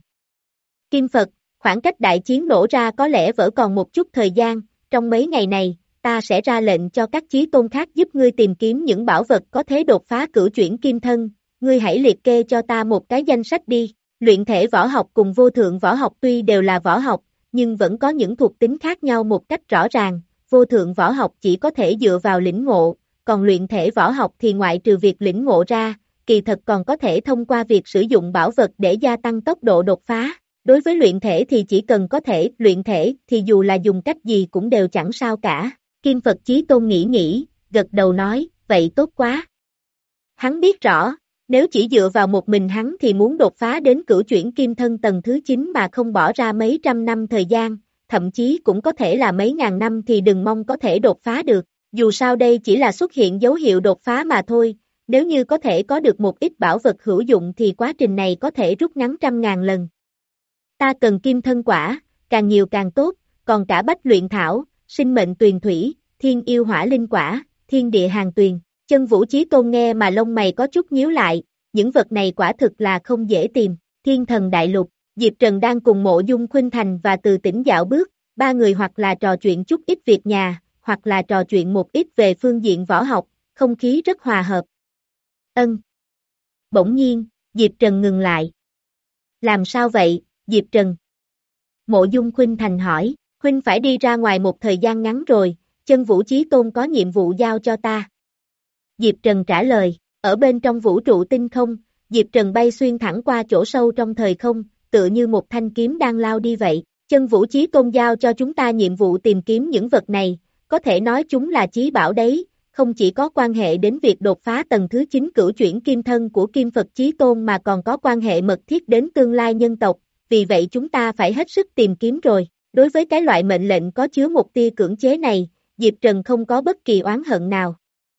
Kim Phật, khoảng cách đại chiến nổ ra có lẽ vẫn còn một chút thời gian, trong mấy ngày này, ta sẽ ra lệnh cho các chí tôn khác giúp ngươi tìm kiếm những bảo vật có thể đột phá cửu chuyển kim thân, ngươi hãy liệt kê cho ta một cái danh sách đi. Luyện thể võ học cùng vô thượng võ học tuy đều là võ học, nhưng vẫn có những thuộc tính khác nhau một cách rõ ràng, vô thượng võ học chỉ có thể dựa vào lĩnh ngộ, còn luyện thể võ học thì ngoại trừ việc lĩnh ngộ ra, kỳ thật còn có thể thông qua việc sử dụng bảo vật để gia tăng tốc độ đột phá. Đối với luyện thể thì chỉ cần có thể luyện thể thì dù là dùng cách gì cũng đều chẳng sao cả. Kim Phật Chí Tôn nghĩ nghĩ, gật đầu nói, vậy tốt quá. Hắn biết rõ, nếu chỉ dựa vào một mình hắn thì muốn đột phá đến cửu chuyển kim thân tầng thứ chín mà không bỏ ra mấy trăm năm thời gian, thậm chí cũng có thể là mấy ngàn năm thì đừng mong có thể đột phá được. Dù sao đây chỉ là xuất hiện dấu hiệu đột phá mà thôi. Nếu như có thể có được một ít bảo vật hữu dụng thì quá trình này có thể rút ngắn trăm ngàn lần. Ta cần kim thân quả, càng nhiều càng tốt, còn cả bách luyện thảo, sinh mệnh tuyền thủy, thiên yêu hỏa linh quả, thiên địa hàng tuyền. Chân Vũ Chí Tôn nghe mà lông mày có chút nhíu lại, những vật này quả thực là không dễ tìm. Thiên thần đại lục, Diệp Trần đang cùng Mộ Dung Khuynh Thành và Từ Tĩnh dạo bước, ba người hoặc là trò chuyện chút ít việc nhà, hoặc là trò chuyện một ít về phương diện võ học, không khí rất hòa hợp. Ân. Bỗng nhiên, Diệp Trần ngừng lại. Làm sao vậy, Diệp Trần? Mộ Dung Khuynh Thành hỏi, Huynh phải đi ra ngoài một thời gian ngắn rồi, Chân Vũ Chí Tôn có nhiệm vụ giao cho ta. Diệp Trần trả lời, ở bên trong vũ trụ tinh không, Diệp Trần bay xuyên thẳng qua chỗ sâu trong thời không, tựa như một thanh kiếm đang lao đi vậy. Chân Vũ Chí Tôn giao cho chúng ta nhiệm vụ tìm kiếm những vật này, có thể nói chúng là chí bảo đấy. Không chỉ có quan hệ đến việc đột phá tầng thứ chín cửu chuyển kim thân của Kim Phật Chí Tôn mà còn có quan hệ mật thiết đến tương lai nhân tộc, vì vậy chúng ta phải hết sức tìm kiếm rồi. Đối với cái loại mệnh lệnh có chứa một tia cưỡng chế này, Diệp Trần không có bất kỳ oán hận nào.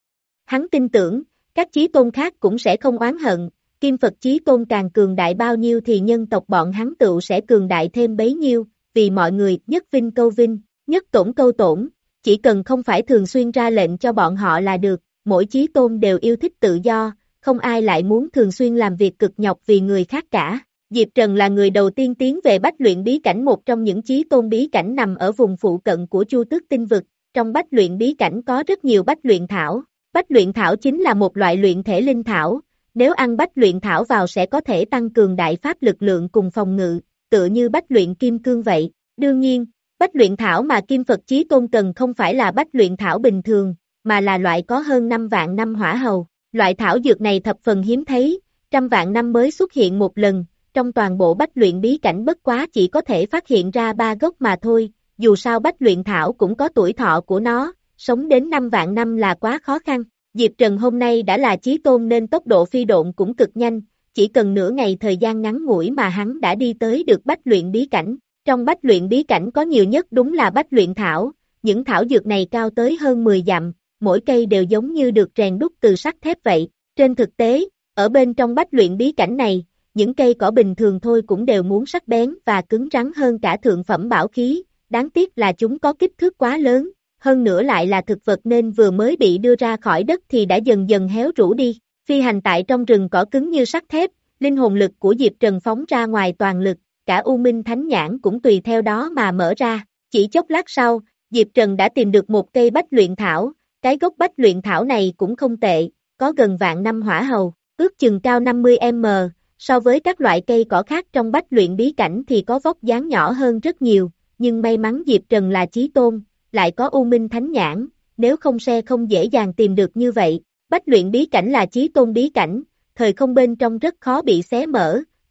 Hắn tin tưởng, các chí tôn khác cũng sẽ không oán hận, Kim Phật Chí Tôn càng cường đại bao nhiêu thì nhân tộc bọn hắn tựu sẽ cường đại thêm bấy nhiêu, vì mọi người nhất vinh câu vinh, nhất tổn câu tổn. Chỉ cần không phải thường xuyên ra lệnh cho bọn họ là được, mỗi chí tôn đều yêu thích tự do, không ai lại muốn thường xuyên làm việc cực nhọc vì người khác cả. Diệp Trần là người đầu tiên tiến về Bách luyện bí cảnh, một trong những chí tôn bí cảnh nằm ở vùng phụ cận của Chu Tước tinh vực. Trong Bách luyện bí cảnh có rất nhiều bách luyện thảo. Bách luyện thảo chính là một loại luyện thể linh thảo, nếu ăn bách luyện thảo vào sẽ có thể tăng cường đại pháp lực lượng cùng phòng ngự, tựa như bách luyện kim cương vậy. Đương nhiên, bách luyện thảo mà Kim Phật Chí Tôn cần không phải là bách luyện thảo bình thường, mà là loại có hơn năm vạn năm hỏa hầu. Loại thảo dược này thập phần hiếm thấy, trăm vạn năm mới xuất hiện một lần, trong toàn bộ bách luyện bí cảnh bất quá chỉ có thể phát hiện ra ba gốc mà thôi, dù sao bách luyện thảo cũng có tuổi thọ của nó, sống đến năm vạn năm là quá khó khăn. Diệp Trần hôm nay đã là chí tôn nên tốc độ phi độn cũng cực nhanh, chỉ cần nửa ngày thời gian ngắn ngủi mà hắn đã đi tới được bách luyện bí cảnh. Trong bách luyện bí cảnh có nhiều nhất đúng là bách luyện thảo, những thảo dược này cao tới hơn mười dặm, mỗi cây đều giống như được rèn đúc từ sắt thép vậy. Trên thực tế, ở bên trong bách luyện bí cảnh này, những cây cỏ bình thường thôi cũng đều muốn sắc bén và cứng rắn hơn cả thượng phẩm bảo khí, đáng tiếc là chúng có kích thước quá lớn, hơn nữa lại là thực vật nên vừa mới bị đưa ra khỏi đất thì đã dần dần héo rũ đi. Phi hành tại trong rừng cỏ cứng như sắt thép, linh hồn lực của Diệp Trần phóng ra ngoài toàn lực, cả U Minh Thánh Nhãn cũng tùy theo đó mà mở ra. Chỉ chốc lát sau, Diệp Trần đã tìm được một cây bách luyện thảo, cái gốc bách luyện thảo này cũng không tệ, có gần vạn năm hỏa hầu, ước chừng cao năm mươi mét, so với các loại cây cỏ khác trong bách luyện bí cảnh thì có vóc dáng nhỏ hơn rất nhiều, nhưng may mắn Diệp Trần là chí tôn, lại có U Minh Thánh Nhãn, nếu không sẽ không dễ dàng tìm được như vậy. Bách luyện bí cảnh là chí tôn bí cảnh, thời không bên trong rất khó bị xé mở,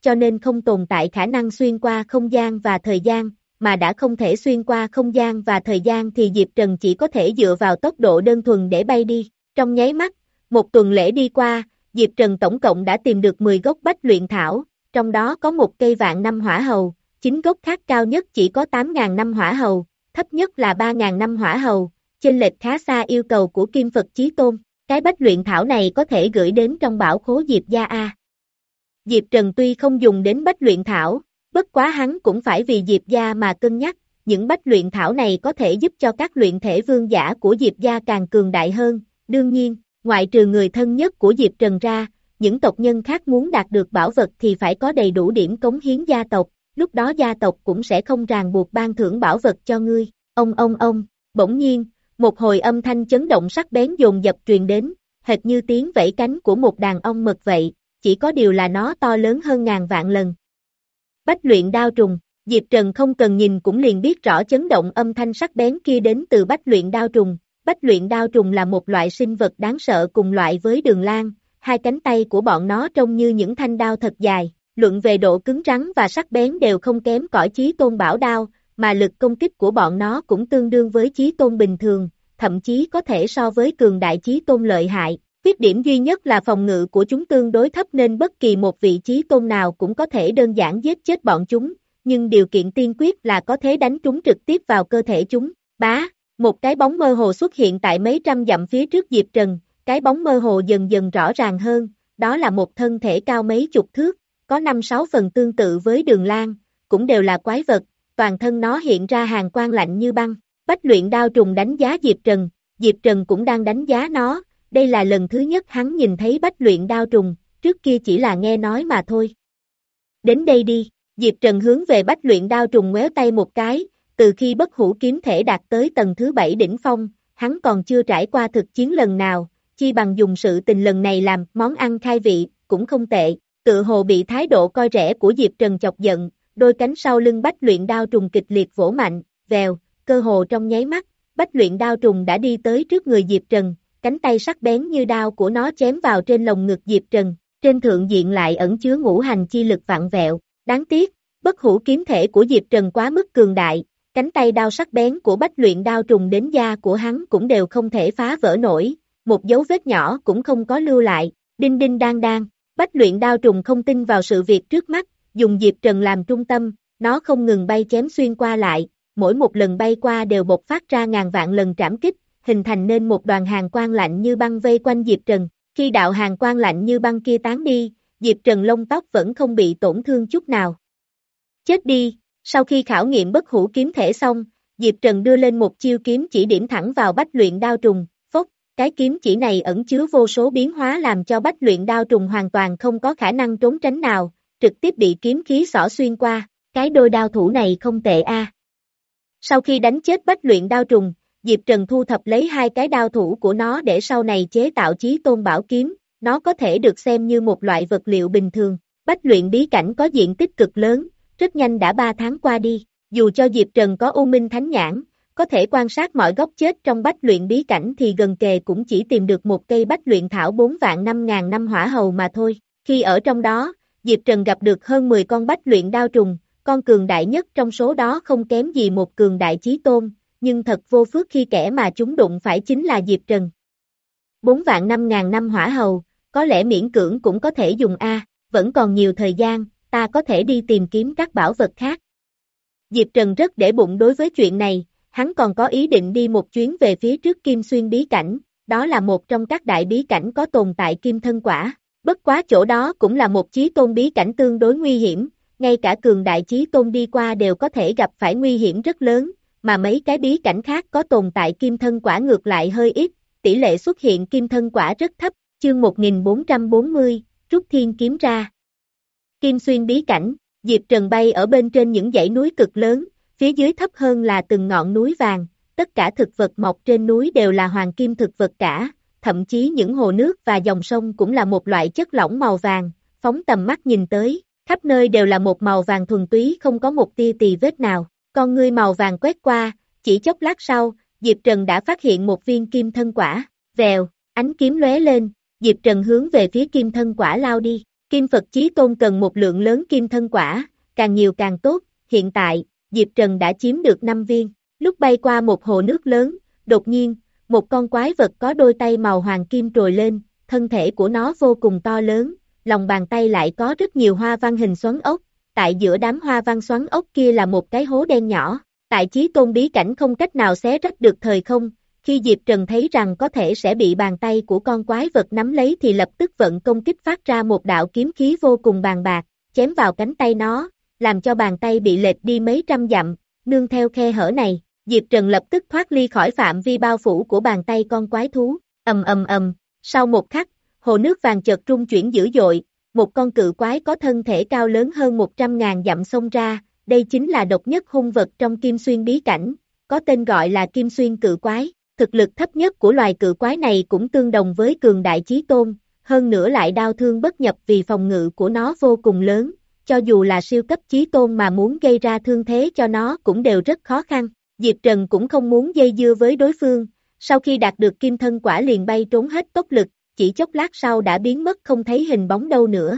cho nên không tồn tại khả năng xuyên qua không gian và thời gian, mà đã không thể xuyên qua không gian và thời gian thì Diệp Trần chỉ có thể dựa vào tốc độ đơn thuần để bay đi. Trong nháy mắt, một tuần lễ đi qua, Diệp Trần tổng cộng đã tìm được mười gốc bách luyện thảo, trong đó có một cây vạn năm hỏa hầu, chín gốc khác cao nhất chỉ có tám nghìn năm hỏa hầu, thấp nhất là ba nghìn năm hỏa hầu, chênh lệch khá xa yêu cầu của Kim Phật Chí Tôn. Cái bách luyện thảo này có thể gửi đến trong bảo khố Diệp gia a. Diệp Trần tuy không dùng đến bách luyện thảo, bất quá hắn cũng phải vì Diệp gia mà cân nhắc, những bách luyện thảo này có thể giúp cho các luyện thể vương giả của Diệp gia càng cường đại hơn. Đương nhiên, ngoại trừ người thân nhất của Diệp Trần ra, những tộc nhân khác muốn đạt được bảo vật thì phải có đầy đủ điểm cống hiến gia tộc, lúc đó gia tộc cũng sẽ không ràng buộc ban thưởng bảo vật cho ngươi. Ông ông ông, bỗng nhiên, một hồi âm thanh chấn động sắc bén dồn dập truyền đến, hệt như tiếng vẫy cánh của một đàn ong mật vậy, chỉ có điều là nó to lớn hơn ngàn vạn lần. Bách luyện đao trùng, Diệp Trần không cần nhìn cũng liền biết rõ chấn động âm thanh sắc bén kia đến từ bách luyện đao trùng. Bách luyện đao trùng là một loại sinh vật đáng sợ cùng loại với đường lang, hai cánh tay của bọn nó trông như những thanh đao thật dài, luận về độ cứng rắn và sắc bén đều không kém cỏi chí tôn bảo đao, mà lực công kích của bọn nó cũng tương đương với chí tôn bình thường, thậm chí có thể so với cường đại chí tôn lợi hại. Khuyết điểm duy nhất là phòng ngự của chúng tương đối thấp nên bất kỳ một vị chí tôn nào cũng có thể đơn giản giết chết bọn chúng, nhưng điều kiện tiên quyết là có thể đánh chúng trực tiếp vào cơ thể chúng. Bá, một cái bóng mơ hồ xuất hiện tại mấy trăm dặm phía trước Diệp Trần, cái bóng mơ hồ dần dần rõ ràng hơn, đó là một thân thể cao mấy chục thước, có năm sáu phần tương tự với đường lang, cũng đều là quái vật, toàn thân nó hiện ra hàn quang lạnh như băng. Bách luyện đao trùng đánh giá Diệp Trần, Diệp Trần cũng đang đánh giá nó, đây là lần thứ nhất hắn nhìn thấy bách luyện đao trùng, trước kia chỉ là nghe nói mà thôi. Đến đây đi, Diệp Trần hướng về bách luyện đao trùng ngoéo tay một cái, từ khi bất hủ kiếm thể đạt tới tầng thứ bảy đỉnh phong, hắn còn chưa trải qua thực chiến lần nào, chi bằng dùng sự tình lần này làm món ăn khai vị, cũng không tệ, tự hồ bị thái độ coi rẻ của Diệp Trần chọc giận, đôi cánh sau lưng bách luyện đao trùng kịch liệt vỗ mạnh, vèo, cơ hồ trong nháy mắt, bách luyện đao trùng đã đi tới trước người Diệp Trần, cánh tay sắc bén như đao của nó chém vào trên lồng ngực Diệp Trần, trên thượng diện lại ẩn chứa ngũ hành chi lực vặn vẹo, đáng tiếc, bất hủ kiếm thể của Diệp Trần quá mức cường đại, cánh tay đao sắc bén của bách luyện đao trùng đến da của hắn cũng đều không thể phá vỡ nổi, một dấu vết nhỏ cũng không có lưu lại, đinh đinh đang đang, bách luyện đao trùng không tin vào sự việc trước mắt, dùng Diệp Trần làm trung tâm, nó không ngừng bay chém xuyên qua lại, mỗi một lần bay qua đều bộc phát ra ngàn vạn lần trảm kích, hình thành nên một đoàn hàn quang lạnh như băng vây quanh Diệp Trần, khi đạo hàn quang lạnh như băng kia tán đi, Diệp Trần lông tóc vẫn không bị tổn thương chút nào. Chết đi! Sau khi khảo nghiệm bất hủ kiếm thể xong, Diệp Trần đưa lên một chiêu kiếm chỉ điểm thẳng vào bách luyện đao trùng, phốc, cái kiếm chỉ này ẩn chứa vô số biến hóa làm cho bách luyện đao trùng hoàn toàn không có khả năng trốn tránh nào, trực tiếp bị kiếm khí xỏ xuyên qua, cái đôi đao thủ này không tệ a. Sau khi đánh chết bách luyện đao trùng, Diệp Trần thu thập lấy hai cái đao thủ của nó để sau này chế tạo chí tôn bảo kiếm, nó có thể được xem như một loại vật liệu bình thường, bách luyện bí cảnh có diện tích cực lớn. Rất nhanh đã ba tháng qua đi, dù cho Diệp Trần có U Minh Thánh Nhãn, có thể quan sát mọi góc chết trong bách luyện bí cảnh thì gần kề cũng chỉ tìm được một cây bách luyện thảo bốn vạn năm ngàn năm hỏa hầu mà thôi. Khi ở trong đó, Diệp Trần gặp được hơn mười con bách luyện đao trùng, con cường đại nhất trong số đó không kém gì một cường đại chí tôn, nhưng thật vô phước khi kẻ mà chúng đụng phải chính là Diệp Trần. bốn vạn năm ngàn năm hỏa hầu, có lẽ miễn cưỡng cũng có thể dùng A, vẫn còn nhiều thời gian. Ta có thể đi tìm kiếm các bảo vật khác. Diệp Trần rất để bụng đối với chuyện này, hắn còn có ý định đi một chuyến về phía trước Kim Xuyên bí cảnh, đó là một trong các đại bí cảnh có tồn tại kim thân quả, bất quá chỗ đó cũng là một chí tôn bí cảnh tương đối nguy hiểm, ngay cả cường đại chí tôn đi qua đều có thể gặp phải nguy hiểm rất lớn, mà mấy cái bí cảnh khác có tồn tại kim thân quả ngược lại hơi ít, tỷ lệ xuất hiện kim thân quả rất thấp, chương một nghìn bốn trăm bốn mươi, rút thiên kiếm ra. Kim Xuyên bí cảnh, Diệp Trần bay ở bên trên những dãy núi cực lớn, phía dưới thấp hơn là từng ngọn núi vàng, tất cả thực vật mọc trên núi đều là hoàng kim thực vật cả, thậm chí những hồ nước và dòng sông cũng là một loại chất lỏng màu vàng, phóng tầm mắt nhìn tới, khắp nơi đều là một màu vàng thuần túy không có một tia tì vết nào, con ngươi màu vàng quét qua, chỉ chốc lát sau, Diệp Trần đã phát hiện một viên kim thân quả, vèo, ánh kiếm lóe lên, Diệp Trần hướng về phía kim thân quả lao đi. Kim Phật Chí Tôn cần một lượng lớn kim thân quả, càng nhiều càng tốt, hiện tại, Diệp Trần đã chiếm được năm viên. Lúc bay qua một hồ nước lớn, đột nhiên, một con quái vật có đôi tay màu hoàng kim trồi lên, thân thể của nó vô cùng to lớn, lòng bàn tay lại có rất nhiều hoa văn hình xoắn ốc, tại giữa đám hoa văn xoắn ốc kia là một cái hố đen nhỏ, tại Chí Tôn bí cảnh không cách nào xé rách được thời không, khi Diệp Trần thấy rằng có thể sẽ bị bàn tay của con quái vật nắm lấy thì lập tức vận công kích phát ra một đạo kiếm khí vô cùng bàn bạc, chém vào cánh tay nó, làm cho bàn tay bị lệch đi mấy trăm dặm, nương theo khe hở này, Diệp Trần lập tức thoát ly khỏi phạm vi bao phủ của bàn tay con quái thú, ầm ầm ầm, sau một khắc, hồ nước vàng chợt rung chuyển dữ dội, một con cự quái có thân thể cao lớn hơn một trăm ngàn dặm xông ra, đây chính là độc nhất hung vật trong Kim Xuyên bí cảnh, có tên gọi là Kim Xuyên cự quái, thực lực thấp nhất của loài cự quái này cũng tương đồng với cường đại Chí Tôn, hơn nữa lại đao thương bất nhập vì phòng ngự của nó vô cùng lớn, cho dù là siêu cấp Chí Tôn mà muốn gây ra thương thế cho nó cũng đều rất khó khăn. Diệp Trần cũng không muốn dây dưa với đối phương, sau khi đạt được kim thân quả liền bay trốn hết tốc lực, chỉ chốc lát sau đã biến mất không thấy hình bóng đâu nữa.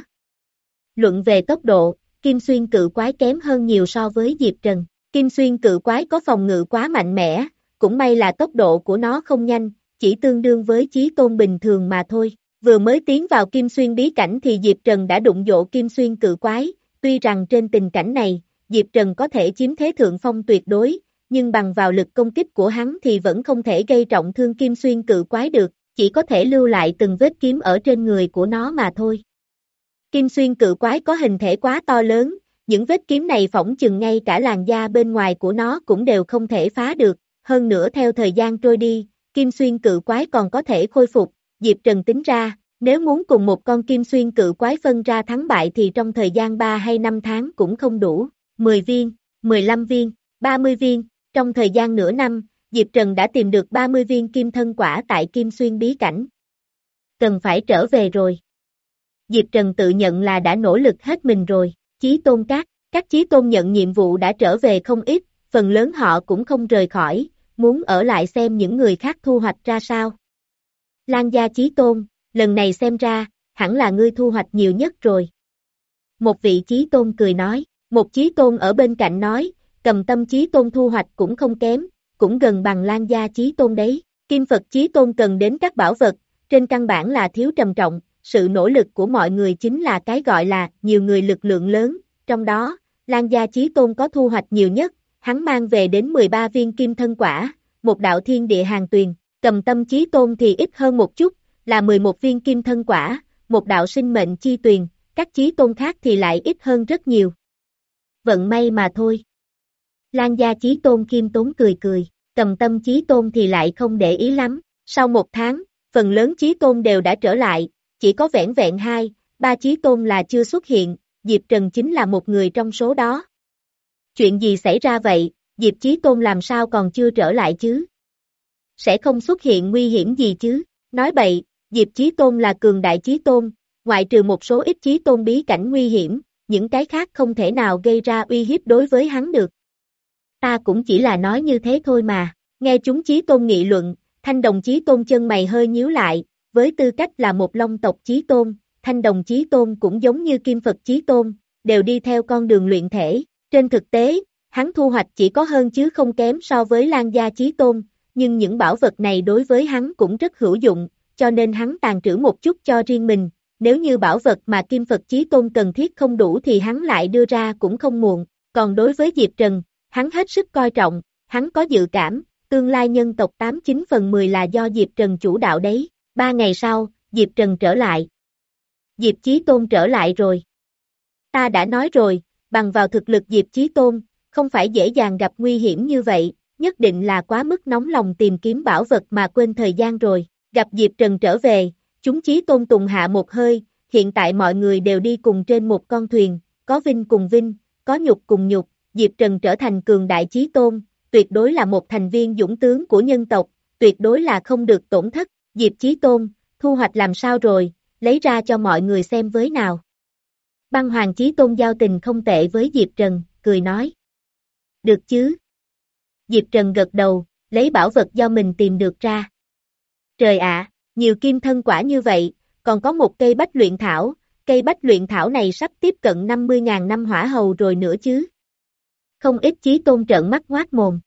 Luận về tốc độ, Kim Xuyên cự quái kém hơn nhiều so với Diệp Trần. Kim Xuyên cự quái có phòng ngự quá mạnh mẽ, cũng may là tốc độ của nó không nhanh, chỉ tương đương với Chí Tôn bình thường mà thôi. Vừa mới tiến vào Kim Xuyên bí cảnh thì Diệp Trần đã đụng dỗ Kim Xuyên cự quái, tuy rằng trên tình cảnh này, Diệp Trần có thể chiếm thế thượng phong tuyệt đối, nhưng bằng vào lực công kích của hắn thì vẫn không thể gây trọng thương Kim Xuyên cự quái được, chỉ có thể lưu lại từng vết kiếm ở trên người của nó mà thôi. Kim Xuyên cự quái có hình thể quá to lớn, những vết kiếm này phỏng chừng ngay cả làn da bên ngoài của nó cũng đều không thể phá được, hơn nữa theo thời gian trôi đi, Kim Xuyên cự quái còn có thể khôi phục, Diệp Trần tính ra, nếu muốn cùng một con Kim Xuyên cự quái phân ra thắng bại thì trong thời gian ba hay năm tháng cũng không đủ, mười viên, mười lăm viên, ba mươi viên, trong thời gian nửa năm, Diệp Trần đã tìm được ba mươi viên kim thân quả tại Kim Xuyên bí cảnh. Cần phải trở về rồi. Diệp Trần tự nhận là đã nỗ lực hết mình rồi, Chí Tôn các, các Chí Tôn nhận nhiệm vụ đã trở về không ít, phần lớn họ cũng không rời khỏi, muốn ở lại xem những người khác thu hoạch ra sao. Lan Gia Chí Tôn, lần này xem ra, hẳn là ngươi thu hoạch nhiều nhất rồi. Một vị Chí Tôn cười nói, một Chí Tôn ở bên cạnh nói, Cầm Tâm Chí Tôn thu hoạch cũng không kém, cũng gần bằng Lan Gia Chí Tôn đấy. Kim Phật Chí Tôn cần đến các bảo vật, trên căn bản là thiếu trầm trọng, sự nỗ lực của mọi người chính là cái gọi là nhiều người lực lượng lớn, trong đó, Lan Gia Chí Tôn có thu hoạch nhiều nhất, hắn mang về đến mười ba viên kim thân quả, một đạo thiên địa hàng tuyền, Cầm Tâm Chí Tôn thì ít hơn một chút, là mười một viên kim thân quả, một đạo sinh mệnh chi tuyền, các Chí Tôn khác thì lại ít hơn rất nhiều. Vận may mà thôi. Lan Gia Chí Tôn khiêm tốn cười cười, Cầm Tâm Chí Tôn thì lại không để ý lắm, sau một tháng, phần lớn Chí Tôn đều đã trở lại, chỉ có vẻn vẹn hai, ba Chí Tôn là chưa xuất hiện, Diệp Trần chính là một người trong số đó. Chuyện gì xảy ra vậy, Diệp Chí Tôn làm sao còn chưa trở lại chứ? Sẽ không xuất hiện nguy hiểm gì chứ? Nói bậy, Diệp Chí Tôn là cường đại Chí Tôn, ngoại trừ một số ít Chí Tôn bí cảnh nguy hiểm, những cái khác không thể nào gây ra uy hiếp đối với hắn được. Ta cũng chỉ là nói như thế thôi mà, nghe chúng Chí Tôn nghị luận, Thanh Đồng Chí Tôn chân mày hơi nhíu lại, với tư cách là một Long tộc Chí Tôn, Thanh Đồng Chí Tôn cũng giống như Kim Phật Chí Tôn, đều đi theo con đường luyện thể, trên thực tế, hắn thu hoạch chỉ có hơn chứ không kém so với Lan Gia Chí Tôn, nhưng những bảo vật này đối với hắn cũng rất hữu dụng, cho nên hắn tàn trữ một chút cho riêng mình, nếu như bảo vật mà Kim Phật Chí Tôn cần thiết không đủ thì hắn lại đưa ra cũng không muộn, còn đối với Diệp Trần, hắn hết sức coi trọng, hắn có dự cảm, tương lai nhân tộc tám chín phần mười là do Diệp Trần chủ đạo đấy. Ba ngày sau, Diệp Trần trở lại. Diệp Chí Tôn trở lại rồi. Ta đã nói rồi, bằng vào thực lực Diệp Chí Tôn, không phải dễ dàng gặp nguy hiểm như vậy, nhất định là quá mức nóng lòng tìm kiếm bảo vật mà quên thời gian rồi. Gặp Diệp Trần trở về, chúng Chí Tôn tùng hạ một hơi, hiện tại mọi người đều đi cùng trên một con thuyền, có vinh cùng vinh, có nhục cùng nhục, Diệp Trần trở thành cường đại Chí Tôn, tuyệt đối là một thành viên dũng tướng của nhân tộc, tuyệt đối là không được tổn thất. Diệp Chí Tôn, thu hoạch làm sao rồi, lấy ra cho mọi người xem với nào. Băng Hoàng Chí Tôn giao tình không tệ với Diệp Trần, cười nói. Được chứ? Diệp Trần gật đầu, lấy bảo vật do mình tìm được ra. Trời ạ, nhiều kim thân quả như vậy, còn có một cây bách luyện thảo, cây bách luyện thảo này sắp tiếp cận năm mươi nghìn năm hỏa hầu rồi nữa chứ. Không ít Chí Tôn trợn mắt ngoác mồm.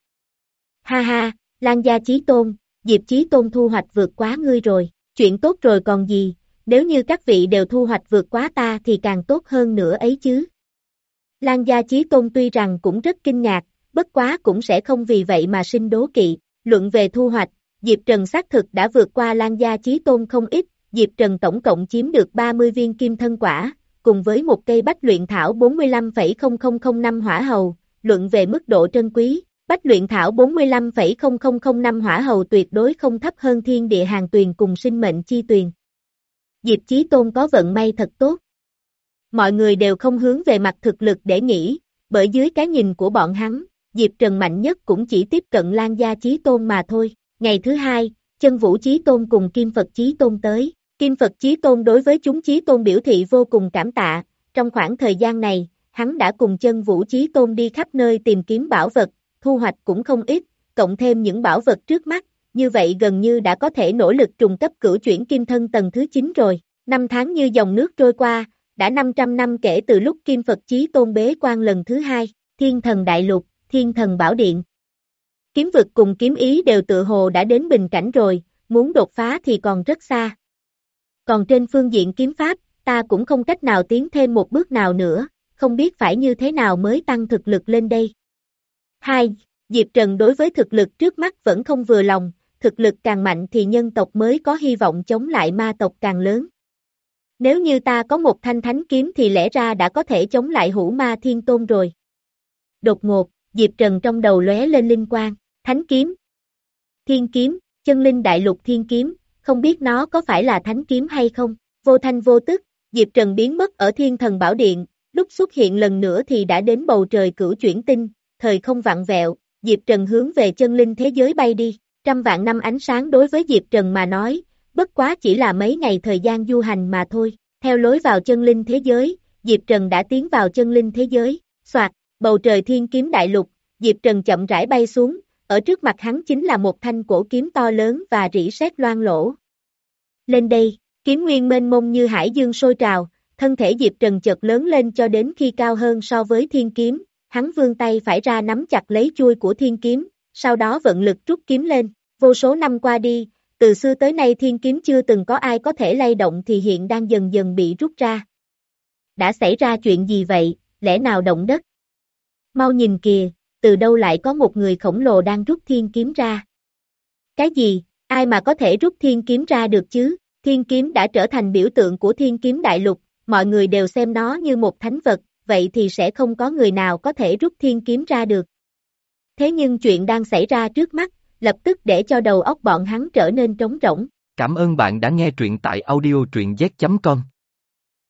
Ha ha, Lan gia Chí Tôn, Diệp Chí Tôn thu hoạch vượt quá ngươi rồi, chuyện tốt rồi còn gì, nếu như các vị đều thu hoạch vượt quá ta thì càng tốt hơn nữa ấy chứ. Lan gia Chí Tôn tuy rằng cũng rất kinh ngạc, bất quá cũng sẽ không vì vậy mà sinh đố kỵ, luận về thu hoạch, Diệp Trần xác thực đã vượt qua Lan gia Chí Tôn không ít, Diệp Trần tổng cộng chiếm được ba mươi viên kim thân quả, cùng với một cây bách luyện thảo bốn mươi lăm phẩy không không không năm hỏa hầu, luận về mức độ trân quý, bách luyện thảo bốn mươi lăm phẩy không không không năm hỏa hầu tuyệt đối không thấp hơn thiên địa hàng tuyền cùng sinh mệnh chi tuyền. Diệp Chí Tôn có vận may thật tốt. Mọi người đều không hướng về mặt thực lực để nghĩ, bởi dưới cái nhìn của bọn hắn, Diệp Trần mạnh nhất cũng chỉ tiếp cận Lan gia Chí Tôn mà thôi. Ngày thứ hai, Chân Vũ Chí Tôn cùng Kim Phật Chí Tôn tới. Kim Phật Chí Tôn đối với chúng Chí Tôn biểu thị vô cùng cảm tạ, trong khoảng thời gian này, hắn đã cùng Chân Vũ Chí Tôn đi khắp nơi tìm kiếm bảo vật, thu hoạch cũng không ít, cộng thêm những bảo vật trước mắt, như vậy gần như đã có thể nỗ lực trùng cấp cửu chuyển kim thân tầng thứ chín rồi. Năm tháng như dòng nước trôi qua, đã năm trăm năm kể từ lúc Kim Phật Chí Tôn bế quan lần thứ hai, Thiên Thần Đại Lục, Thiên Thần Bảo Điện. Kiếm vực cùng kiếm ý đều tự hồ đã đến bình cảnh rồi, muốn đột phá thì còn rất xa. Còn trên phương diện kiếm pháp, ta cũng không cách nào tiến thêm một bước nào nữa, không biết phải như thế nào mới tăng thực lực lên đây. hai. Diệp Trần đối với thực lực trước mắt vẫn không vừa lòng, thực lực càng mạnh thì nhân tộc mới có hy vọng chống lại ma tộc càng lớn. Nếu như ta có một thanh thánh kiếm thì lẽ ra đã có thể chống lại hữu ma thiên tôn rồi. Đột ngột, Diệp Trần trong đầu lóe lên linh quang, thánh kiếm, thiên kiếm, chân linh đại lục thiên kiếm, không biết nó có phải là thánh kiếm hay không. Vô thanh vô tức, Diệp Trần biến mất ở Thiên Thần Bảo Điện, lúc xuất hiện lần nữa thì đã đến bầu trời cửu chuyển tinh, thời không vặn vẹo, Diệp Trần hướng về chân linh thế giới bay đi. Trăm vạn năm ánh sáng đối với Diệp Trần mà nói, bất quá chỉ là mấy ngày thời gian du hành mà thôi. Theo lối vào chân linh thế giới, Diệp Trần đã tiến vào chân linh thế giới. Soạt, bầu trời thiên kiếm đại lục, Diệp Trần chậm rãi bay xuống, ở trước mặt hắn chính là một thanh cổ kiếm to lớn và rỉ sét loang lổ. Lên đây, kiếm nguyên mênh mông như hải dương sôi trào, thân thể Diệp Trần chợt lớn lên cho đến khi cao hơn so với thiên kiếm, hắn vươn tay phải ra nắm chặt lấy chuôi của thiên kiếm, sau đó vận lực rút kiếm lên. Vô số năm qua đi, từ xưa tới nay thiên kiếm chưa từng có ai có thể lay động thì hiện đang dần dần bị rút ra. Đã xảy ra chuyện gì vậy, lẽ nào động đất? Mau nhìn kìa, từ đâu lại có một người khổng lồ đang rút thiên kiếm ra? Cái gì, ai mà có thể rút thiên kiếm ra được chứ? Thiên kiếm đã trở thành biểu tượng của thiên kiếm đại lục, mọi người đều xem nó như một thánh vật, vậy thì sẽ không có người nào có thể rút thiên kiếm ra được. Thế nhưng chuyện đang xảy ra trước mắt, lập tức để cho đầu óc bọn hắn trở nên trống rỗng. Cảm ơn bạn đã nghe truyện tại audio truyện z chấm com.